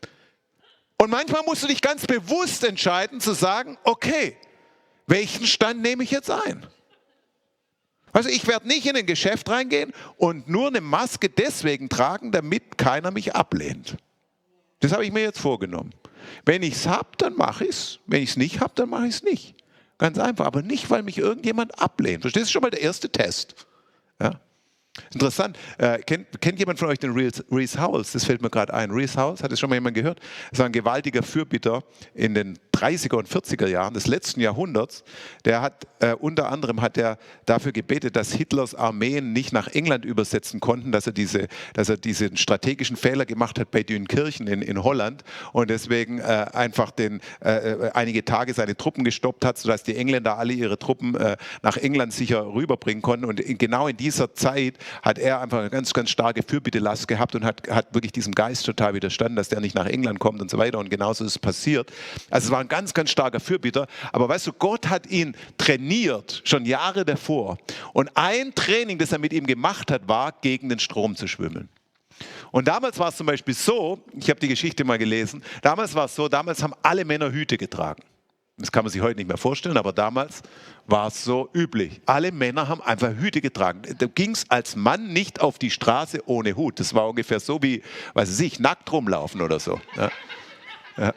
Und manchmal musst du dich ganz bewusst entscheiden zu sagen, okay, welchen Stand nehme ich jetzt ein? Also ich werde nicht in ein Geschäft reingehen und nur eine Maske deswegen tragen, damit keiner mich ablehnt. Das habe ich mir jetzt vorgenommen. Wenn ich es habe, dann mache ich es. Wenn ich es nicht habe, dann mache ich es nicht. Ganz einfach, aber nicht, weil mich irgendjemand ablehnt. Verstehst du, schon mal der erste Test? Ja? Interessant. Kennt jemand von euch den Rees Howells? Das fällt mir gerade ein. Rees Howells, hat das schon mal jemand gehört? Das war ein gewaltiger Fürbitter in den 30er und 40er Jahren des letzten Jahrhunderts. Der hat unter anderem dafür gebetet, dass Hitlers Armeen nicht nach England übersetzen konnten, dass er diesen strategischen Fehler gemacht hat bei Dünkirchen in Holland und deswegen einfach einige Tage seine Truppen gestoppt hat, sodass die Engländer alle ihre Truppen nach England sicher rüberbringen konnten. Und genau in dieser Zeit hat er einfach eine ganz, ganz starke Fürbittelast gehabt und hat wirklich diesem Geist total widerstanden, dass der nicht nach England kommt und so weiter. Und genauso ist es passiert. Also es war ein ganz, ganz starker Fürbitter. Aber weißt du, Gott hat ihn trainiert, schon Jahre davor. Und ein Training, das er mit ihm gemacht hat, war, gegen den Strom zu schwimmen. Und damals war es zum Beispiel so, ich habe die Geschichte mal gelesen, damals haben alle Männer Hüte getragen. Das kann man sich heute nicht mehr vorstellen, aber damals war es so üblich. Alle Männer haben einfach Hüte getragen. Du gingst als Mann nicht auf die Straße ohne Hut. Das war ungefähr so wie, nackt rumlaufen oder so. Ja. Ja.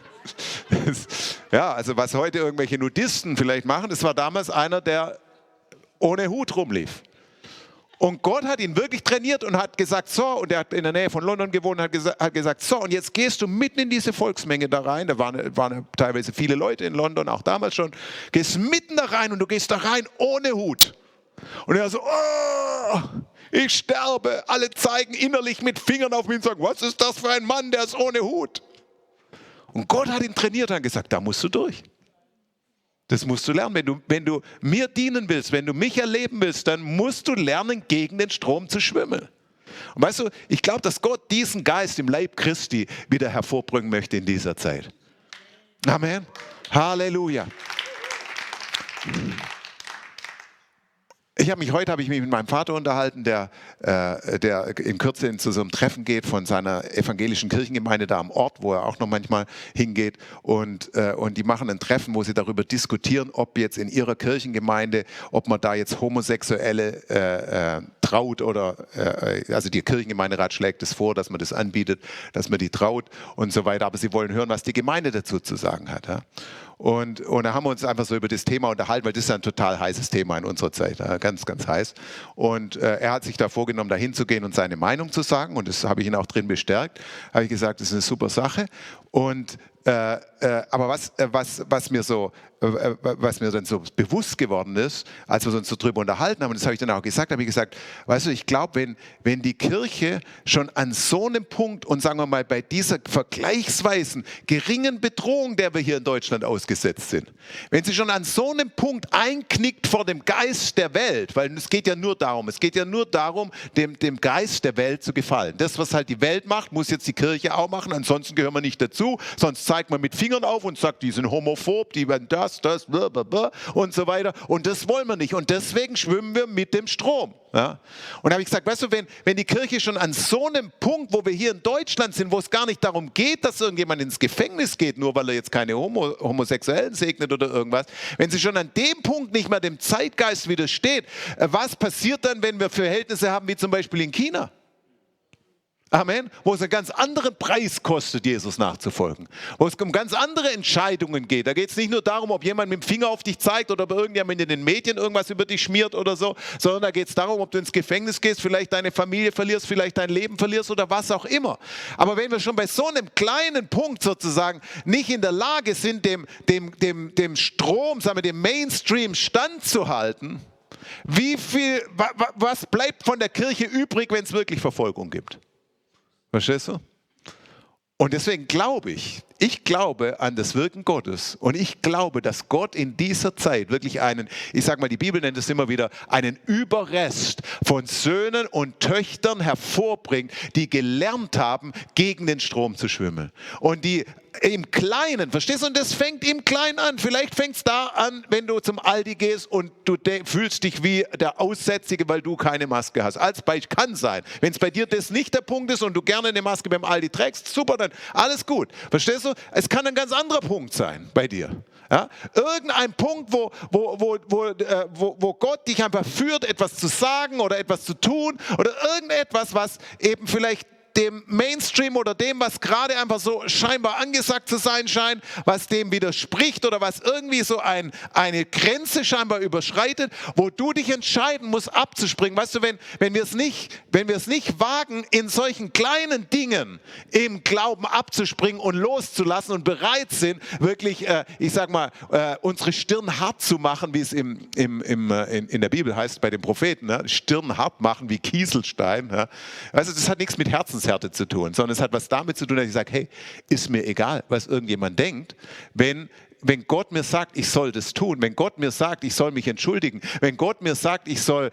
Ja, also was heute irgendwelche Nudisten vielleicht machen, das war damals einer, der ohne Hut rumlief. Und Gott hat ihn wirklich trainiert und hat gesagt, so, und er hat in der Nähe von London gewohnt, hat gesagt, so, und jetzt gehst du mitten in diese Volksmenge da rein, da waren teilweise viele Leute in London, auch damals schon, gehst mitten da rein und du gehst da rein ohne Hut. Und er so, oh, ich sterbe. Alle zeigen innerlich mit Fingern auf mich und sagen, was ist das für ein Mann, der ist ohne Hut? Und Gott hat ihn trainiert und gesagt, da musst du durch. Das musst du lernen. Wenn du mir dienen willst, wenn du mich erleben willst, dann musst du lernen, gegen den Strom zu schwimmen. Und weißt du, ich glaube, dass Gott diesen Geist im Leib Christi wieder hervorbringen möchte in dieser Zeit. Amen. Halleluja. Heute habe ich mich mit meinem Vater unterhalten, der in Kürze zu so einem Treffen geht von seiner evangelischen Kirchengemeinde da am Ort, wo er auch noch manchmal hingeht. Und die machen ein Treffen, wo sie darüber diskutieren, ob jetzt in ihrer Kirchengemeinde, ob man da jetzt Homosexuelle traut oder, also die Kirchengemeinderat schlägt es vor, dass man das anbietet, dass man die traut und so weiter. Aber sie wollen hören, was die Gemeinde dazu zu sagen hat. Ja? Und da haben wir uns einfach so über das Thema unterhalten, weil das ist ein total heißes Thema in unserer Zeit, ganz, ganz heiß. Und er hat sich da vorgenommen, da hinzugehen und seine Meinung zu sagen. Und das habe ich ihn auch drin bestärkt. Habe ich gesagt, das ist eine super Sache. Und aber was mir dann so bewusst geworden ist, als wir uns so drüber unterhalten haben, und das habe ich dann auch gesagt, habe ich gesagt, weißt du, ich glaube, wenn die Kirche schon an so einem Punkt und sagen wir mal bei dieser vergleichsweise geringen Bedrohung, der wir hier in Deutschland ausgesetzt sind, wenn sie schon an so einem Punkt einknickt vor dem Geist der Welt, weil es geht ja nur darum, dem Geist der Welt zu gefallen. Das, was halt die Welt macht, muss jetzt die Kirche auch machen, ansonsten gehören wir nicht dazu, sonst zeigt man mit Fingern auf und sagt, die sind homophob, die werden das, blablabla und so weiter. Und das wollen wir nicht. Und deswegen schwimmen wir mit dem Strom. Ja? Und da habe ich gesagt, weißt du, wenn die Kirche schon an so einem Punkt, wo wir hier in Deutschland sind, wo es gar nicht darum geht, dass irgendjemand ins Gefängnis geht, nur weil er jetzt keine Homosexuellen segnet oder irgendwas, wenn sie schon an dem Punkt nicht mehr dem Zeitgeist widersteht, was passiert dann, wenn wir Verhältnisse haben wie zum Beispiel in China? Amen. Wo es einen ganz anderen Preis kostet, Jesus nachzufolgen. Wo es um ganz andere Entscheidungen geht. Da geht es nicht nur darum, ob jemand mit dem Finger auf dich zeigt oder ob irgendjemand in den Medien irgendwas über dich schmiert oder so, sondern da geht es darum, ob du ins Gefängnis gehst, vielleicht deine Familie verlierst, vielleicht dein Leben verlierst oder was auch immer. Aber wenn wir schon bei so einem kleinen Punkt sozusagen nicht in der Lage sind, dem Strom, sagen wir, dem Mainstream standzuhalten, was bleibt von der Kirche übrig, wenn es wirklich Verfolgung gibt? Verstehst du? Und deswegen glaube ich an das Wirken Gottes und ich glaube, dass Gott in dieser Zeit wirklich ich sage mal, die Bibel nennt es immer wieder, einen Überrest von Söhnen und Töchtern hervorbringt, die gelernt haben, gegen den Strom zu schwimmen. Und die im Kleinen, verstehst du? Und das fängt im Kleinen an. Vielleicht fängt es da an, wenn du zum Aldi gehst und du fühlst dich wie der Aussätzige, weil du keine Maske hast. Als Beispiel kann sein. Wenn es bei dir das nicht der Punkt ist und du gerne eine Maske beim Aldi trägst, super, dann alles gut. Verstehst du? Es kann ein ganz anderer Punkt sein bei dir. Ja? Irgendein Punkt, wo Gott dich einfach führt, etwas zu sagen oder etwas zu tun oder irgendetwas, was eben vielleicht dem Mainstream oder dem, was gerade einfach so scheinbar angesagt zu sein scheint, was dem widerspricht oder was irgendwie so eine Grenze scheinbar überschreitet, wo du dich entscheiden musst, abzuspringen. Weißt du, wenn wir es nicht wagen, in solchen kleinen Dingen im Glauben abzuspringen und loszulassen und bereit sind, wirklich, ich sag mal, unsere Stirn hart zu machen, wie es in der Bibel heißt, bei den Propheten, ne? Stirn hart machen wie Kieselstein. Ja? Also das hat nichts mit Herzenshärte zu tun, sondern es hat was damit zu tun, dass ich sage, hey, ist mir egal, was irgendjemand denkt, wenn Gott mir sagt, ich soll das tun, wenn Gott mir sagt, ich soll mich entschuldigen, wenn Gott mir sagt,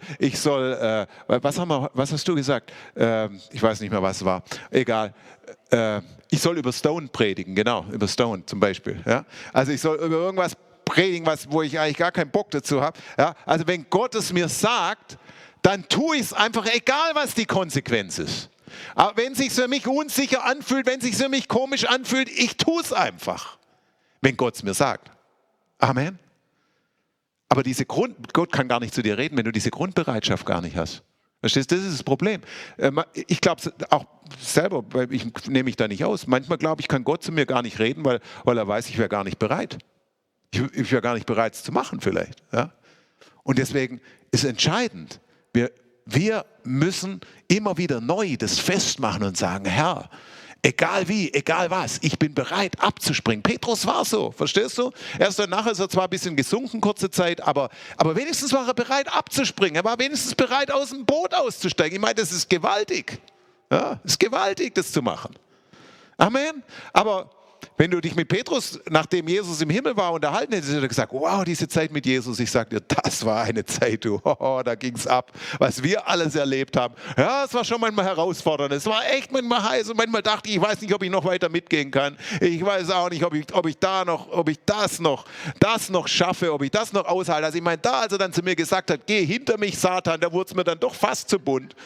was hast du gesagt? Ich weiß nicht mehr, was es war. Egal. Ich soll über Stone predigen, genau, über Stone zum Beispiel. Ja? Also ich soll über irgendwas predigen, wo ich eigentlich gar keinen Bock dazu habe. Ja? Also wenn Gott es mir sagt, dann tue ich es einfach, egal was die Konsequenz ist. Aber wenn es sich für mich unsicher anfühlt, wenn es sich für mich komisch anfühlt, ich tue es einfach, wenn Gott es mir sagt. Amen. Aber Gott kann gar nicht zu dir reden, wenn du diese Grundbereitschaft gar nicht hast. Verstehst du? Das ist das Problem. Ich glaube auch selber, weil ich nehme mich da nicht aus. Manchmal glaube ich, kann Gott zu mir gar nicht reden, weil er weiß, ich wäre gar nicht bereit. Ich wäre gar nicht bereit, es zu machen vielleicht. Ja? Und deswegen ist entscheidend, wir müssen immer wieder neu das festmachen und sagen, Herr, egal wie, egal was, ich bin bereit abzuspringen. Petrus war so, verstehst du? Nachher ist er zwar ein bisschen gesunken, kurze Zeit, aber wenigstens war er bereit abzuspringen. Er war wenigstens bereit, aus dem Boot auszusteigen. Ich meine, das ist gewaltig. Ja, es ist gewaltig, das zu machen. Amen. Aber wenn du dich mit Petrus, nachdem Jesus im Himmel war, unterhalten hättest, hätte er gesagt, wow, diese Zeit mit Jesus, ich sag dir, das war eine Zeit, da ging es ab, was wir alles erlebt haben. Ja, es war schon manchmal herausfordernd, es war echt manchmal heiß und manchmal dachte ich weiß nicht, ob ich noch weiter mitgehen kann. Ich weiß auch nicht, ob ich das noch schaffe, ob ich das noch aushalte. Also ich meine, als er dann zu mir gesagt hat, geh hinter mich, Satan, da wurde es mir dann doch fast zu bunt.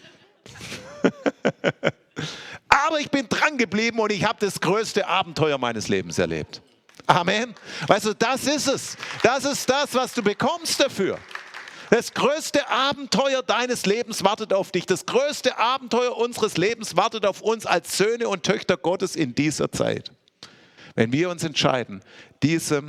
Aber ich bin dran geblieben und ich habe das größte Abenteuer meines Lebens erlebt. Amen. Weißt du, das ist es. Das ist das, was du bekommst dafür. Das größte Abenteuer deines Lebens wartet auf dich. Das größte Abenteuer unseres Lebens wartet auf uns als Söhne und Töchter Gottes in dieser Zeit. Wenn wir uns entscheiden, dieser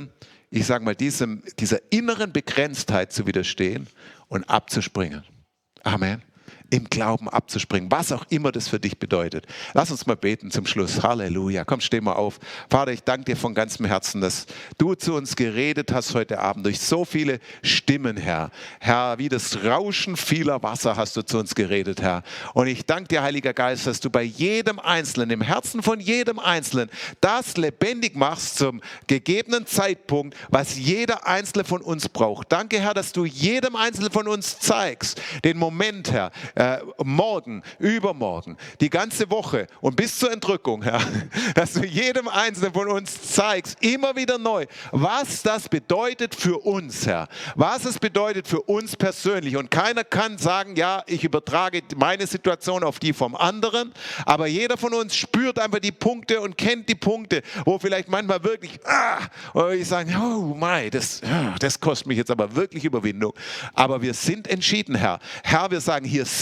inneren Begrenztheit zu widerstehen und abzuspringen. Amen. Im Glauben abzuspringen, was auch immer das für dich bedeutet. Lass uns mal beten zum Schluss. Halleluja. Komm, steh mal auf. Vater, ich danke dir von ganzem Herzen, dass du zu uns geredet hast heute Abend durch so viele Stimmen, Herr. Herr, wie das Rauschen vieler Wasser hast du zu uns geredet, Herr. Und ich danke dir, Heiliger Geist, dass du bei jedem Einzelnen, im Herzen von jedem Einzelnen, das lebendig machst zum gegebenen Zeitpunkt, was jeder Einzelne von uns braucht. Danke, Herr, dass du jedem Einzelnen von uns zeigst, den Moment, Herr, morgen, übermorgen, die ganze Woche und bis zur Entrückung, Herr, dass du jedem Einzelnen von uns zeigst, immer wieder neu, was das bedeutet für uns, Herr, was es bedeutet für uns persönlich. Und keiner kann sagen, ja, ich übertrage meine Situation auf die vom anderen, aber jeder von uns spürt einfach die Punkte und kennt die Punkte, wo vielleicht manchmal wirklich, oder ich sage, oh mein, das kostet mich jetzt aber wirklich Überwindung. Aber wir sind entschieden, Herr. Herr, wir sagen, hier sind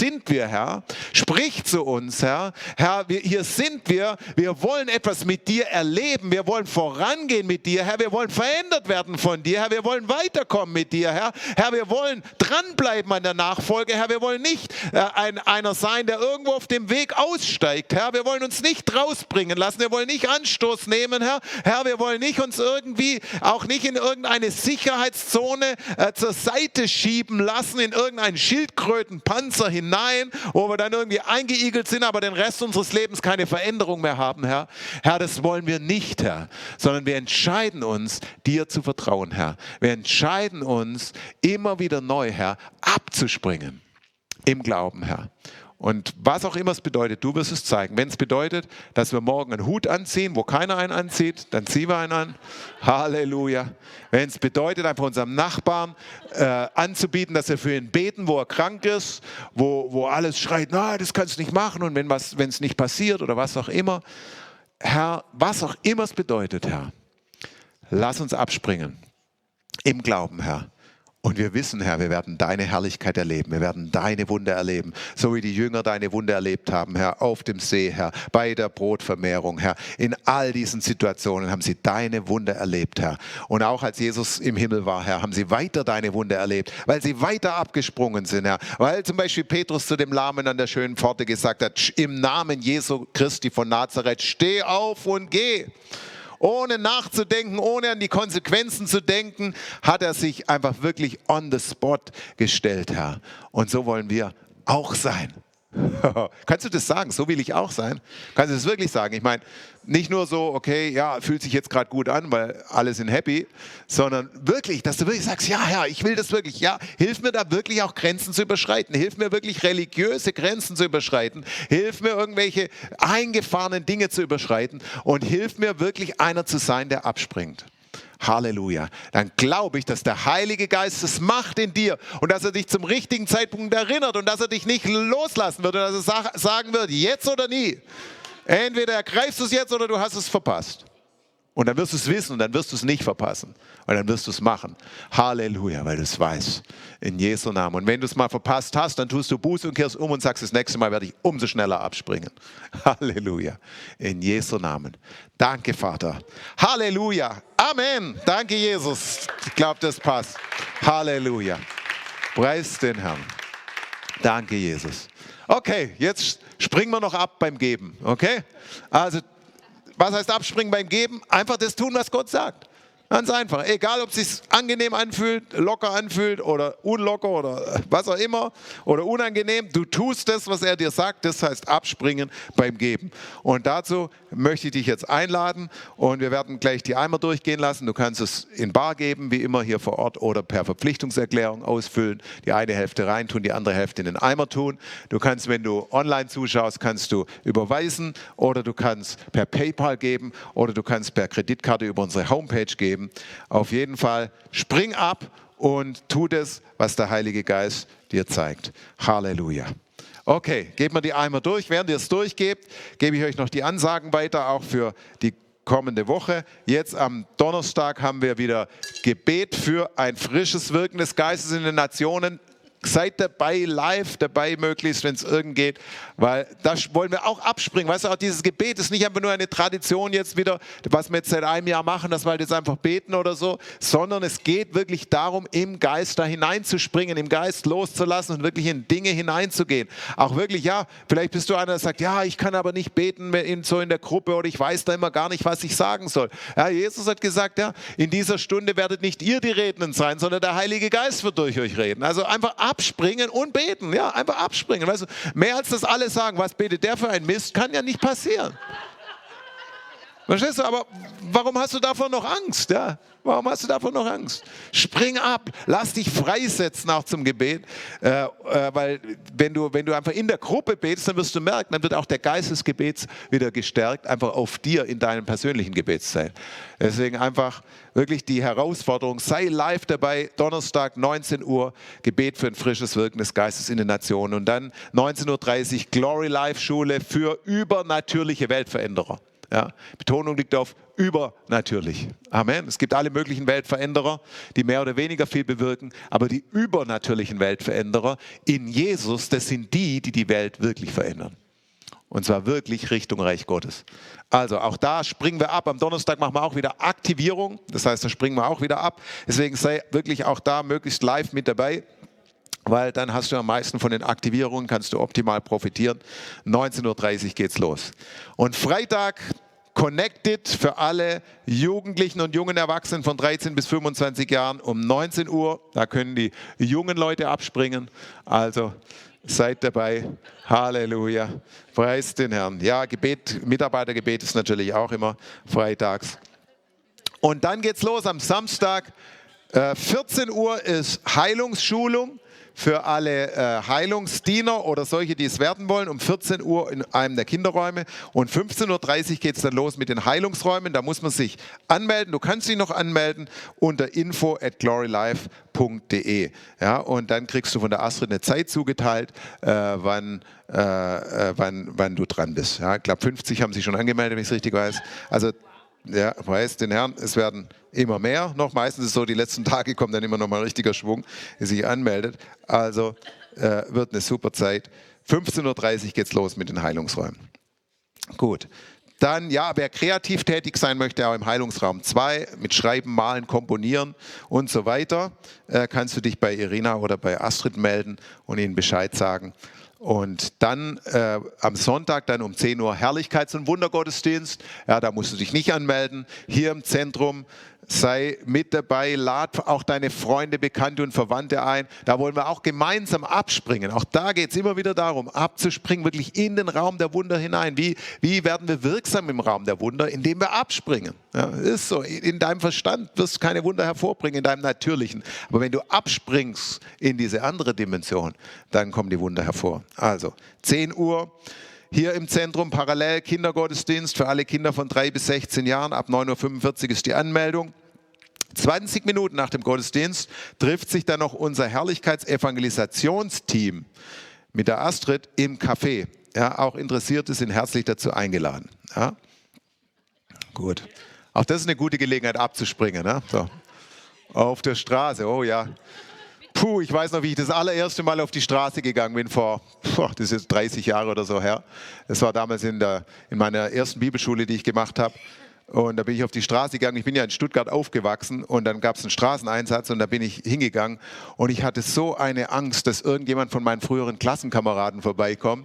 sind wir, Herr. Sprich zu uns, Herr. Herr, hier sind wir. Wir wollen etwas mit dir erleben. Wir wollen vorangehen mit dir, Herr. Wir wollen verändert werden von dir, Herr. Wir wollen weiterkommen mit dir, Herr. Herr, wir wollen dranbleiben an der Nachfolge, Herr. Wir wollen nicht einer sein, der irgendwo auf dem Weg aussteigt, Herr. Wir wollen uns nicht rausbringen lassen. Wir wollen nicht Anstoß nehmen, Herr. Herr, wir wollen nicht uns irgendwie, auch nicht in irgendeine Sicherheitszone zur Seite schieben lassen, in irgendeinen Schildkrötenpanzer hinein, wo wir dann irgendwie eingeigelt sind, aber den Rest unseres Lebens keine Veränderung mehr haben, Herr. Herr, das wollen wir nicht, Herr, sondern wir entscheiden uns, dir zu vertrauen, Herr. Wir entscheiden uns immer wieder neu, Herr, abzuspringen im Glauben, Herr. Und was auch immer es bedeutet, du wirst es zeigen. Wenn es bedeutet, dass wir morgen einen Hut anziehen, wo keiner einen anzieht, dann ziehen wir einen an. Halleluja. Wenn es bedeutet, einfach unserem Nachbarn anzubieten, dass wir für ihn beten, wo er krank ist, wo alles schreit, na, das kannst du nicht machen und wenn es nicht passiert oder was auch immer. Herr, was auch immer es bedeutet, Herr, lass uns abspringen im Glauben, Herr. Und wir wissen, Herr, wir werden deine Herrlichkeit erleben. Wir werden deine Wunder erleben. So wie die Jünger deine Wunder erlebt haben, Herr, auf dem See, Herr, bei der Brotvermehrung, Herr. In all diesen Situationen haben sie deine Wunder erlebt, Herr. Und auch als Jesus im Himmel war, Herr, haben sie weiter deine Wunder erlebt, weil sie weiter abgesprungen sind, Herr. Weil zum Beispiel Petrus zu dem Lahmen an der schönen Pforte gesagt hat, im Namen Jesu Christi von Nazareth, steh auf und geh. Ohne nachzudenken, ohne an die Konsequenzen zu denken, hat er sich einfach wirklich on the spot gestellt, Herr. Und so wollen wir auch sein. Kannst du das sagen? So will ich auch sein. Kannst du das wirklich sagen? Ich meine, nicht nur so, okay, ja, fühlt sich jetzt gerade gut an, weil alle sind happy, sondern wirklich, dass du wirklich sagst, ja, Herr, ich will das wirklich, ja, hilf mir da wirklich auch Grenzen zu überschreiten, hilf mir wirklich religiöse Grenzen zu überschreiten, hilf mir irgendwelche eingefahrenen Dinge zu überschreiten und hilf mir wirklich einer zu sein, der abspringt. Halleluja. Dann glaube ich, dass der Heilige Geist es macht in dir und dass er dich zum richtigen Zeitpunkt erinnert und dass er dich nicht loslassen wird und dass er sagen wird, jetzt oder nie. Entweder ergreifst du es jetzt oder du hast es verpasst. Und dann wirst du es wissen und dann wirst du es nicht verpassen. Und dann wirst du es machen. Halleluja, weil du es weißt. In Jesu Namen. Und wenn du es mal verpasst hast, dann tust du Buße und kehrst um und sagst, das nächste Mal werde ich umso schneller abspringen. Halleluja. In Jesu Namen. Danke, Vater. Halleluja. Amen. Danke, Jesus. Ich glaube, das passt. Halleluja. Preis den Herrn. Danke, Jesus. Okay, jetzt springen wir noch ab beim Geben. Okay? Also, was heißt abspringen beim Geben? Einfach das tun, was Gott sagt. Ganz einfach. Egal, ob es sich angenehm anfühlt, locker anfühlt oder unlocker oder was auch immer oder unangenehm. Du tust das, was er dir sagt. Das heißt abspringen beim Geben. Und dazu möchte ich dich jetzt einladen und wir werden gleich die Eimer durchgehen lassen. Du kannst es in bar geben, wie immer hier vor Ort oder per Verpflichtungserklärung ausfüllen. Die eine Hälfte reintun, die andere Hälfte in den Eimer tun. Du kannst, wenn du online zuschaust, kannst du überweisen oder du kannst per PayPal geben oder du kannst per Kreditkarte über unsere Homepage geben. Auf jeden Fall spring ab und tu das, was der Heilige Geist dir zeigt. Halleluja. Okay, gebt mir die Eimer durch. Während ihr es durchgebt, gebe ich euch noch die Ansagen weiter, auch für die kommende Woche. Jetzt am Donnerstag haben wir wieder Gebet für ein frisches Wirken des Geistes in den Nationen. Seid dabei, live dabei, möglichst, wenn es irgend geht, weil da wollen wir auch abspringen. Weißt du, auch dieses Gebet ist nicht einfach nur eine Tradition jetzt wieder, was wir jetzt seit einem Jahr machen, dass wir halt jetzt einfach beten oder so, sondern es geht wirklich darum, im Geist da hineinzuspringen, im Geist loszulassen und wirklich in Dinge hineinzugehen. Auch wirklich, ja, vielleicht bist du einer, der sagt, ja, ich kann aber nicht beten so in der Gruppe oder ich weiß da immer gar nicht, was ich sagen soll. Ja, Jesus hat gesagt, ja, in dieser Stunde werdet nicht ihr die Redenden sein, sondern der Heilige Geist wird durch euch reden. Also einfach abspringen und beten. Ja, einfach abspringen. Weißt du, mehr als das alle sagen, was betet der für ein Mist, kann ja nicht passieren. Verstehst du? Aber warum hast du davon noch Angst? Ja? Warum hast du davon noch Angst? Spring ab, lass dich freisetzen auch zum Gebet, weil wenn du einfach in der Gruppe betest, dann wirst du merken, dann wird auch der Geist des Gebets wieder gestärkt, einfach auf dir in deinem persönlichen Gebetszeit. Deswegen einfach wirklich die Herausforderung, sei live dabei, Donnerstag 19 Uhr, Gebet für ein frisches Wirken des Geistes in den Nationen und dann 19.30 Uhr Glory Life Schule für übernatürliche Weltveränderer. Ja? Betonung liegt auf übernatürlich. Amen. Es gibt alle möglichen Weltveränderer, die mehr oder weniger viel bewirken, aber die übernatürlichen Weltveränderer in Jesus, das sind die, die die Welt wirklich verändern. Und zwar wirklich Richtung Reich Gottes. Also auch da springen wir ab. Am Donnerstag machen wir auch wieder Aktivierung. Das heißt, da springen wir auch wieder ab. Deswegen sei wirklich auch da möglichst live mit dabei, weil dann hast du am meisten von den Aktivierungen, kannst du optimal profitieren. 19:30 Uhr geht's los. Und Freitag Connected für alle Jugendlichen und jungen Erwachsenen von 13 bis 25 Jahren um 19 Uhr. Da können die jungen Leute abspringen. Also seid dabei. Halleluja. Preis den Herrn. Ja, Gebet, Mitarbeitergebet ist natürlich auch immer freitags. Und dann geht's los am Samstag. 14 Uhr ist Heilungsschulung für alle Heilungsdiener oder solche, die es werden wollen, um 14 Uhr in einem der Kinderräume. Und 15:30 Uhr geht es dann los mit den Heilungsräumen. Da muss man sich anmelden. Du kannst dich noch anmelden unter info@glorylife.de. Ja, und dann kriegst du von der Astrid eine Zeit zugeteilt, wann du dran bist. Ja, ich glaube, 50 haben sich schon angemeldet, wenn ich es richtig weiß. Also ja, weiß den Herrn, es werden immer mehr. Noch meistens ist es so, die letzten Tage kommt dann immer noch mal ein richtiger Schwung, der sich anmeldet. Also wird eine super Zeit. 15:30 Uhr geht's los mit den Heilungsräumen. Gut. Dann, ja, wer kreativ tätig sein möchte, auch im Heilungsraum 2, mit Schreiben, Malen, Komponieren und so weiter, kannst du dich bei Irina oder bei Astrid melden und ihnen Bescheid sagen. Und dann am Sonntag dann um 10 Uhr Herrlichkeits- und Wundergottesdienst. Ja, da musst du dich nicht anmelden. Hier im Zentrum sei mit dabei, lad auch deine Freunde, Bekannte und Verwandte ein. Da wollen wir auch gemeinsam abspringen. Auch da geht es immer wieder darum, abzuspringen, wirklich in den Raum der Wunder hinein. Wie werden wir wirksam im Raum der Wunder? Indem wir abspringen. Ja, ist so. In deinem Verstand wirst du keine Wunder hervorbringen, in deinem Natürlichen. Aber wenn du abspringst in diese andere Dimension, dann kommen die Wunder hervor. Also 10 Uhr. Hier im Zentrum parallel Kindergottesdienst für alle Kinder von 3 bis 16 Jahren. Ab 9:45 Uhr ist die Anmeldung. 20 Minuten nach dem Gottesdienst trifft sich dann noch unser Herrlichkeitsevangelisation-Team mit der Astrid im Café. Ja, auch Interessierte sind herzlich dazu eingeladen. Ja. Gut. Auch das ist eine gute Gelegenheit abzuspringen. Ne? So. Auf der Straße, oh ja. Puh, ich weiß noch, wie ich das allererste Mal auf die Straße gegangen bin, das ist jetzt 30 Jahre oder so her. Das war damals in meiner ersten Bibelschule, die ich gemacht habe. Und da bin ich auf die Straße gegangen. Ich bin ja in Stuttgart aufgewachsen und dann gab es einen Straßeneinsatz und da bin ich hingegangen. Und ich hatte so eine Angst, dass irgendjemand von meinen früheren Klassenkameraden vorbeikommt.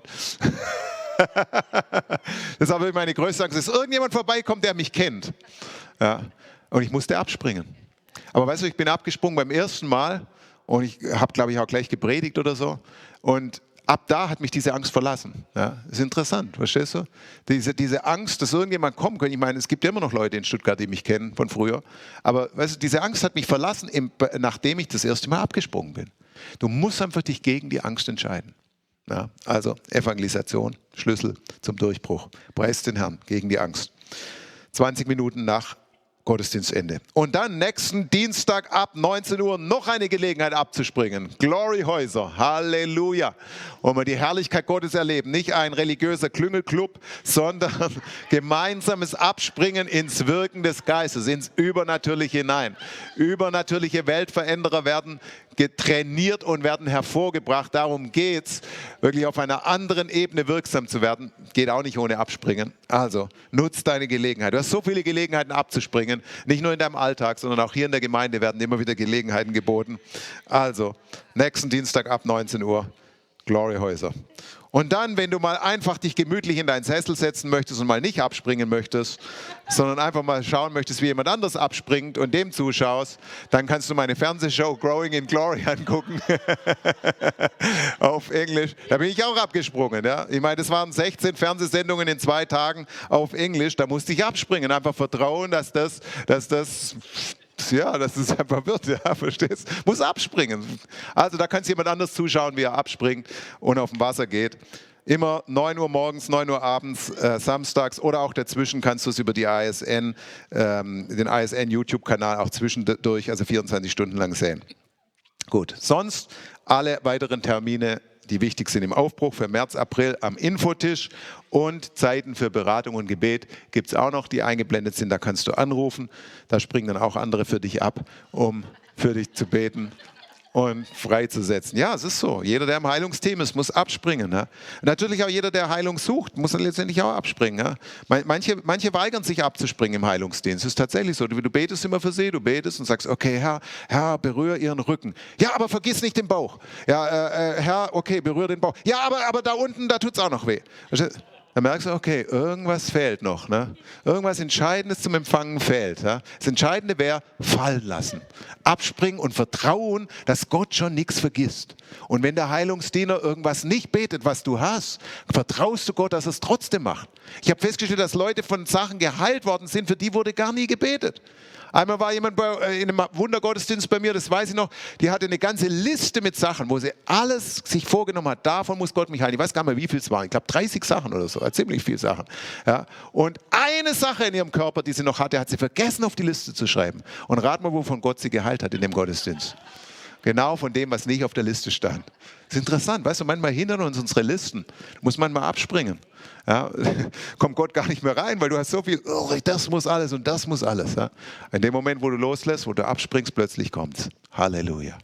Das war wirklich meine größte Angst, dass irgendjemand vorbeikommt, der mich kennt. Ja. Und ich musste abspringen. Aber weißt du, ich bin abgesprungen beim ersten Mal. Und ich habe, glaube ich, auch gleich gepredigt oder so. Und ab da hat mich diese Angst verlassen. Ja, ist interessant, verstehst du? Diese Angst, dass irgendjemand kommen könnte. Ich meine, es gibt ja immer noch Leute in Stuttgart, die mich kennen von früher. Aber weißt du, diese Angst hat mich verlassen, nachdem ich das erste Mal abgesprungen bin. Du musst einfach dich gegen die Angst entscheiden. Ja, also Evangelisation, Schlüssel zum Durchbruch. Preis den Herrn gegen die Angst. 20 Minuten nach Gottesdienstende. Und dann nächsten Dienstag ab 19 Uhr noch eine Gelegenheit abzuspringen. Gloryhäuser, Halleluja. Wo wir die Herrlichkeit Gottes erleben. Nicht ein religiöser Klüngelclub, sondern gemeinsames Abspringen ins Wirken des Geistes, ins Übernatürliche hinein. Übernatürliche Weltveränderer werden getrainiert und werden hervorgebracht. Darum geht es, wirklich auf einer anderen Ebene wirksam zu werden. Geht auch nicht ohne Abspringen. Also, nutzt deine Gelegenheit. Du hast so viele Gelegenheiten abzuspringen. Nicht nur in deinem Alltag, sondern auch hier in der Gemeinde werden immer wieder Gelegenheiten geboten. Also, nächsten Dienstag ab 19 Uhr, Gloryhäuser. Und dann, wenn du mal einfach dich gemütlich in deinen Sessel setzen möchtest und mal nicht abspringen möchtest, sondern einfach mal schauen möchtest, wie jemand anders abspringt und dem zuschaust, dann kannst du meine Fernsehshow Growing in Glory angucken. Auf Englisch. Da bin ich auch abgesprungen. Ja? Ich meine, das waren 16 Fernsehsendungen in 2 Tagen auf Englisch. Da musste ich abspringen. Einfach vertrauen, dass das einfach wird, ja, verstehst? Muss abspringen. Also da kannst jemand anders zuschauen, wie er abspringt und auf dem Wasser geht. Immer 9 Uhr morgens, 9 Uhr abends, samstags oder auch dazwischen kannst du es über die den ISN YouTube-Kanal auch zwischendurch, also 24 Stunden lang sehen. Gut, sonst alle weiteren Termine die wichtig sind im Aufbruch für März, April am Infotisch. Und Zeiten für Beratung und Gebet gibt es auch noch, die eingeblendet sind. Da kannst du anrufen. Da springen dann auch andere für dich ab, um für dich zu beten und freizusetzen. Ja, es ist so. Jeder, der im Heilungsteam ist, muss abspringen. Ja? Natürlich auch jeder, der Heilung sucht, muss dann letztendlich auch abspringen. Ja? Manche weigern sich abzuspringen im Heilungsdienst. Es ist tatsächlich so. Du betest immer für sie, du betest und sagst, okay, Herr, berühre ihren Rücken. Ja, aber vergiss nicht den Bauch. Ja, Herr, okay, berühre den Bauch. Ja, aber da unten, da tut es auch noch weh. Dann merkst du, okay, irgendwas fehlt noch. Ne? Irgendwas Entscheidendes zum Empfangen fehlt. Ja? Das Entscheidende wäre, fallen lassen. Abspringen und vertrauen, dass Gott schon nichts vergisst. Und wenn der Heilungsdiener irgendwas nicht betet, was du hast, vertraust du Gott, dass er es trotzdem macht. Ich habe festgestellt, dass Leute von Sachen geheilt worden sind, für die wurde gar nie gebetet. Einmal war jemand in einem Wundergottesdienst bei mir, das weiß ich noch, die hatte eine ganze Liste mit Sachen, wo sie alles sich vorgenommen hat, davon muss Gott mich heilen. Ich weiß gar nicht mehr, wie viel es waren. Ich glaube 30 Sachen oder so, ziemlich viele Sachen. Ja. Und eine Sache in ihrem Körper, die sie noch hatte, hat sie vergessen auf die Liste zu schreiben. Und rat mal, wovon Gott sie geheilt hat in dem Gottesdienst. Genau von dem, was nicht auf der Liste stand. Das ist interessant, weißt du, manchmal hindern uns unsere Listen. Muss man mal abspringen. Ja, kommt Gott gar nicht mehr rein, weil du hast so viel, oh, das muss alles und das muss alles. Ja. In dem Moment, wo du loslässt, wo du abspringst, plötzlich kommt's. Halleluja.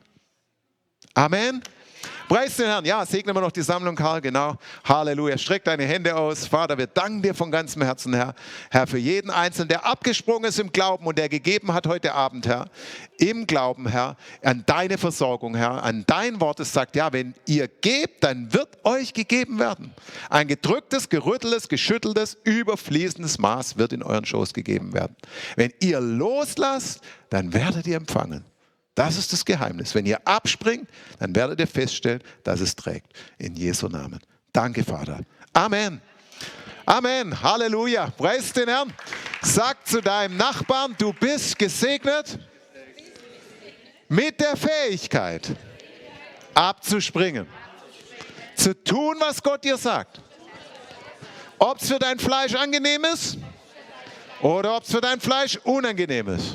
Amen. Preis den Herrn. Ja, segnen wir noch die Sammlung, Karl, genau. Halleluja. Streck deine Hände aus. Vater, wir danken dir von ganzem Herzen, Herr. Herr, für jeden Einzelnen, der abgesprungen ist im Glauben und der gegeben hat heute Abend, Herr. Im Glauben, Herr, an deine Versorgung, Herr, an dein Wort. Es sagt, ja, wenn ihr gebt, dann wird euch gegeben werden. Ein gedrücktes, gerütteltes, geschütteltes, überfließendes Maß wird in euren Schoß gegeben werden. Wenn ihr loslasst, dann werdet ihr empfangen. Das ist das Geheimnis. Wenn ihr abspringt, dann werdet ihr feststellen, dass es trägt. In Jesu Namen. Danke, Vater. Amen. Amen. Halleluja. Preis den Herrn. Sag zu deinem Nachbarn, du bist gesegnet mit der Fähigkeit, abzuspringen. Zu tun, was Gott dir sagt. Ob es für dein Fleisch angenehm ist oder ob es für dein Fleisch unangenehm ist.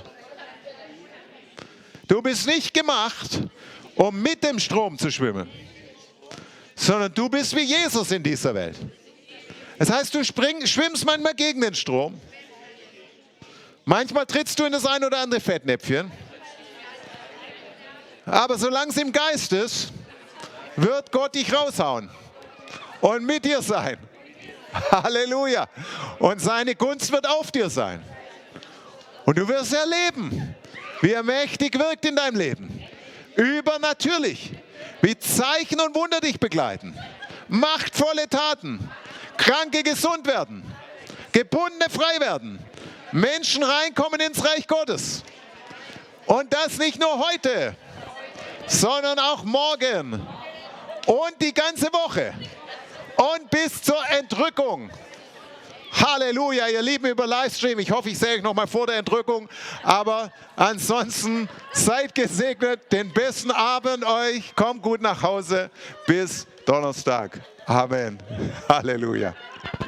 Du bist nicht gemacht, um mit dem Strom zu schwimmen, sondern du bist wie Jesus in dieser Welt. Das heißt, du schwimmst manchmal gegen den Strom. Manchmal trittst du in das ein oder andere Fettnäpfchen. Aber solange es im Geist ist, wird Gott dich raushauen und mit dir sein. Halleluja. Und seine Gunst wird auf dir sein. Und du wirst erleben, wie er mächtig wirkt in deinem Leben. Übernatürlich. Wie Zeichen und Wunder dich begleiten. Machtvolle Taten. Kranke gesund werden. Gebundene frei werden. Menschen reinkommen ins Reich Gottes. Und das nicht nur heute, sondern auch morgen. Und die ganze Woche. Und bis zur Entrückung. Halleluja, ihr Lieben, über Livestream. Ich hoffe, ich sehe euch noch mal vor der Entrückung. Aber ansonsten seid gesegnet. Den besten Abend euch. Kommt gut nach Hause. Bis Donnerstag. Amen. Halleluja.